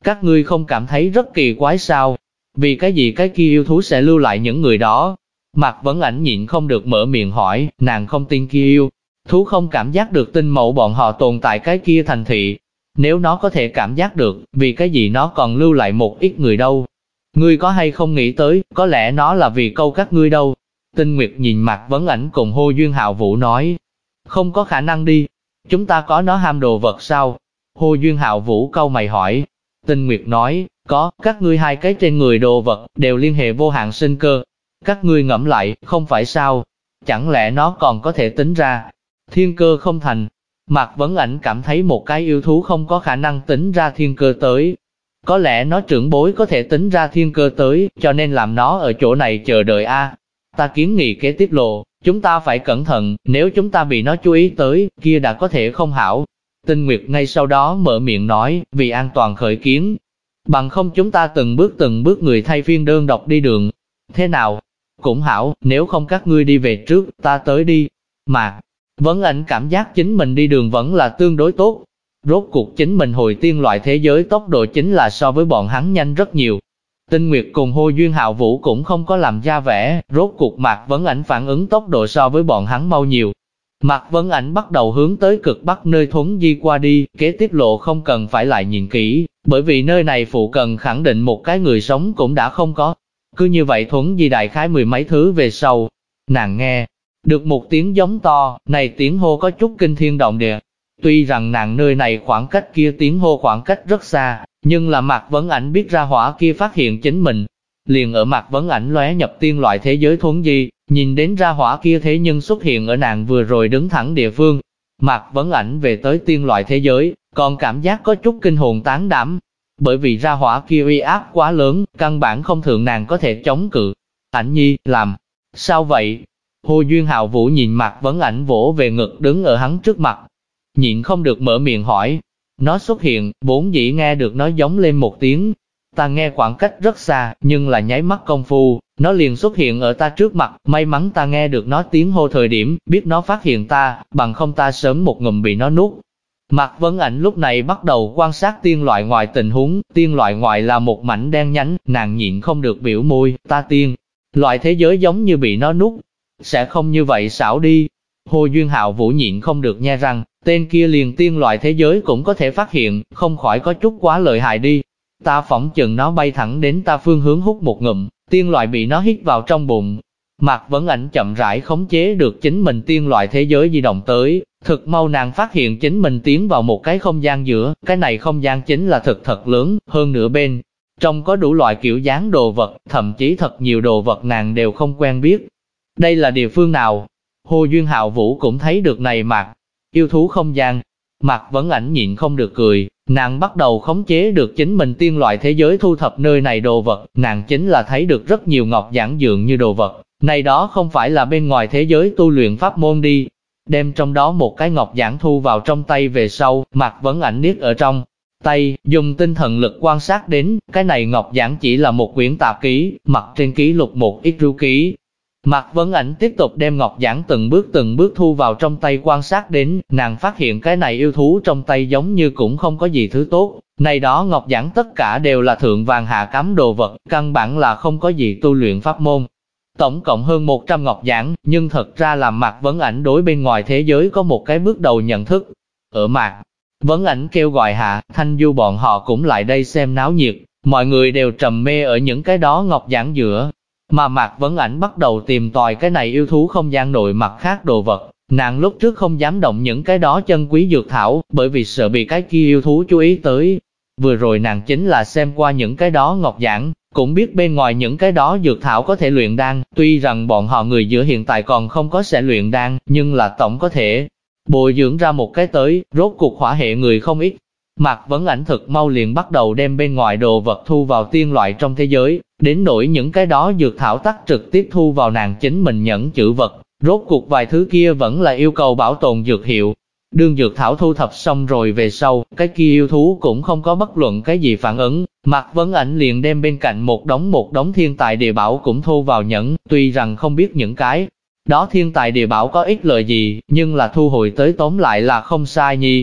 Các ngươi không cảm thấy rất kỳ quái sao? Vì cái gì cái kia yêu thú sẽ lưu lại những người đó? Mạc Vấn Ảnh nhịn không được mở miệng hỏi, nàng không tin kia yêu thú không cảm giác được tinh mẫu bọn họ tồn tại cái kia thành thị. Nếu nó có thể cảm giác được, vì cái gì nó còn lưu lại một ít người đâu? Ngươi có hay không nghĩ tới, có lẽ nó là vì câu các ngươi đâu? Tinh Nguyệt nhìn Mạc Vấn Ảnh cùng Hồ Duyên Hạo Vũ nói, không có khả năng đi, chúng ta có nó ham đồ vật sao? Hồ Duyên Hạo Vũ cau mày hỏi. Tinh Nguyệt nói, có, các ngươi hai cái trên người đồ vật, đều liên hệ vô hạn sinh cơ. Các ngươi ngẫm lại, không phải sao? Chẳng lẽ nó còn có thể tính ra thiên cơ không thành? Mạc Vấn Ảnh cảm thấy một cái yêu thú không có khả năng tính ra thiên cơ tới. Có lẽ nó trưởng bối có thể tính ra thiên cơ tới, cho nên làm nó ở chỗ này chờ đợi a. Ta kiến nghị kế tiếp lộ, chúng ta phải cẩn thận, nếu chúng ta bị nó chú ý tới, kia đã có thể không hảo. Tinh Nguyệt ngay sau đó mở miệng nói, vì an toàn khởi kiến. Bằng không chúng ta từng bước người thay phiên đơn độc đi đường. Thế nào? Cũng hảo, nếu không các ngươi đi về trước, ta tới đi. Mạc Vấn Ảnh cảm giác chính mình đi đường vẫn là tương đối tốt. Rốt cuộc chính mình hồi tiên loại thế giới tốc độ chính là so với bọn hắn nhanh rất nhiều. Tinh Nguyệt cùng Hồ Duyên Hạo Vũ cũng không có làm ra vẻ, rốt cuộc Mạc Vấn Ảnh phản ứng tốc độ so với bọn hắn mau nhiều. Mạc Vấn Ảnh bắt đầu hướng tới cực bắc nơi Thuấn Di qua đi, kế tiếp lộ không cần phải lại nhìn kỹ, bởi vì nơi này phụ cận khẳng định một cái người sống cũng đã không có. Cứ như vậy Thuấn Di đại khái mười mấy thứ về sau, nàng nghe được một tiếng giống to, này tiếng hô có chút kinh thiên động địa. Tuy rằng nàng nơi này khoảng cách kia tiếng hô khoảng cách rất xa, nhưng là Mạc Vấn Ảnh biết ra hỏa kia phát hiện chính mình. Liền ở Mạc Vấn Ảnh lóe nhập tiên loại thế giới Thuấn Di, nhìn đến ra hỏa kia thế nhưng xuất hiện ở nàng vừa rồi đứng thẳng địa phương. Mạc Vấn Ảnh về tới tiên loại thế giới, còn cảm giác có chút kinh hồn tán đảm. Bởi vì ra hỏa kia uy áp quá lớn, căn bản không thượng nàng có thể chống cự. Ảnh nhi, làm sao vậy? Hồ Duyên Hạo Vũ nhìn Mạc Vấn Ảnh vỗ về ngực đứng ở hắn trước mặt. Nhịn không được mở miệng hỏi. Nó xuất hiện, vốn dĩ nghe được nó giống lên một tiếng. Ta nghe khoảng cách rất xa, nhưng là nháy mắt công phu, nó liền xuất hiện ở ta trước mặt. May mắn ta nghe được nó tiếng hô thời điểm, biết nó phát hiện ta, bằng không ta sớm một ngụm bị nó nuốt. Mạc Vấn Ảnh lúc này bắt đầu quan sát tiên loại ngoài tình huống. Tiên loại ngoài là một mảnh đen nhánh, nàng nhịn không được biểu môi. Ta tiên loại thế giới giống như bị nó nuốt. Sẽ không như vậy xảo đi. Hồ Duyên Hạo Vũ nhịn không được nhe răng, tên kia liền tiên loại thế giới cũng có thể phát hiện, không khỏi có chút quá lợi hại đi. Ta phỏng chừng nó bay thẳng đến ta phương hướng hút một ngụm, tiên loại bị nó hít vào trong bụng. Mạc Vấn Ảnh chậm rãi khống chế được chính mình tiên loại thế giới di động tới, thực mau nàng phát hiện chính mình tiến vào một cái không gian giữa, cái này không gian chính là thực thật lớn, hơn nửa bên. Trong có đủ loại kiểu dáng đồ vật, thậm chí thật nhiều đồ vật nàng đều không quen biết. Đây là địa phương nào? Hồ Duyên Hạo Vũ cũng thấy được này Mạc yêu thú không gian. Mạc Vấn Ảnh nhịn không được cười, nàng bắt đầu khống chế được chính mình tiên loại thế giới thu thập nơi này đồ vật, nàng chính là thấy được rất nhiều ngọc giản dường như đồ vật, này đó không phải là bên ngoài thế giới tu luyện pháp môn đi. Đem trong đó một cái ngọc giản thu vào trong tay về sau, Mạc Vấn Ảnh niết ở trong tay, dùng tinh thần lực quan sát đến, cái này ngọc giản chỉ là một quyển tạp ký, mặt trên ký lục một ít ru ký. Mạc Vấn Ảnh tiếp tục đem ngọc giản từng bước thu vào trong tay quan sát đến, nàng phát hiện cái này yêu thú trong tay giống như cũng không có gì thứ tốt, này đó ngọc giản tất cả đều là thượng vàng hạ cám đồ vật, căn bản là không có gì tu luyện pháp môn. Tổng cộng hơn 100 ngọc giản, nhưng thật ra là Mạc Vấn Ảnh đối bên ngoài thế giới có một cái bước đầu nhận thức. Ở Mạc Vấn Ảnh kêu gọi hạ, Thanh Du bọn họ cũng lại đây xem náo nhiệt, mọi người đều trầm mê ở những cái đó ngọc giản giữa. Mà Mạc Vấn Ảnh bắt đầu tìm tòi cái này yêu thú không gian nội mặt khác đồ vật. Nàng lúc trước không dám động những cái đó chân quý dược thảo, bởi vì sợ bị cái kia yêu thú chú ý tới. Vừa rồi nàng chính là xem qua những cái đó ngọc giản, cũng biết bên ngoài những cái đó dược thảo có thể luyện đan. Tuy rằng bọn họ người giữa hiện tại còn không có sẽ luyện đan, nhưng là tổng có thể bồi dưỡng ra một cái tới, rốt cuộc hỏa hệ người không ít. Mạc Vấn Ảnh thực mau liền bắt đầu đem bên ngoài đồ vật thu vào tiên loại trong thế giới, đến nỗi những cái đó dược thảo tắc trực tiếp thu vào nàng chính mình nhẫn chữ vật, rốt cuộc vài thứ kia vẫn là yêu cầu bảo tồn dược hiệu. Đương dược thảo thu thập xong rồi về sau, cái kia yêu thú cũng không có bất luận cái gì phản ứng, Mạc Vấn Ảnh liền đem bên cạnh một đống thiên tài địa bảo cũng thu vào nhẫn, tuy rằng không biết những cái đó thiên tài địa bảo có ích lợi gì, nhưng là thu hồi tới tóm lại là không sai nhi.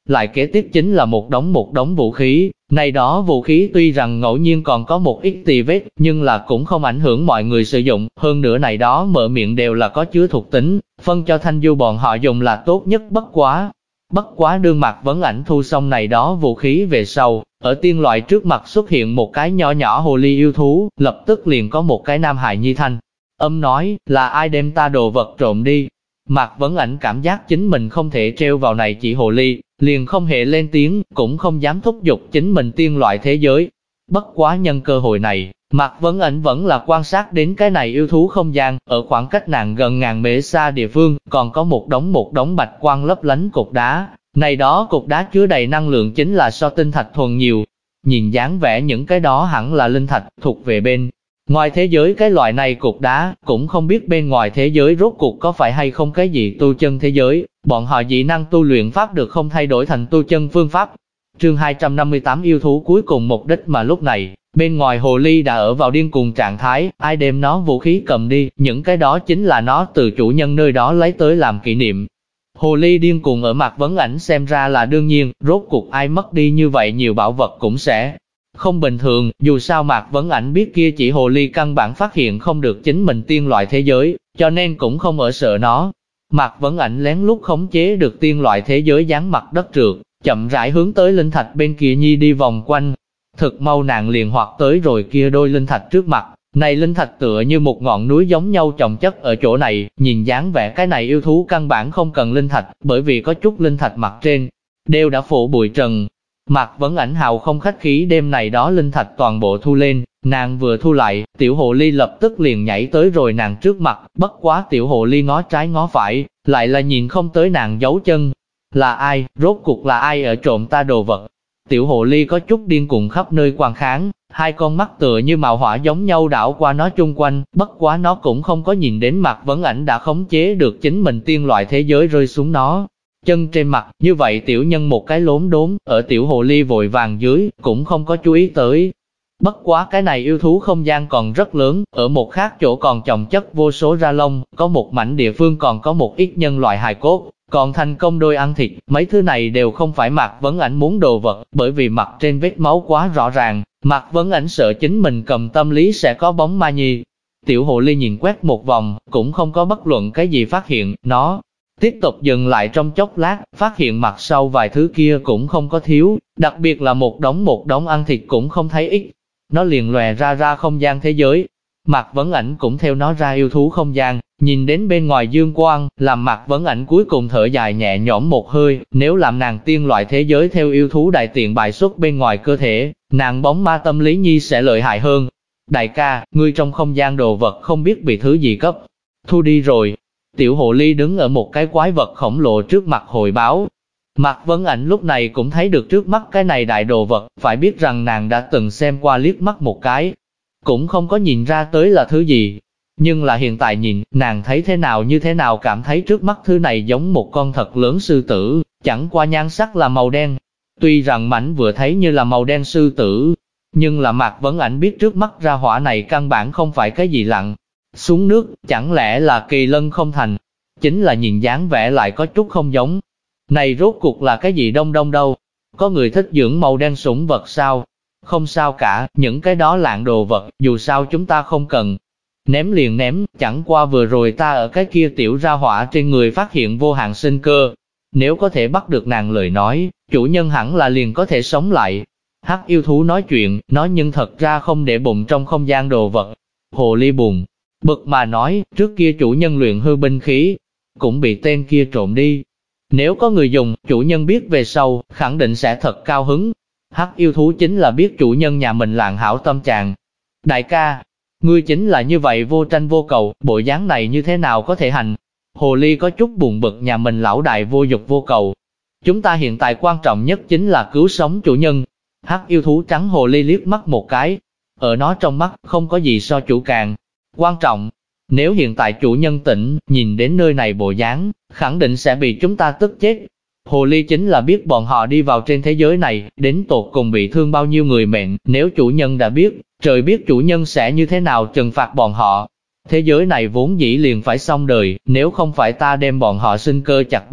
Lại kế tiếp chính là một đống vũ khí, này đó vũ khí tuy rằng ngẫu nhiên còn có một ít tì vết, nhưng là cũng không ảnh hưởng mọi người sử dụng, hơn nữa này đó mở miệng đều là có chứa thuộc tính, phân cho Thanh Du bọn họ dùng là tốt nhất bất quá. Bất quá đương Mạc Vấn Ảnh thu xong này đó vũ khí về sau, ở tiên loại trước mặt xuất hiện một cái nhỏ nhỏ hồ ly yêu thú, lập tức liền có một cái nam hài nhi thanh âm nói, là ai đem ta đồ vật trộm đi. Mạc Vấn Ảnh cảm giác chính mình không thể treo vào này chỉ hồ ly, liền không hề lên tiếng, cũng không dám thúc giục chính mình tiên loại thế giới. Bất quá nhân cơ hội này, Mạc Vấn Ảnh vẫn là quan sát đến cái này yêu thú không gian, ở khoảng cách nàng gần ngàn mễ xa địa phương, còn có một đống bạch quang lấp lánh cục đá. Này đó cục đá chứa đầy năng lượng chính là so tinh thạch thuần nhiều. Nhìn dáng vẻ những cái đó hẳn là linh thạch, thuộc về bên ngoài thế giới cái loại này cục đá, cũng không biết bên ngoài thế giới rốt cuộc có phải hay không cái gì tu chân thế giới, bọn họ dị năng tu luyện pháp được không thay đổi thành tu chân phương pháp. Chương 258 yêu thú cuối cùng mục đích mà lúc này, bên ngoài hồ ly đã ở vào điên cuồng trạng thái, ai đem nó vũ khí cầm đi, những cái đó chính là nó từ chủ nhân nơi đó lấy tới làm kỷ niệm. Hồ ly điên cuồng ở Mạc Vấn Ảnh xem ra là đương nhiên, rốt cuộc ai mất đi như vậy nhiều bảo vật cũng sẽ không bình thường, dù sao Mạc Vấn Ảnh biết kia chỉ hồ ly căn bản phát hiện không được chính mình tiên loại thế giới, cho nên cũng không ở sợ nó. Mạc Vấn Ảnh lén lút khống chế được tiên loại thế giới dán mặt đất trượt, chậm rãi hướng tới linh thạch bên kia nhi đi vòng quanh. Thực mau nàng liền hoạt tới rồi kia đôi linh thạch trước mặt, này linh thạch tựa như một ngọn núi giống nhau chồng chất ở chỗ này, nhìn dáng vẻ cái này yêu thú căn bản không cần linh thạch, bởi vì có chút linh thạch mặt trên đều đã phủ bụi trần. Mạc Vấn Ảnh hào không khách khí đêm này đó linh thạch toàn bộ thu lên, nàng vừa thu lại, tiểu hồ ly lập tức liền nhảy tới rồi nàng trước mặt, bất quá tiểu hồ ly ngó trái ngó phải, lại là nhìn không tới nàng dấu chân. Là ai, rốt cuộc là ai ở trộm ta đồ vật? Tiểu hồ ly có chút điên cuồng khắp nơi quan kháng, hai con mắt tựa như màu hỏa giống nhau đảo qua nó chung quanh, bất quá nó cũng không có nhìn đến Mạc Vấn Ảnh đã khống chế được chính mình tiên loại thế giới rơi xuống nó chân trên mặt, như vậy tiểu nhân một cái lốm đốm, ở tiểu hồ ly vội vàng dưới, cũng không có chú ý tới. Bất quá cái này yêu thú không gian còn rất lớn, ở một khác chỗ còn chồng chất vô số ra lông, có một mảnh địa phương còn có một ít nhân loại hài cốt, còn thành công đôi ăn thịt, mấy thứ này đều không phải Mạc Vấn Ảnh muốn đồ vật, bởi vì mặt trên vết máu quá rõ ràng, Mạc Vấn Ảnh sợ chính mình cầm tâm lý sẽ có bóng ma nhi. Tiểu hồ ly nhìn quét một vòng, cũng không có bất luận cái gì phát hiện, nó tiếp tục dừng lại trong chốc lát, phát hiện mặt sau vài thứ kia cũng không có thiếu, đặc biệt là một đống ăn thịt cũng không thấy ít. Nó liền lòe ra không gian thế giới. Mạc Vấn Ảnh cũng theo nó ra yêu thú không gian, nhìn đến bên ngoài dương quang, làm Mạc Vấn Ảnh cuối cùng thở dài nhẹ nhõm một hơi, nếu làm nàng tiên loại thế giới theo yêu thú đại tiện bài xuất bên ngoài cơ thể, nàng bóng ma tâm lý nhi sẽ lợi hại hơn. Đại ca, ngươi trong không gian đồ vật không biết bị thứ gì cấp thu đi rồi. Tiểu hồ ly đứng ở một cái quái vật khổng lồ trước mặt hồi báo. Mạc Vấn Ảnh lúc này cũng thấy được trước mắt cái này đại đồ vật, phải biết rằng nàng đã từng xem qua liếc mắt một cái, cũng không có nhìn ra tới là thứ gì. Nhưng là hiện tại nhìn, nàng thấy thế nào như thế nào cảm thấy trước mắt thứ này giống một con thật lớn sư tử, chẳng qua nhan sắc là màu đen. Tuy rằng mảnh vừa thấy như là màu đen sư tử, nhưng là Mạc Vấn Ảnh biết trước mắt ra hỏa này căn bản không phải cái gì lặn xuống nước, chẳng lẽ là kỳ lân không thành. Chính là nhìn dáng vẻ lại có chút không giống. Này rốt cuộc là cái gì đông đông đâu? Có người thích dưỡng màu đen sủng vật sao? Không sao cả, những cái đó lạng đồ vật, dù sao chúng ta không cần. Ném liền ném, chẳng qua vừa rồi ta ở cái kia tiểu ra hỏa trên người phát hiện vô hạn sinh cơ. Nếu có thể bắt được nàng lời nói, chủ nhân hẳn là liền có thể sống lại. Hắc yêu thú nói chuyện, nói nhưng thật ra không để bụng trong không gian đồ vật. Hồ ly buồn bực mà nói, trước kia chủ nhân luyện hư binh khí, cũng bị tên kia trộm đi. Nếu có người dùng, chủ nhân biết về sau, khẳng định sẽ thật cao hứng. Hắc yêu thú chính là biết chủ nhân nhà mình lạng hảo tâm trạng. Đại ca, ngươi chính là như vậy vô tranh vô cầu, bộ dáng này như thế nào có thể hành? Hồ ly có chút buồn bực nhà mình lão đại vô dục vô cầu. Chúng ta hiện tại quan trọng nhất chính là cứu sống chủ nhân. Hắc yêu thú trắng hồ ly liếc mắt một cái. Ở nó trong mắt, không có gì so chủ càng quan trọng. Nếu hiện tại chủ nhân tỉnh, nhìn đến nơi này bộ dáng, khẳng định sẽ bị chúng ta tức chết. Hồ ly chính là biết bọn họ đi vào trên thế giới này, đến tột cùng bị thương bao nhiêu người mệnh, nếu chủ nhân đã biết, trời biết chủ nhân sẽ như thế nào trừng phạt bọn họ. Thế giới này vốn dĩ liền phải xong đời, nếu không phải ta đem bọn họ sinh cơ chặt đứt,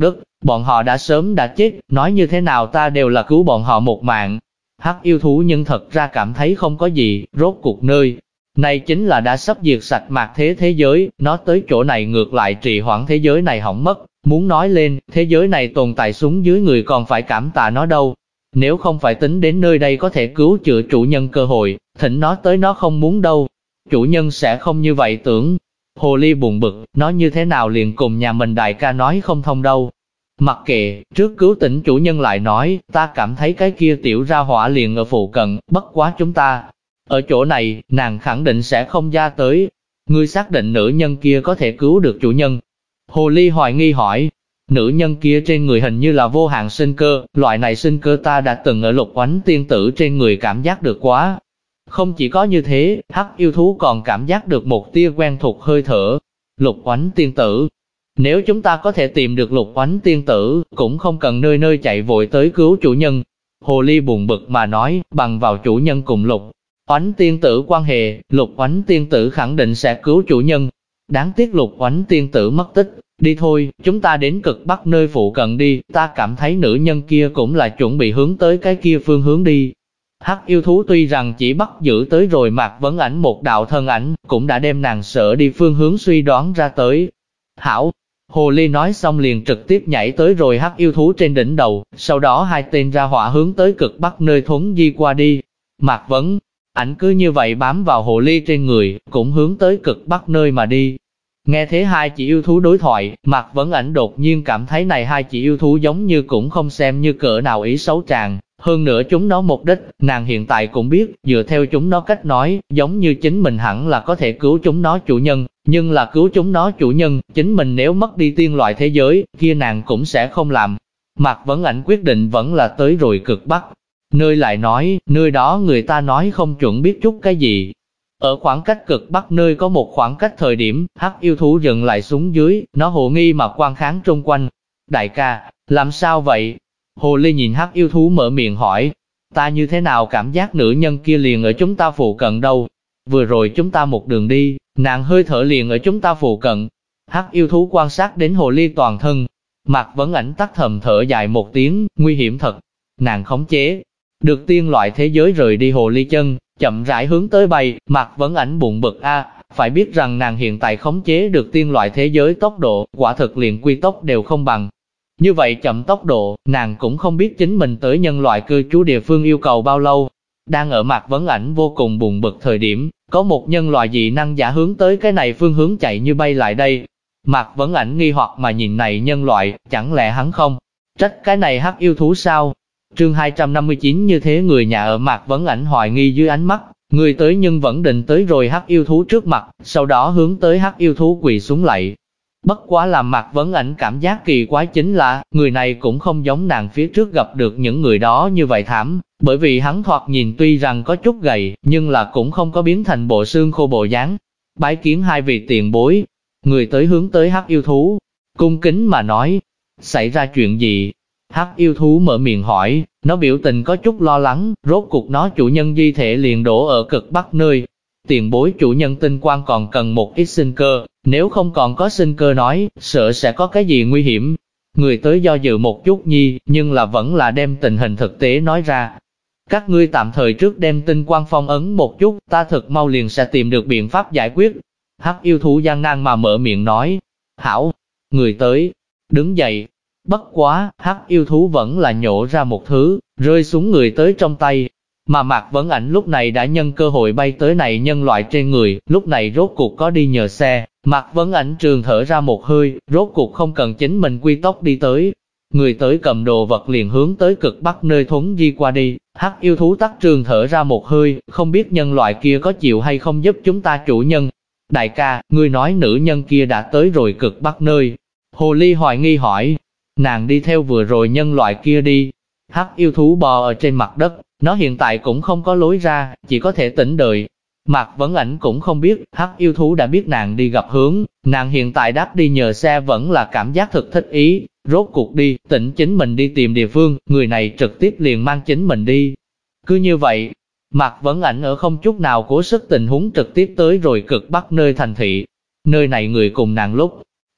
Bọn họ đã sớm đã chết, nói như thế nào ta đều là cứu bọn họ một mạng. Hắc yêu thú nhưng thật ra cảm thấy không có gì, rốt cuộc nơi này chính là đã sắp diệt sạch mạt thế thế giới, nó tới chỗ này ngược lại trì hoãn thế giới này hỏng mất. Muốn nói lên, thế giới này tồn tại xuống dưới người còn phải cảm tạ nó đâu. Nếu không phải tính đến nơi đây có thể cứu chữa chủ nhân cơ hội, thỉnh nó tới nó không muốn đâu. Chủ nhân sẽ không như vậy tưởng. Hồ ly buồn bực, nó như thế nào liền cùng nhà mình đại ca nói không thông đâu. Mặc kệ, trước cứu tỉnh chủ nhân lại nói, ta cảm thấy cái kia tiểu ra hỏa liền ở phụ cận, bất quá chúng ta. Ở chỗ này, nàng khẳng định sẽ không ra tới. Ngươi xác định nữ nhân kia có thể cứu được chủ nhân. Hồ ly hoài nghi hỏi, nữ nhân kia trên người hình như là vô hạn sinh cơ, loại này sinh cơ ta đã từng ở Lục Oánh tiên tử trên người cảm giác được quá. Không chỉ có như thế, hắc yêu thú còn cảm giác được một tia quen thuộc hơi thở. Lục Oánh tiên tử. Nếu chúng ta có thể tìm được Lục Oánh tiên tử, cũng không cần nơi nơi chạy vội tới cứu chủ nhân. Hồ ly buồn bực mà nói, bằng vào chủ nhân cùng Lục Oánh tiên tử quan hệ, Lục Oánh tiên tử khẳng định sẽ cứu chủ nhân. Đáng tiếc Lục Oánh tiên tử mất tích. Đi thôi, chúng ta đến cực bắc nơi phụ cận đi, ta cảm thấy nữ nhân kia cũng là chuẩn bị hướng tới cái kia phương hướng đi. Hắc yêu thú tuy rằng chỉ bắt giữ tới rồi Mạc Vấn Ảnh một đạo thân ảnh, cũng đã đem nàng sợ đi phương hướng suy đoán ra tới. Hảo, hồ ly nói xong liền trực tiếp nhảy tới rồi hắc yêu thú trên đỉnh đầu, sau đó hai tên ra hỏa hướng tới cực bắc nơi thuấn di qua đi. Mạc Vấn Ảnh cứ như vậy bám vào hồ ly trên người, cũng hướng tới cực bắc nơi mà đi. Nghe thế hai chị yêu thú đối thoại, Mạc Vấn Ảnh đột nhiên cảm thấy này hai chị yêu thú giống như cũng không xem như cỡ nào ý xấu tràng. Hơn nữa chúng nó mục đích, nàng hiện tại cũng biết, dựa theo chúng nó cách nói, giống như chính mình hẳn là có thể cứu chúng nó chủ nhân, nhưng là cứu chúng nó chủ nhân, chính mình nếu mất đi tiên loại thế giới, kia nàng cũng sẽ không làm. Mạc Vấn Ảnh quyết định vẫn là tới rồi cực bắc. Nơi lại nói, nơi đó người ta nói không chuẩn biết chút cái gì. Ở khoảng cách cực bắc nơi có một khoảng cách thời điểm, hắc yêu thú dừng lại xuống dưới, nó hồ nghi mà quan kháng trung quanh. Đại ca, làm sao vậy? Hồ ly nhìn hắc yêu thú mở miệng hỏi, ta như thế nào cảm giác nữ nhân kia liền ở chúng ta phụ cận đâu? Vừa rồi chúng ta một đường đi, nàng hơi thở liền ở chúng ta phụ cận. Hắc yêu thú quan sát đến hồ ly toàn thân. Mạc Vấn Ảnh tắt thầm thở dài một tiếng, nguy hiểm thật. Nàng khống chế được tiên loại thế giới rời đi hồ ly chân, chậm rãi hướng tới bay. Mạc Vấn Ảnh bụng bực phải biết rằng nàng hiện tại khống chế được tiên loại thế giới tốc độ, quả thực liền quy tốc đều không bằng. Như vậy chậm tốc độ, nàng cũng không biết chính mình tới nhân loại cư trú địa phương yêu cầu bao lâu. Đang ở Mạc Vấn Ảnh vô cùng buồn bực thời điểm, có một nhân loại dị năng giả hướng tới cái này phương hướng chạy như bay lại đây. Mạc Vấn Ảnh nghi hoặc mà nhìn này nhân loại, chẳng lẽ hắn không trách cái này hắc yêu thú sao? Chương 259 như thế người nhà ở Mạc Vấn Ảnh hoài nghi dưới ánh mắt, người tới nhưng vẫn định tới rồi hắc yêu thú trước mặt, sau đó hướng tới hắc yêu thú quỳ xuống lạy. Bất quá làm Mạc Vấn Ảnh cảm giác kỳ quái chính là, người này cũng không giống nàng phía trước gặp được những người đó như vậy thảm, bởi vì hắn thoạt nhìn tuy rằng có chút gầy, nhưng là cũng không có biến thành bộ xương khô bộ dáng. Bái kiến hai vị tiền bối, người tới hướng tới hắc yêu thú, cung kính mà nói, xảy ra chuyện gì? Hắc yêu thú mở miệng hỏi, nó biểu tình có chút lo lắng, rốt cuộc nó chủ nhân di thể liền đổ ở cực bắc nơi. Tiền bối chủ nhân tinh quang còn cần một ít sinh cơ, nếu không còn có sinh cơ nói, sợ sẽ có cái gì nguy hiểm. Người tới do dự một chút nhi, nhưng là vẫn là đem tình hình thực tế nói ra. Các ngươi tạm thời trước đem tinh quang phong ấn một chút, ta thật mau liền sẽ tìm được biện pháp giải quyết. Hắc yêu thú gian nan mà mở miệng nói. Hảo, người tới, đứng dậy. Bất quá, hắc yêu thú vẫn là nhổ ra một thứ, rơi xuống người tới trong tay. Mà Mạc Vấn Ảnh lúc này đã nhân cơ hội bay tới này nhân loại trên người, lúc này rốt cuộc có đi nhờ xe. Mạc Vấn Ảnh trường thở ra một hơi, rốt cuộc không cần chính mình quy tốc đi tới. Người tới cầm đồ vật liền hướng tới cực bắc nơi thuấn di qua đi. Hắc yêu thú tắt trường thở ra một hơi, không biết nhân loại kia có chịu hay không giúp chúng ta chủ nhân. Đại ca, ngươi nói nữ nhân kia đã tới rồi cực bắc nơi. Hồ ly hoài nghi hỏi, nàng đi theo vừa rồi nhân loại kia đi. Hắc yêu thú bò ở trên mặt đất, nó hiện tại cũng không có lối ra, chỉ có thể tĩnh đợi. Mạc Vấn Ảnh cũng không biết, hắc yêu thú đã biết nàng đi gặp hướng, nàng hiện tại đáp đi nhờ xe vẫn là cảm giác thực thích ý, rốt cuộc đi, tỉnh chính mình đi tìm địa phương, người này trực tiếp liền mang chính mình đi. Cứ như vậy, Mạc Vấn Ảnh ở không chút nào cố sức tình huống trực tiếp tới rồi cực bắc nơi thành thị. Nơi này người cùng nàng lúc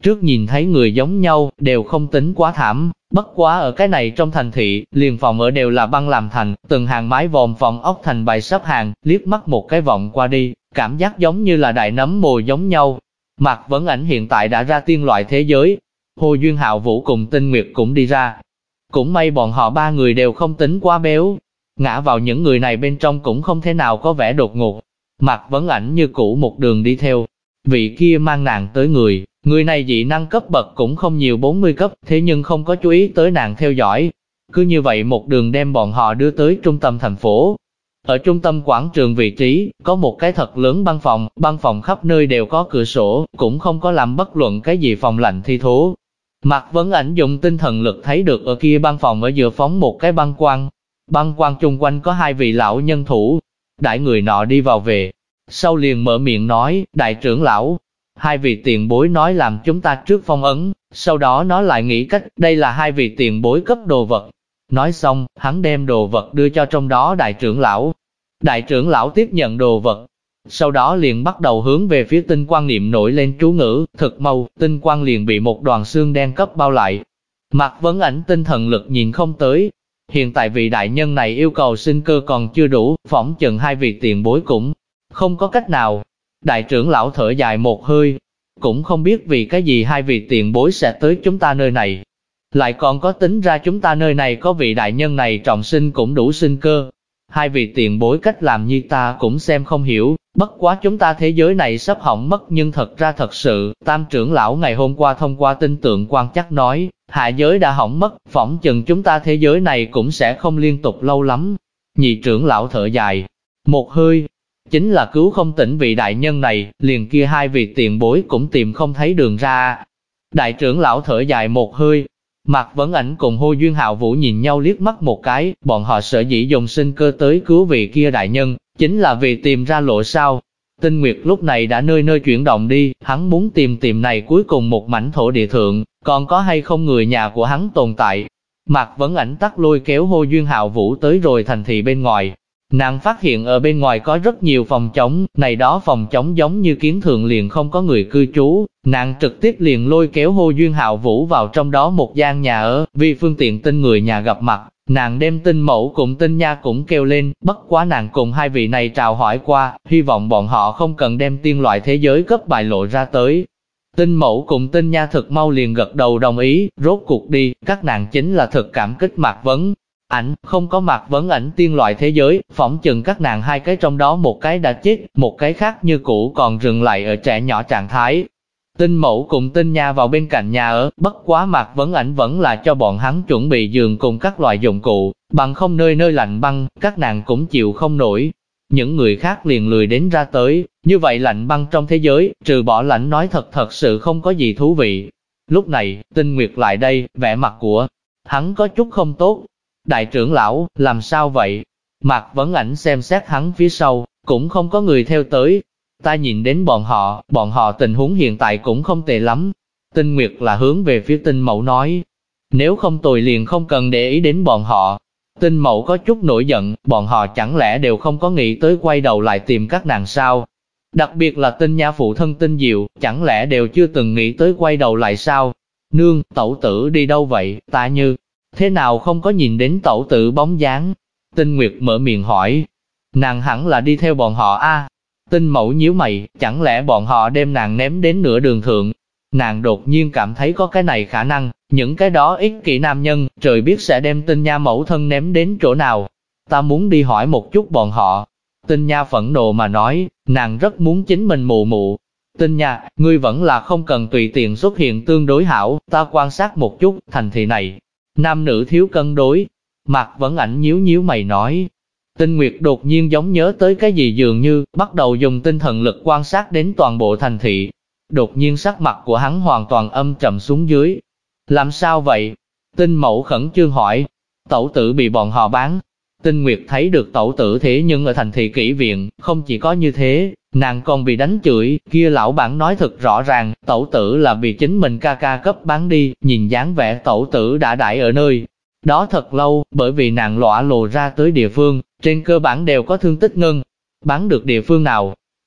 trước nhìn thấy người giống nhau, đều không tính quá thảm, bất quá ở cái này trong thành thị, liền phòng ở đều là băng làm thành, từng hàng mái vòm phòng ốc thành bày sắp hàng, liếc mắt một cái vọng qua đi, cảm giác giống như là đại nấm mồ giống nhau. Mạc Vấn Ảnh hiện tại đã ra tiên loại thế giới, Hồ Duyên Hạo Vũ cùng Tinh Nguyệt cũng đi ra. Cũng may bọn họ ba người đều không tính quá béo, ngã vào những người này bên trong cũng không thể nào có vẻ đột ngột. Mạc Vấn Ảnh như cũ một đường đi theo, vị kia mang nàng tới người này dị năng cấp bậc cũng không nhiều 40 cấp, thế nhưng không có chú ý tới nàng theo dõi. Cứ như vậy một đường đem bọn họ đưa tới trung tâm thành phố. Ở trung tâm quảng trường vị trí, có một cái thật lớn băng phòng khắp nơi đều có cửa sổ, cũng không có làm bất luận cái gì phòng lạnh thi thố. Mạc Vấn Ảnh dùng tinh thần lực thấy được ở kia băng phòng ở giữa phóng một cái băng quang chung quanh có hai vị lão nhân thủ. Đại người nọ đi vào về, sau liền mở miệng nói, đại trưởng lão, hai vị tiền bối nói làm chúng ta trước phong ấn, sau đó nó lại nghĩ cách, đây là hai vị tiền bối cấp đồ vật. Nói xong, hắn đem đồ vật đưa cho trong đó đại trưởng lão. Đại trưởng lão tiếp nhận đồ vật, sau đó liền bắt đầu hướng về phía tinh quang niệm nổi lên chú ngữ, thực mau, tinh quang liền bị một đoàn xương đen cấp bao lại. Mạc Vấn Ảnh tinh thần lực nhìn không tới. Hiện tại vị đại nhân này yêu cầu sinh cơ còn chưa đủ, phỏng chừng hai vị tiền bối cũng không có cách nào. Đại trưởng lão thở dài một hơi, cũng không biết vì cái gì hai vị tiền bối sẽ tới chúng ta nơi này. Lại còn có tính ra chúng ta nơi này có vị đại nhân này trọng sinh cũng đủ sinh cơ. Hai vị tiền bối cách làm như ta cũng xem không hiểu, bất quá chúng ta thế giới này sắp hỏng mất nhưng thật ra thật sự, tam trưởng lão ngày hôm qua thông qua tinh tượng quan chắc nói, hạ giới đã hỏng mất, phỏng chừng chúng ta thế giới này cũng sẽ không liên tục lâu lắm. Nhị trưởng lão thở dài một hơi, chính là cứu không tỉnh vị đại nhân này, liền kia hai vị tiền bối cũng tìm không thấy đường ra. Đại trưởng lão thở dài một hơi. Mạc Vấn Ảnh cùng Hồ Duyên Hạo Vũ nhìn nhau liếc mắt một cái, bọn họ sở dĩ dùng sinh cơ tới cứu vị kia đại nhân, chính là vì tìm ra lộ sao. Tinh Nguyệt lúc này đã nơi nơi chuyển động đi, hắn muốn tìm này cuối cùng một mảnh thổ địa thượng, còn có hay không người nhà của hắn tồn tại. Mạc Vấn Ảnh tắt lôi kéo Hồ Duyên Hạo Vũ tới rồi thành thị bên ngoài. Nàng phát hiện ở bên ngoài có rất nhiều phòng trống, này đó phòng trống giống như kiến thường liền không có người cư trú. Nàng trực tiếp liền lôi kéo Hồ Duyên Hạo Vũ vào trong đó một gian nhà ở, vì phương tiện Tinh người nhà gặp mặt. Nàng đem Tinh mẫu cùng Tinh nha cũng kêu lên, bất quá nàng cùng hai vị này chào hỏi qua, hy vọng bọn họ không cần đem tiên loại thế giới cấp bại lộ ra tới. Tinh mẫu cùng Tinh nha thực mau liền gật đầu đồng ý, rốt cuộc đi, các nàng chính là thực cảm kích Mạc Vấn Ảnh, không có Mạc Vấn Ảnh tiên loại thế giới, phỏng chừng các nàng hai cái trong đó một cái đã chết, một cái khác như cũ còn dừng lại ở trẻ nhỏ trạng thái. Tinh mẫu cùng Tinh nha vào bên cạnh nhà ở, bất quá Mạc Vấn Ảnh vẫn là cho bọn hắn chuẩn bị giường cùng các loại dụng cụ, bằng không nơi nơi lạnh băng, các nàng cũng chịu không nổi. Những người khác liền lười đến ra tới, như vậy lạnh băng trong thế giới, trừ bỏ lạnh nói thật sự không có gì thú vị. Lúc này, Tinh Nguyệt lại đây, vẻ mặt của hắn có chút không tốt. Đại trưởng lão, làm sao vậy? Mạc Vấn Ảnh xem xét hắn phía sau, cũng không có người theo tới. Ta nhìn đến bọn họ tình huống hiện tại cũng không tệ lắm. Tinh Nguyệt là hướng về phía Tinh mẫu nói. Nếu không tồi liền không cần để ý đến bọn họ. Tinh mẫu có chút nổi giận, bọn họ chẳng lẽ đều không có nghĩ tới quay đầu lại tìm các nàng sao? Đặc biệt là Tinh nha phụ thân Tinh Diệu, chẳng lẽ đều chưa từng nghĩ tới quay đầu lại sao? Nương, tẩu tử đi đâu vậy? Ta như thế nào không có nhìn đến tẩu tử bóng dáng? Tinh Nguyệt mở miệng hỏi. Nàng hẳn là đi theo bọn họ a. Tinh mẫu nhíu mày, chẳng lẽ bọn họ đem nàng ném đến nửa đường thượng? Nàng đột nhiên cảm thấy có cái này khả năng, những cái đó ích kỷ nam nhân, trời biết sẽ đem Tinh nha mẫu thân ném đến chỗ nào. Ta muốn đi hỏi một chút bọn họ. Tinh nha phẫn nộ mà nói, nàng rất muốn chính mình mụ. Tinh nha, ngươi vẫn là không cần tùy tiện xuất hiện tương đối hảo, ta quan sát một chút, thành thị này. Nam nữ thiếu cân đối. Mạc Vấn Ảnh nhíu mày nói. Tinh Nguyệt đột nhiên giống nhớ tới cái gì dường như, bắt đầu dùng tinh thần lực quan sát đến toàn bộ thành thị. Đột nhiên sắc mặt của hắn hoàn toàn âm trầm xuống dưới. Làm sao vậy? Tinh mẫu khẩn trương hỏi. Tẩu tử bị bọn họ bán. Tinh Nguyệt thấy được tẩu tử thế nhưng ở thành thị kỹ viện, không chỉ có như thế, nàng còn bị đánh chửi, kia lão bản nói thật rõ ràng, tẩu tử là bị chính mình ca ca cấp bán đi, nhìn dáng vẻ tẩu tử đã đãi ở nơi đó thật lâu, bởi vì nàng lõa lồ ra tới địa phương, trên cơ bản đều có thương tích ngân. Bán được địa phương nào?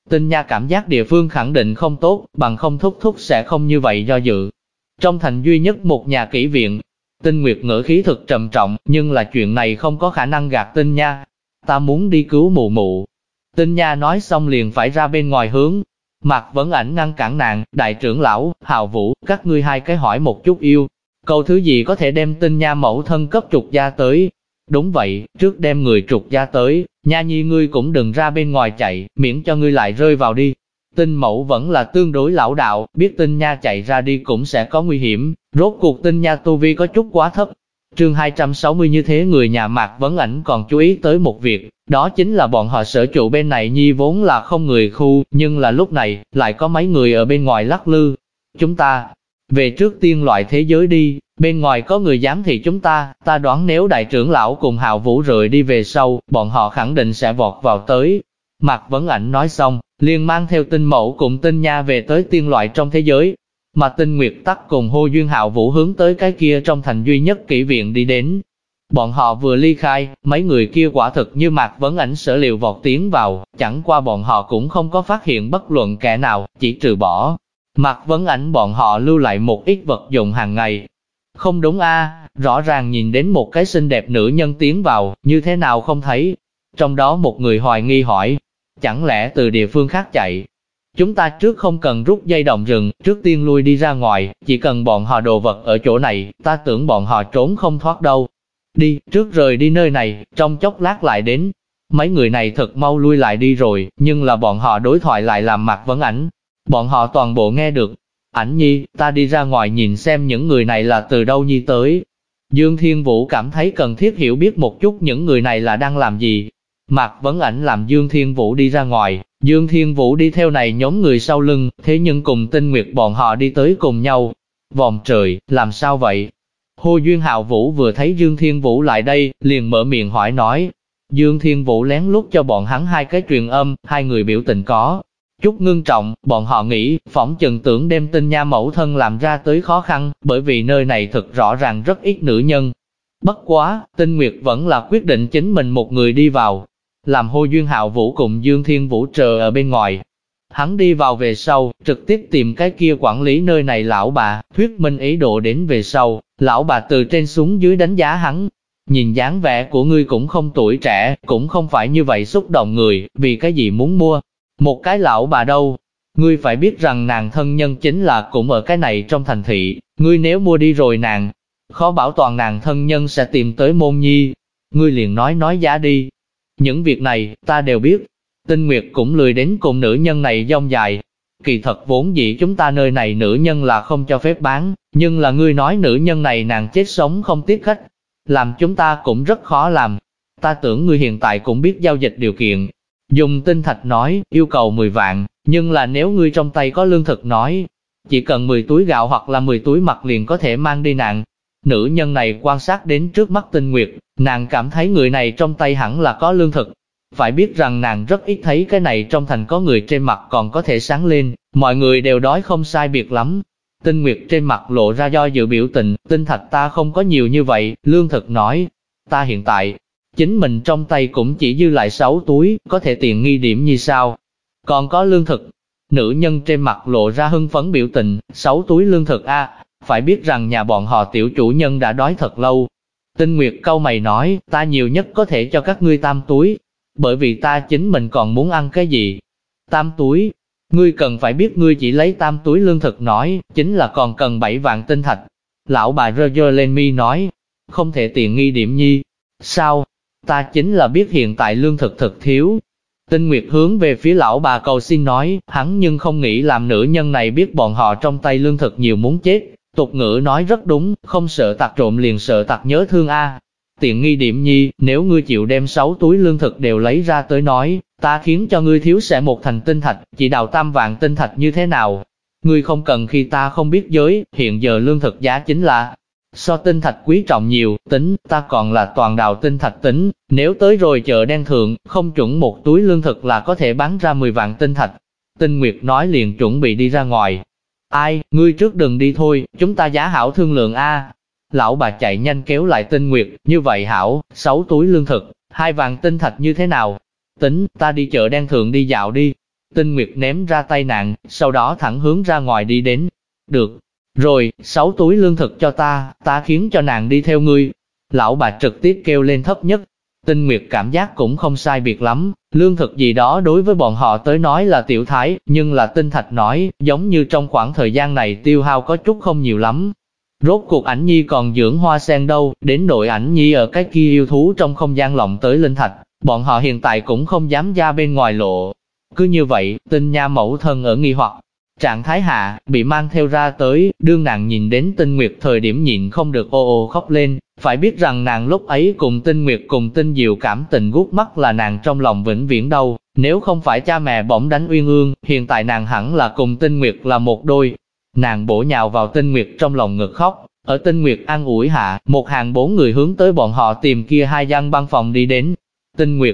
Tinh Nha cảm giác địa phương khẳng định không tốt, bằng không thúc thúc sẽ không như vậy do dự. Trong thành duy nhất một nhà kỹ viện, Tinh Nguyệt ngữ khí thực trầm trọng, nhưng là chuyện này không có khả năng gạt Tinh Nha. Ta muốn đi cứu mụ mụ. Tinh Nha nói xong liền phải ra bên ngoài hướng. Mạc Vấn Ảnh ngăn cản nàng, đại trưởng lão, Hào Vũ, các ngươi hai cái hỏi một chút yêu. Cầu thứ gì có thể đem Tinh Nha mẫu thân cấp trục gia tới? Đúng vậy, trước đem người trục gia tới, Nha nhi ngươi cũng đừng ra bên ngoài chạy, miễn cho ngươi lại rơi vào đi. Tinh mẫu vẫn là tương đối lão đạo, biết Tinh Nha chạy ra đi cũng sẽ có nguy hiểm, rốt cuộc Tinh Nha tu vi có chút quá thấp. Chương 260 như thế người nhà Mạc Vấn Ảnh còn chú ý tới một việc, đó chính là bọn họ sở trụ bên này nhi vốn là không người khu, nhưng là lúc này, lại có mấy người ở bên ngoài lắc lư. Chúng ta, về trước tiên loại thế giới đi, bên ngoài có người giám thị chúng ta đoán nếu đại trưởng lão cùng Hạo Vũ rời đi về sau, bọn họ khẳng định sẽ vọt vào tới. Mạc Vấn Ảnh nói xong, liền mang theo Tinh mẫu cùng Tinh Nha về tới tiên loại trong thế giới. Mà Tinh Nguyệt Tắc cùng Hô Duyên Hạo Vũ hướng tới cái kia trong thành duy nhất kỹ viện đi đến. Bọn họ vừa ly khai, mấy người kia quả thực như Mạc Vấn Ảnh sở liệu vọt tiến vào, chẳng qua bọn họ cũng không có phát hiện bất luận kẻ nào, chỉ trừ bỏ Mạc Vấn Ảnh bọn họ lưu lại một ít vật dụng hàng ngày. Không đúng a, rõ ràng nhìn đến một cái xinh đẹp nữ nhân tiến vào, như thế nào không thấy. Trong đó một người hoài nghi hỏi, chẳng lẽ từ địa phương khác chạy? Chúng ta trước không cần rút dây động rừng, trước tiên lui đi ra ngoài, chỉ cần bọn họ đồ vật ở chỗ này, ta tưởng bọn họ trốn không thoát đâu. Đi, trước rời đi nơi này, trong chốc lát lại đến. Mấy người này thật mau lui lại đi rồi, nhưng là bọn họ đối thoại lại làm Mạc Vấn Ảnh. Bọn họ toàn bộ nghe được. Ảnh nhi, ta đi ra ngoài nhìn xem những người này là từ đâu nhi tới. Dương Thiên Vũ cảm thấy cần thiết hiểu biết một chút những người này là đang làm gì. Mạc Vấn Ảnh làm Dương Thiên Vũ đi ra ngoài, Dương Thiên Vũ đi theo này nhóm người sau lưng, thế nhưng cùng Tinh Nguyệt bọn họ đi tới cùng nhau. Vòng trời, làm sao vậy? Hô Duyên Hạo Vũ vừa thấy Dương Thiên Vũ lại đây, liền mở miệng hỏi nói. Dương Thiên Vũ lén lút cho bọn hắn hai cái truyền âm, hai người biểu tình có chút ngưng trọng, bọn họ nghĩ, phỏng chừng tưởng đem Tinh Nha mẫu thân làm ra tới khó khăn, bởi vì nơi này thực rõ ràng rất ít nữ nhân. Bất quá, Tinh Nguyệt vẫn là quyết định chính mình một người đi vào, làm Hô Duyên Hạo Vũ cùng Dương Thiên Vũ chờ ở bên ngoài. Hắn đi vào về sau, trực tiếp tìm cái kia quản lý nơi này lão bà, thuyết minh ý đồ đến về sau, lão bà từ trên xuống dưới đánh giá hắn. Nhìn dáng vẻ của ngươi cũng không tuổi trẻ, cũng không phải như vậy xúc động người, vì cái gì muốn mua một cái lão bà đâu. Ngươi phải biết rằng nàng thân nhân chính là cũng ở cái này trong thành thị, ngươi nếu mua đi rồi nàng, khó bảo toàn nàng thân nhân sẽ tìm tới môn nhi. Ngươi liền nói giá đi. Những việc này, ta đều biết. Tinh Nguyệt cũng lười đến cùng nữ nhân này dông dài. Kỳ thật vốn dĩ chúng ta nơi này nữ nhân là không cho phép bán, nhưng là ngươi nói nữ nhân này nàng chết sống không tiếc khách, làm chúng ta cũng rất khó làm. Ta tưởng ngươi hiện tại cũng biết giao dịch điều kiện. Dùng tinh thạch nói, yêu cầu 10 vạn, nhưng là nếu ngươi trong tay có lương thực nói, chỉ cần 10 túi gạo hoặc là 10 túi mặt liền có thể mang đi nàng. Nữ nhân này quan sát đến trước mắt Tinh Nguyệt, nàng cảm thấy người này trong tay hẳn là có lương thực. Phải biết rằng nàng rất ít thấy cái này trong thành có người trên mặt còn có thể sáng lên, mọi người đều đói không sai biệt lắm. Tinh Nguyệt trên mặt lộ ra do dự biểu tình, tinh thạch ta không có nhiều như vậy, lương thực nói. Ta hiện tại, chính mình trong tay cũng chỉ dư lại 6 túi, có thể tiện nghi điểm như sao? Còn có lương thực. Nữ nhân trên mặt lộ ra hưng phấn biểu tình, 6 túi lương thực a, phải biết rằng nhà bọn họ tiểu chủ nhân đã đói thật lâu. Tinh Nguyệt cau mày nói, ta nhiều nhất có thể cho các ngươi 3 túi, bởi vì ta chính mình còn muốn ăn cái gì. 3 túi, ngươi cần phải biết ngươi chỉ lấy 3 túi lương thực nói, chính là còn cần 7 vạn tinh thạch. Lão bà rơ lên mi nói, không thể tiện nghi điểm nhi. Sao? Ta chính là biết hiện tại lương thực thật thiếu. Tinh Nguyệt hướng về phía lão bà cầu xin nói, hắn nhưng không nghĩ làm nữ nhân này biết bọn họ trong tay lương thực nhiều muốn chết. Tục ngữ nói rất đúng, không sợ tặc trộm liền sợ tặc nhớ thương a. Tiện nghi điểm nhi, nếu ngươi chịu đem 6 túi lương thực đều lấy ra tới nói, ta khiến cho ngươi thiếu sẽ 1 thành tinh thạch, chỉ đào 3 vạn tinh thạch như thế nào? Ngươi không cần khi ta không biết giới, hiện giờ lương thực giá chính là so tinh thạch quý trọng nhiều, tính, ta còn là toàn đào tinh thạch tính, nếu tới rồi chợ đen thượng, không chuẩn 1 túi lương thực là có thể bán ra 10 vạn tinh thạch. Tinh Nguyệt nói liền chuẩn bị đi ra ngoài. Ai, ngươi trước đừng đi thôi, chúng ta giá hảo thương lượng a. Lão bà chạy nhanh kéo lại Tinh Nguyệt, như vậy hảo, 6 túi lương thực, 2 vạn tinh thạch như thế nào? Tính, ta đi chợ đen thượng đi dạo đi. Tinh Nguyệt ném ra tay nàng, sau đó thẳng hướng ra ngoài đi đến. Được rồi, 6 túi lương thực cho ta khiến cho nàng đi theo ngươi. Lão bà trực tiếp kêu lên thấp nhất. Tinh Nguyệt cảm giác cũng không sai biệt lắm, lương thực gì đó đối với bọn họ tới nói là tiểu thái, nhưng là Tinh Thạch nói, giống như trong khoảng thời gian này tiêu hao có chút không nhiều lắm. Rốt cuộc Ảnh Nhi còn dưỡng hoa sen đâu, đến nội Ảnh Nhi ở cái kia yêu thú trong không gian lộng tới linh thạch, bọn họ hiện tại cũng không dám ra bên ngoài lộ. Cứ như vậy, Tinh Nha mẫu thân ở nghi hoặc trạng thái hạ, bị mang theo ra tới, đương nàng nhìn đến Tinh Nguyệt thời điểm nhịn không được ô ô khóc lên, phải biết rằng nàng lúc ấy cùng Tinh Nguyệt cùng Tinh Diệu cảm tình gút mắt là nàng trong lòng vĩnh viễn đâu, nếu không phải cha mẹ bỗng đánh Uyên Ương, hiện tại nàng hẳn là cùng Tinh Nguyệt là một đôi. Nàng bổ nhào vào Tinh Nguyệt trong lòng ngực khóc, ở Tinh Nguyệt an ủi hạ, một hàng 4 người hướng tới bọn họ tìm kia 2 gian băng phòng đi đến. Tinh Nguyệt,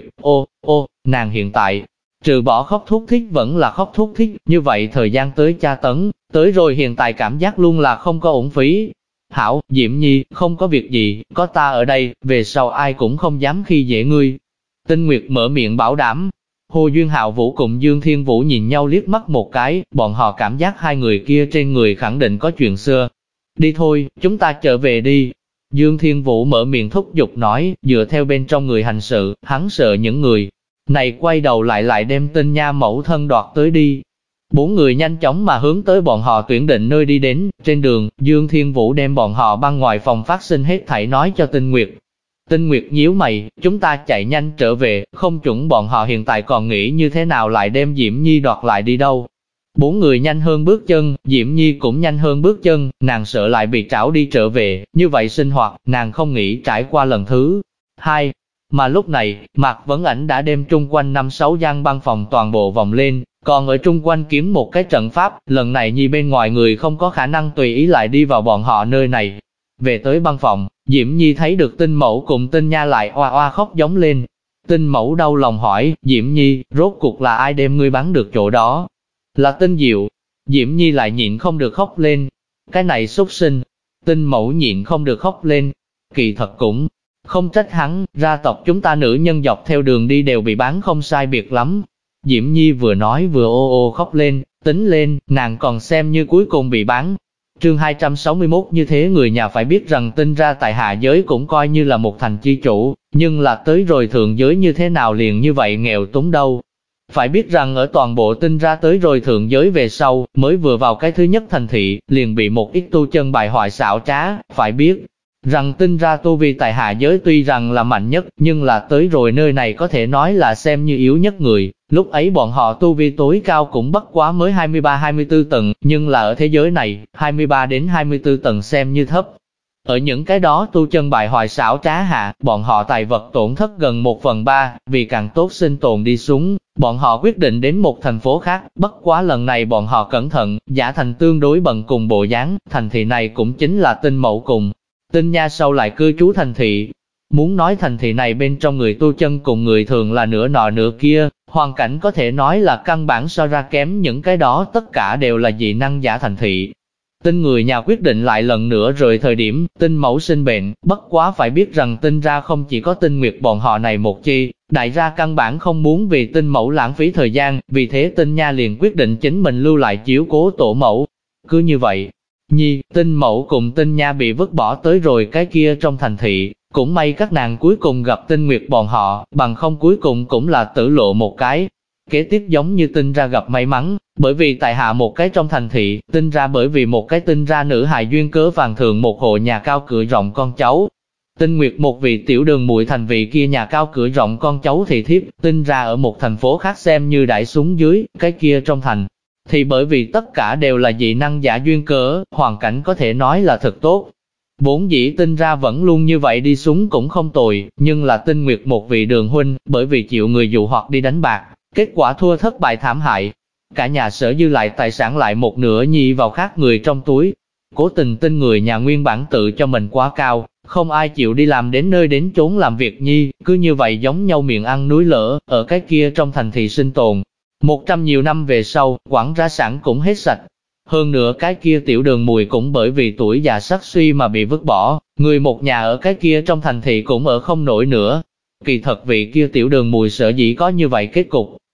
nàng hiện tại trừ bỏ khóc thúc thích vẫn là khóc thúc thích, như vậy thời gian tới tra tấn, tới rồi hiện tại cảm giác luôn là không có uổng phí. Hảo, Diễm Nhi, không có việc gì, có ta ở đây, về sau ai cũng không dám khi dễ ngươi. Tinh Nguyệt mở miệng bảo đảm. Hồ Duyên Hạo Vũ cùng Dương Thiên Vũ nhìn nhau liếc mắt một cái, bọn họ cảm giác hai người kia trên người khẳng định có chuyện xưa. Đi thôi, chúng ta trở về đi. Dương Thiên Vũ mở miệng thúc giục nói, dựa theo bên trong người hành sự, hắn sợ những người này quay đầu lại đem Tinh Nha mẫu thân đoạt tới đi. 4 người nhanh chóng mà hướng tới bọn họ tuyển định nơi đi đến, trên đường, Dương Thiên Vũ đem bọn họ băng ngoài phòng phát sinh hết thảy nói cho Tinh Nguyệt. Tinh Nguyệt nhíu mày, chúng ta chạy nhanh trở về, không chuẩn bọn họ hiện tại còn nghĩ như thế nào lại đem Diễm Nhi đoạt lại đi đâu. 4 người nhanh hơn bước chân, Diễm Nhi cũng nhanh hơn bước chân, nàng sợ lại bị trảo đi trở về, như vậy sinh hoạt, nàng không nghĩ trải qua lần thứ 2. Mà lúc này, Mạc Vấn Ảnh đã đem trung quanh 5-6 gian băng phòng toàn bộ vòng lên, còn ở trung quanh kiếm một cái trận pháp, lần này Nhi bên ngoài người không có khả năng tùy ý lại đi vào bọn họ nơi này. Về tới băng phòng, Diễm Nhi thấy được Tinh Mẫu cùng Tinh Nha lại oa oa khóc giống lên. Tinh Mẫu đau lòng hỏi, Diễm Nhi, rốt cuộc là ai đem ngươi bắn được chỗ đó? Là Tinh Diệu. Diễm Nhi lại nhịn không được khóc lên. Cái này súc sinh. Tinh Mẫu nhịn không được khóc lên. Kỳ thật cũng không trách hắn, gia tộc chúng ta nữ nhân dọc theo đường đi đều bị bán không sai biệt lắm. Diễm Nhi vừa nói vừa ô ô khóc lên, tính lên, nàng còn xem như cuối cùng bị bán. Chương 261 như thế người nhà phải biết rằng Tinh ra tại hạ giới cũng coi như là một thành chi chủ, nhưng là tới rồi thượng giới như thế nào liền như vậy nghèo túng đâu. Phải biết rằng ở toàn bộ Tinh ra tới rồi thượng giới về sau, mới vừa vào cái thứ nhất thành thị, liền bị một ít tu chân bài hoại xảo trá, phải biết rằng Tinh ra tu vi tại hạ giới tuy rằng là mạnh nhất, nhưng là tới rồi nơi này có thể nói là xem như yếu nhất người. Lúc ấy bọn họ tu vi tối cao cũng bất quá mới 23-24 tầng, nhưng là ở thế giới này, 23 đến 24 tầng xem như thấp. Ở những cái đó tu chân bại hoại xảo trá hạ, bọn họ tài vật tổn thất gần 1/3, vì càng tốt sinh tồn đi xuống, bọn họ quyết định đến một thành phố khác, bất quá lần này bọn họ cẩn thận, giả thành tương đối bận cùng bộ dáng, thành thị này cũng chính là Tinh Mẫu cùng Tinh Nha sau lại cư trú thành thị. Muốn nói thành thị này bên trong người tu chân cùng người thường là nửa nọ nửa kia, hoàn cảnh có thể nói là căn bản so ra kém những cái đó tất cả đều là dị năng giả thành thị. Tinh người nhà quyết định lại lần nữa rồi thời điểm, Tinh Mẫu sinh bệnh, bất quá phải biết rằng Tinh ra không chỉ có Tinh Nguyệt bọn họ này một chi, đại gia căn bản không muốn vì Tinh Mẫu lãng phí thời gian, vì thế Tinh Nha liền quyết định chính mình lưu lại chiếu cố tổ mẫu. Cứ như vậy, Tinh Mẫu cùng Tinh Nha bị vứt bỏ tới rồi cái kia trong thành thị. Cũng may các nàng cuối cùng gặp Tinh Nguyệt bọn họ, bằng không cuối cùng cũng là tử lộ một cái. Kế tiếp giống như Tinh ra gặp may mắn, bởi vì tại hạ một cái trong thành thị, Tinh ra bởi vì một cái Tinh ra nữ hài duyên cớ vàng thượng một hộ nhà cao cửa rộng con cháu. Tinh Nguyệt một vị tiểu đường muội thành vị kia nhà cao cửa rộng con cháu thị thiếp, Tinh ra ở một thành phố khác xem như đãi xuống dưới, cái kia trong thành. Thì bởi vì tất cả đều là dị năng giả duyên cớ, hoàn cảnh có thể nói là thật tốt. Vốn dĩ Tinh ra vẫn luôn như vậy đi xuống cũng không tồi, nhưng là Tinh Nguyệt một vị đường huynh, bởi vì chịu người dụ hoặc đi đánh bạc, kết quả thua thất bại thảm hại. Cả nhà sở dư lại tài sản lại một nửa nhi vào khác người trong túi. Cố tình Tinh người nhà nguyên bản tự cho mình quá cao, không ai chịu đi làm đến nơi đến chốn làm việc nhi, cứ như vậy giống nhau miệng ăn núi lở, ở cái kia trong thành thị sinh tồn. 100 nhiều năm về sau, quảng ra sản cũng hết sạch. Hơn nữa cái kia tiểu đường mùi cũng bởi vì tuổi già sắc suy mà bị vứt bỏ, người một nhà ở cái kia trong thành thị cũng ở không nổi nữa. Kỳ thật vị kia tiểu đường mùi sở dĩ có như vậy kết cục,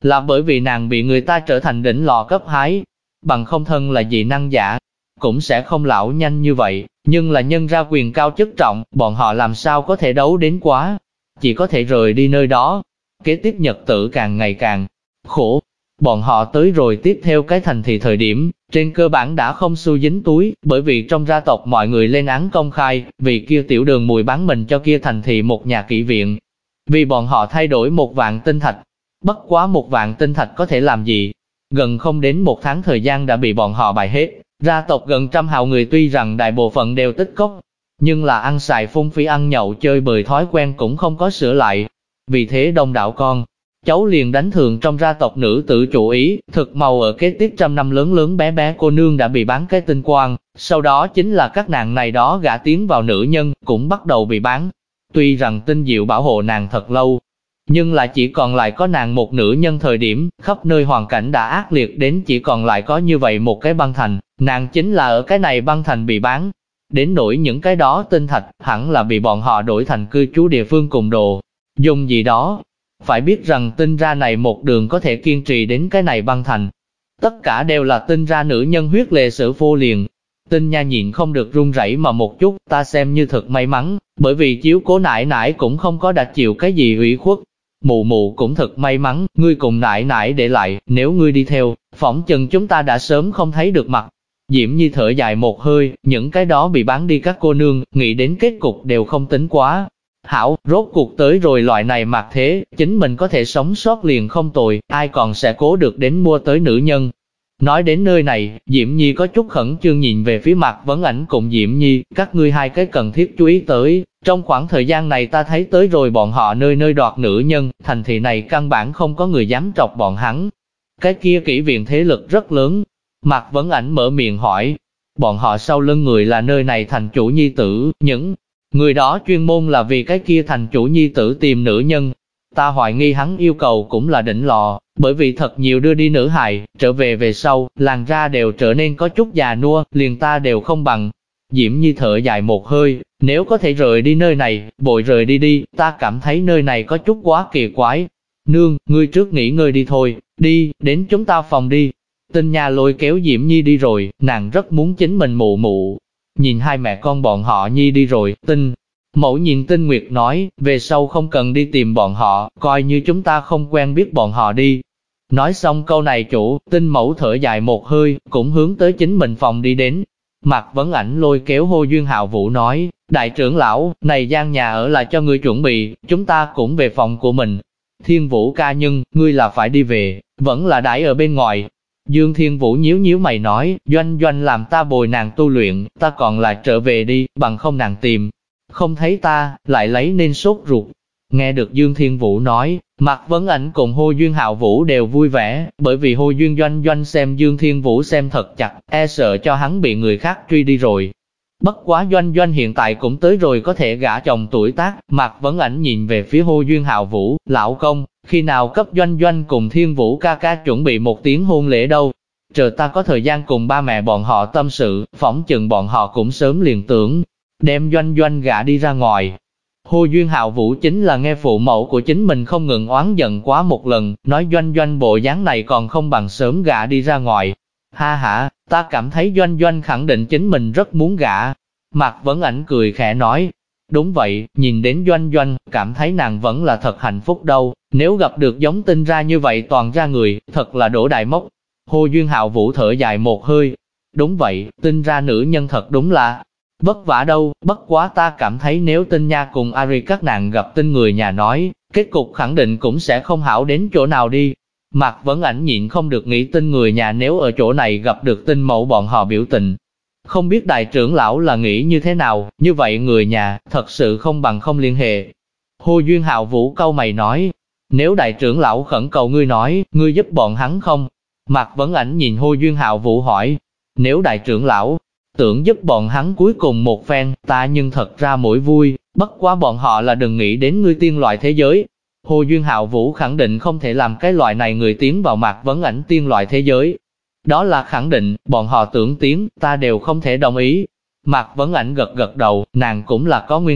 là bởi vì nàng bị người ta trở thành đỉnh lò cấp hái, bằng không thân là dị năng giả, cũng sẽ không lão nhanh như vậy, nhưng là nhân ra quyền cao chức trọng, bọn họ làm sao có thể đấu đến quá, chỉ có thể rời đi nơi đó. Kế tiếp nhật tử càng ngày càng khổ, bọn họ tới rồi tiếp theo cái thành thị thời điểm, trên cơ bản đã không xu dính túi, bởi vì trong gia tộc mọi người lên án công khai, vì kia tiểu đường mùi bán mình cho kia thành thị một nhà kỹ viện. Vì bọn họ thay đổi 1.000 tinh thạch, bất quá 1.000 tinh thạch có thể làm gì? Gần không đến 1 tháng thời gian đã bị bọn họ bại hết. Gia tộc gần 100 hào người tuy rằng đại bộ phận đều tích cóp, nhưng là ăn xài phung phí ăn nhậu chơi bời thói quen cũng không có sửa lại. Vì thế đông đảo con cháu liền đánh thường trong gia tộc nữ tử chủ ý, thực màu ở kế tiếp 100 năm lớn lớn bé bé cô nương đã bị bán cái tinh quang, sau đó chính là các nàng này đó gả tiến vào nữ nhân, cũng bắt đầu bị bán. Tuy rằng tinh diệu bảo hộ nàng thật lâu, nhưng là chỉ còn lại có nàng một nữ nhân thời điểm, khắp nơi hoàn cảnh đã ác liệt đến chỉ còn lại có như vậy một cái băng thành, nàng chính là ở cái này băng thành bị bán. Đến nỗi những cái đó tinh thạch, hẳn là bị bọn họ đổi thành cư trú địa phương cùng đồ dùng gì đó. Phải biết rằng tinh ra này một đường có thể kiên trì đến cái này băng thành. Tất cả đều là tinh ra nữ nhân huyết lệ sử vô liền. Tinh nha nhịn không được run rẩy mà một chút, ta xem như thật may mắn, bởi vì chiếu cố nải nải cũng không có đã chịu cái gì ủy khuất. Mụ mụ cũng thật may mắn, ngươi cùng nải nải để lại, nếu ngươi đi theo, phỏng chừng chúng ta đã sớm không thấy được mặt. Diễm Nhi thở dài một hơi, những cái đó bị bán đi các cô nương, nghĩ đến kết cục đều không tính quá. Hảo, rốt cuộc tới rồi loại này mặc thế, chính mình có thể sống sót liền không tồi, ai còn sẽ cố được đến mua tới nữ nhân. Nói đến nơi này, Diễm Nhi có chút khẩn trương nhìn về phía Mạc Vấn Ảnh cùng Diễm Nhi, các ngươi hai cái cần thiết chú ý tới. Trong khoảng thời gian này ta thấy tới rồi bọn họ nơi nơi đoạt nữ nhân, thành thị này căn bản không có người dám trọc bọn hắn. Cái kia kỹ viện thế lực rất lớn. Mạc Vấn Ảnh mở miệng hỏi, bọn họ sau lưng người là nơi này thành chủ nhi tử, những người đó chuyên môn là vì cái kia thành chủ nhi tử tìm nữ nhân. Ta hoài nghi hắn yêu cầu cũng là đỉnh lò, bởi vì thật nhiều đưa đi nữ hài, trở về sau, làn da đều trở nên có chút già nua, liền ta đều không bằng. Diễm Nhi thở dài một hơi, nếu có thể rời đi nơi này, vội rời đi đi, ta cảm thấy nơi này có chút quá kỳ quái. Nương, ngươi trước nghỉ ngơi đi thôi, đi, đến chúng ta phòng đi. Tinh Nha lôi kéo Diễm Nhi đi rồi, nàng rất muốn chính mình mụ mụ. Nhìn hai mẹ con bọn họ Nhi đi rồi, Tinh Mẫu nhìn Tinh Nguyệt nói, về sau không cần đi tìm bọn họ, coi như chúng ta không quen biết bọn họ đi. Nói xong câu này chủ, Tinh Mẫu thở dài một hơi, cũng hướng tới chính mình phòng đi đến. Mạc Vấn Ảnh lôi kéo Hồ Duyên Hạo Vũ nói, đại trưởng lão, này gian nhà ở là cho ngươi chuẩn bị, chúng ta cũng về phòng của mình. Thiên Vũ ca nhân, ngươi là phải đi về, vẫn là đãi ở bên ngoài. Dương Thiên Vũ nhíu nhíu mày nói, Doanh Doanh làm ta bồi nàng tu luyện, ta còn là trở về đi, bằng không nàng tìm. Không thấy ta, lại lấy nên sốt ruột. Nghe được Dương Thiên Vũ nói, Mạc Vấn Ảnh cùng Hồ Duyên Hạo Vũ đều vui vẻ, bởi vì Hồ Duyên Doanh Doanh xem Dương Thiên Vũ xem thật chặt, e sợ cho hắn bị người khác truy đi rồi. Bất quá Doanh Doanh hiện tại cũng tới rồi có thể gả chồng tuổi tác, Mạc Vấn Ảnh nhìn về phía Hồ Duyên Hạo Vũ, lão công, khi nào cấp Doanh Doanh cùng Thiên Vũ ca ca chuẩn bị một tiếng hôn lễ đâu? Chờ ta có thời gian cùng ba mẹ bọn họ tâm sự, phỏng chừng bọn họ cũng sớm liền tưởng đem Doanh Doanh gả đi ra ngoài. Hồ Duyên Hạo Vũ chính là nghe phụ mẫu của chính mình không ngừng oán giận quá một lần, nói Doanh Doanh bộ dáng này còn không bằng sớm gả đi ra ngoài. Ha ha, ta cảm thấy Doanh Doanh khẳng định chính mình rất muốn gả. Mạc Vấn Ảnh cười khẽ nói, đúng vậy, nhìn đến Doanh Doanh, cảm thấy nàng vẫn là thật hạnh phúc đâu, nếu gặp được giống Tinh ra như vậy toàn ra người, thật là đổ đại mốc. Hồ Duyên Hạo Vũ thở dài một hơi, đúng vậy, Tinh ra nữ nhân thật đúng là vất vả đâu, bất quá ta cảm thấy nếu Tinh Nha cùng Ari các nàng gặp Tinh người nhà nói, kết cục khẳng định cũng sẽ không hảo đến chỗ nào đi. Mạc Vấn Ảnh nhịn không được nghĩ Tinh người nhà nếu ở chỗ này gặp được Tinh mẫu bọn họ biểu tình. Không biết đại trưởng lão là nghĩ như thế nào, như vậy người nhà, thật sự không bằng không liên hệ. Hồ Duyên Hạo Vũ cau mày nói, nếu đại trưởng lão khẩn cầu ngươi nói, ngươi giúp bọn hắn không? Mạc Vấn Ảnh nhìn Hồ Duyên Hạo Vũ hỏi, nếu đại trưởng lão tưởng giúp bọn hắn cuối cùng một phen, ta nhưng thật ra mỗi vui, bất quá bọn họ là đừng nghĩ đến ngươi tiên loại thế giới. Hồ Duyên Hạo Vũ khẳng định không thể làm cái loại này người tiến vào Mạc Vấn Ảnh tiên loại thế giới. Đó là khẳng định, bọn họ tưởng tiến, ta đều không thể đồng ý. Mạc Vấn Ảnh gật gật đầu, nàng cũng là có nguyên tắc,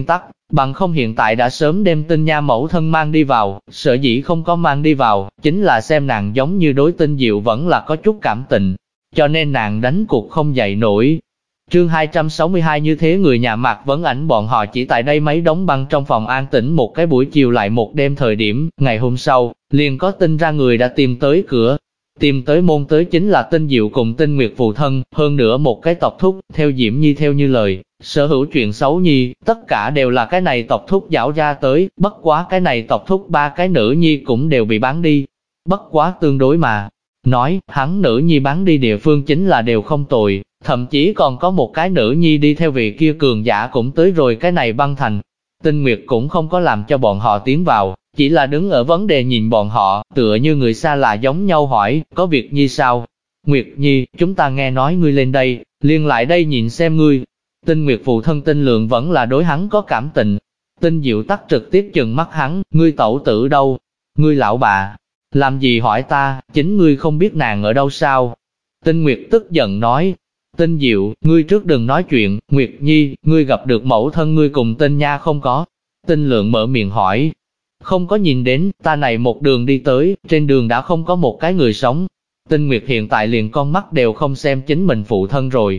bằng không hiện tại đã sớm đem Tinh Nha mẫu thân mang đi vào, sở dĩ không có mang đi vào, chính là xem nàng giống như đối Tinh Diệu vẫn là có chút cảm tình, cho nên nàng đánh cuộc không dậy nổi. Chương 262 như thế người nhà Mạc Vấn Ảnh bọn họ chỉ tại đây mấy đống băng trong phòng an tĩnh một cái buổi chiều lại một đêm thời điểm, ngày hôm sau, liền có tin ra người đã tìm tới cửa. Tìm tới môn tới chính là Tinh Diệu cùng Tinh Nguyệt phụ thân, hơn nữa một cái tộc thúc, theo Diễm Nhi theo như lời, sở hữu chuyện xấu nhi, tất cả đều là cái này tộc thúc giảo ra tới, bất quá cái này tộc thúc ba cái nữ nhi cũng đều bị bán đi. Bất quá tương đối mà, nói, hắn nữ nhi bán đi địa phương chính là đều không tồi, thậm chí còn có một cái nữ nhi đi theo vị kia cường giả cũng tới rồi cái này băng thành. Tinh Nguyệt cũng không có làm cho bọn họ tiến vào, chỉ là đứng ở vấn đề nhìn bọn họ, tựa như người xa lạ giống nhau hỏi, có việc nhi sao? Nguyệt Nhi, chúng ta nghe nói ngươi lên đây, liền lại đây nhìn xem ngươi. Tinh Nguyệt phụ thân Tinh Lượng vẫn là đối hắn có cảm tình. Tinh Diệu tắc trực tiếp chừng mắt hắn, ngươi tẩu tử đâu? Ngươi lão bà, làm gì hỏi ta, chính ngươi không biết nàng ở đâu sao? Tinh Nguyệt tức giận nói, Tinh Diệu, ngươi trước đừng nói chuyện, Nguyệt Nhi, ngươi gặp được mẫu thân ngươi cùng Tinh Nha không có? Tinh Lượng mở miệng hỏi, không có nhìn đến, ta này một đường đi tới, trên đường đã không có một cái người sống. Tinh Nguyệt hiện tại liền con mắt đều không xem chính mình phụ thân rồi.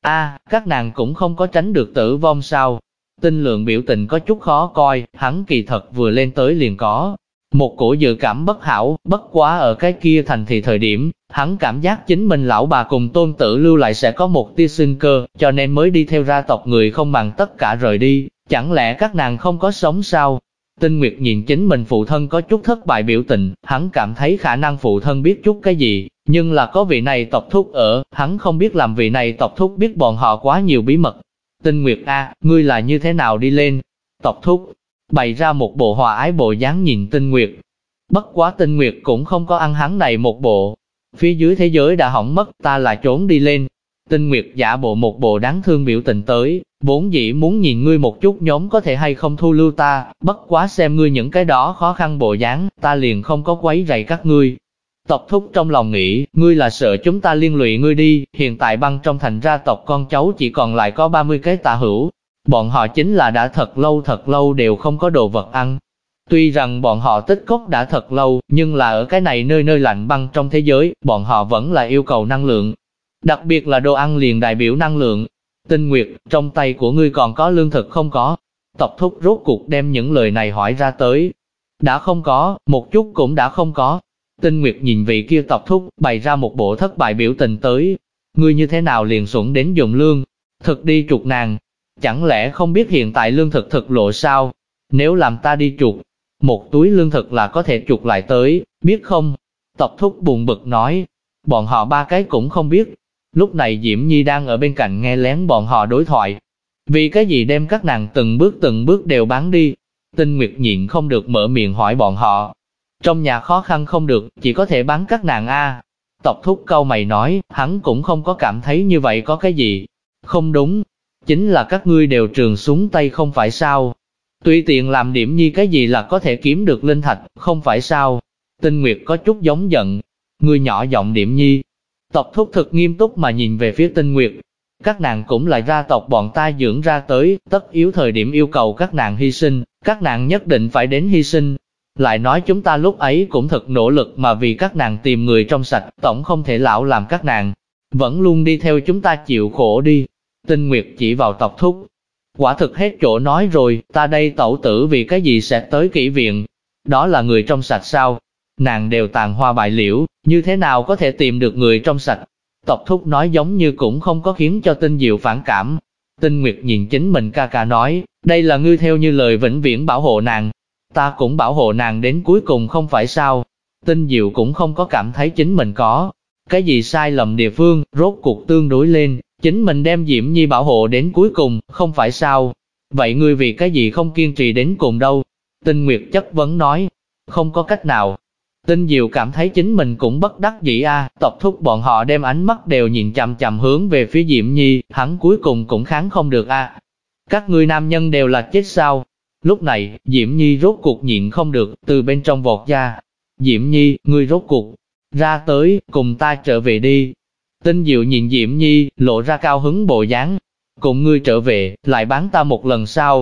Các nàng cũng không có tránh được tử vong sao? Tinh Lượng biểu tình có chút khó coi, hắn kỳ thật vừa lên tới liền có một cổ dự cảm bất hảo, bất quá ở cái kia thành thị thời điểm, hắn cảm giác chính mình lão bà cùng tôn tử lưu lại sẽ có một tia sinh cơ, cho nên mới đi theo ra tộc người không bằng tất cả rời đi, chẳng lẽ các nàng không có sống sao? Tinh Nguyệt nhìn chính mình phụ thân có chút thất bại biểu tình, hắn cảm thấy khả năng phụ thân biết chút cái gì, nhưng là có vị này tộc thúc ở, hắn không biết làm vị này tộc thúc biết bọn họ quá nhiều bí mật. Tinh Nguyệt ngươi là như thế nào đi lên? Tộc thúc bày ra một bộ hòa ái bộ dáng nhìn Tinh Nguyệt. Bất quá Tinh Nguyệt cũng không có ăn hắn này một bộ. Phía dưới thế giới đã hỏng mất, ta là trốn đi lên. Tinh Nguyệt giả bộ một bộ đáng thương biểu tình tới, vốn dĩ muốn nhìn ngươi một chút nhóm có thể hay không thu lưu ta, bất quá xem ngươi những cái đó khó khăn bộ dáng, ta liền không có quấy rầy các ngươi. Tộc thúc trong lòng nghĩ, ngươi là sợ chúng ta liên lụy ngươi đi, hiện tại băng trong thành ra tộc con cháu chỉ còn lại có 30 cái tả hữu. Bọn họ chính là đã thật lâu đều không có đồ vật ăn. Tuy rằng bọn họ tích cóp đã thật lâu, nhưng là ở cái này nơi nơi lạnh băng trong thế giới, bọn họ vẫn là yêu cầu năng lượng. Đặc biệt là đồ ăn liền đại biểu năng lượng. Tinh Nguyệt, trong tay của ngươi còn có lương thực không có? Tộc thúc rốt cuộc đem những lời này hỏi ra tới. Đã không có, một chút cũng đã không có. Tinh Nguyệt nhìn vị kia tộc thúc, bày ra một bộ thất bại biểu tình tới. Ngươi như thế nào liền xuẩn đến dùng lương thực đi chuộc nàng? Chẳng lẽ không biết hiện tại lương thực thực lộ sao? Nếu làm ta đi chuộc, một túi lương thực là có thể chuộc lại tới, biết không? Tộc thúc buồn bực nói. Bọn họ ba cái cũng không biết. Lúc này Diễm Nhi đang ở bên cạnh nghe lén bọn họ đối thoại. Vì cái gì đem các nàng từng bước đều bán đi? Tinh Nguyệt nhịn không được mở miệng hỏi bọn họ. Trong nhà khó khăn không được, chỉ có thể bán các nàng Tộc thúc cau mày nói, hắn cũng không có cảm thấy như vậy có cái gì. Không đúng, chính là các ngươi đều trường xuống tay không phải sao? Tùy tiện làm điểm nhi cái gì là có thể kiếm được linh thạch, không phải sao? Tinh Nguyệt có chút giống giận. Ngươi nhỏ giọng điểm nhi. Tộc thúc thực nghiêm túc mà nhìn về phía Tinh Nguyệt. Các nàng cũng là gia tộc bọn ta dưỡng ra tới, tất yếu thời điểm yêu cầu các nàng hy sinh, các nàng nhất định phải đến hy sinh. Lại nói chúng ta lúc ấy cũng thật nỗ lực mà vì các nàng tìm người trong sạch, tổng không thể lão làm các nàng vẫn luôn đi theo chúng ta chịu khổ đi. Tinh Nguyệt chỉ vào tộc thúc. Quả thực hết chỗ nói rồi, ta đây tẩu tử vì cái gì sẽ tới kỹ viện? Đó là người trong sạch sao? Nàng đều tàn hoa bại liễu, như thế nào có thể tìm được người trong sạch? Tộc thúc nói giống như cũng không có khiến cho Tinh Diệu phản cảm. Tinh Nguyệt nhìn chính mình ca ca nói, đây là ngươi theo như lời vĩnh viễn bảo hộ nàng. Ta cũng bảo hộ nàng đến cuối cùng không phải sao? Tinh Diệu cũng không có cảm thấy chính mình có cái gì sai lầm địa phương, rốt cuộc tương đối lên, chính mình đem Diễm Nhi bảo hộ đến cuối cùng, không phải sao? Vậy ngươi vì cái gì không kiên trì đến cùng đâu? Tinh Nguyệt chất vấn nói, không có cách nào. Tinh Diệu cảm thấy chính mình cũng bất đắc dĩ tộc thúc bọn họ đem ánh mắt đều nhìn chằm chằm hướng về phía Diễm Nhi, hắn cuối cùng cũng kháng không được Các ngươi nam nhân đều là chết sao? Lúc này, Diễm Nhi rốt cuộc nhịn không được, từ bên trong vọt ra. Diễm Nhi, ngươi rốt cuộc ra tới, cùng ta trở về đi. Tinh Diệu nhìn Diễm Nhi, lộ ra cao hứng bộ dáng. Cùng ngươi trở về, lại bán ta một lần sao?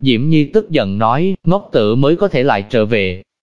Diễm Nhi tức giận nói, ngốc tử mới có thể lại trở về,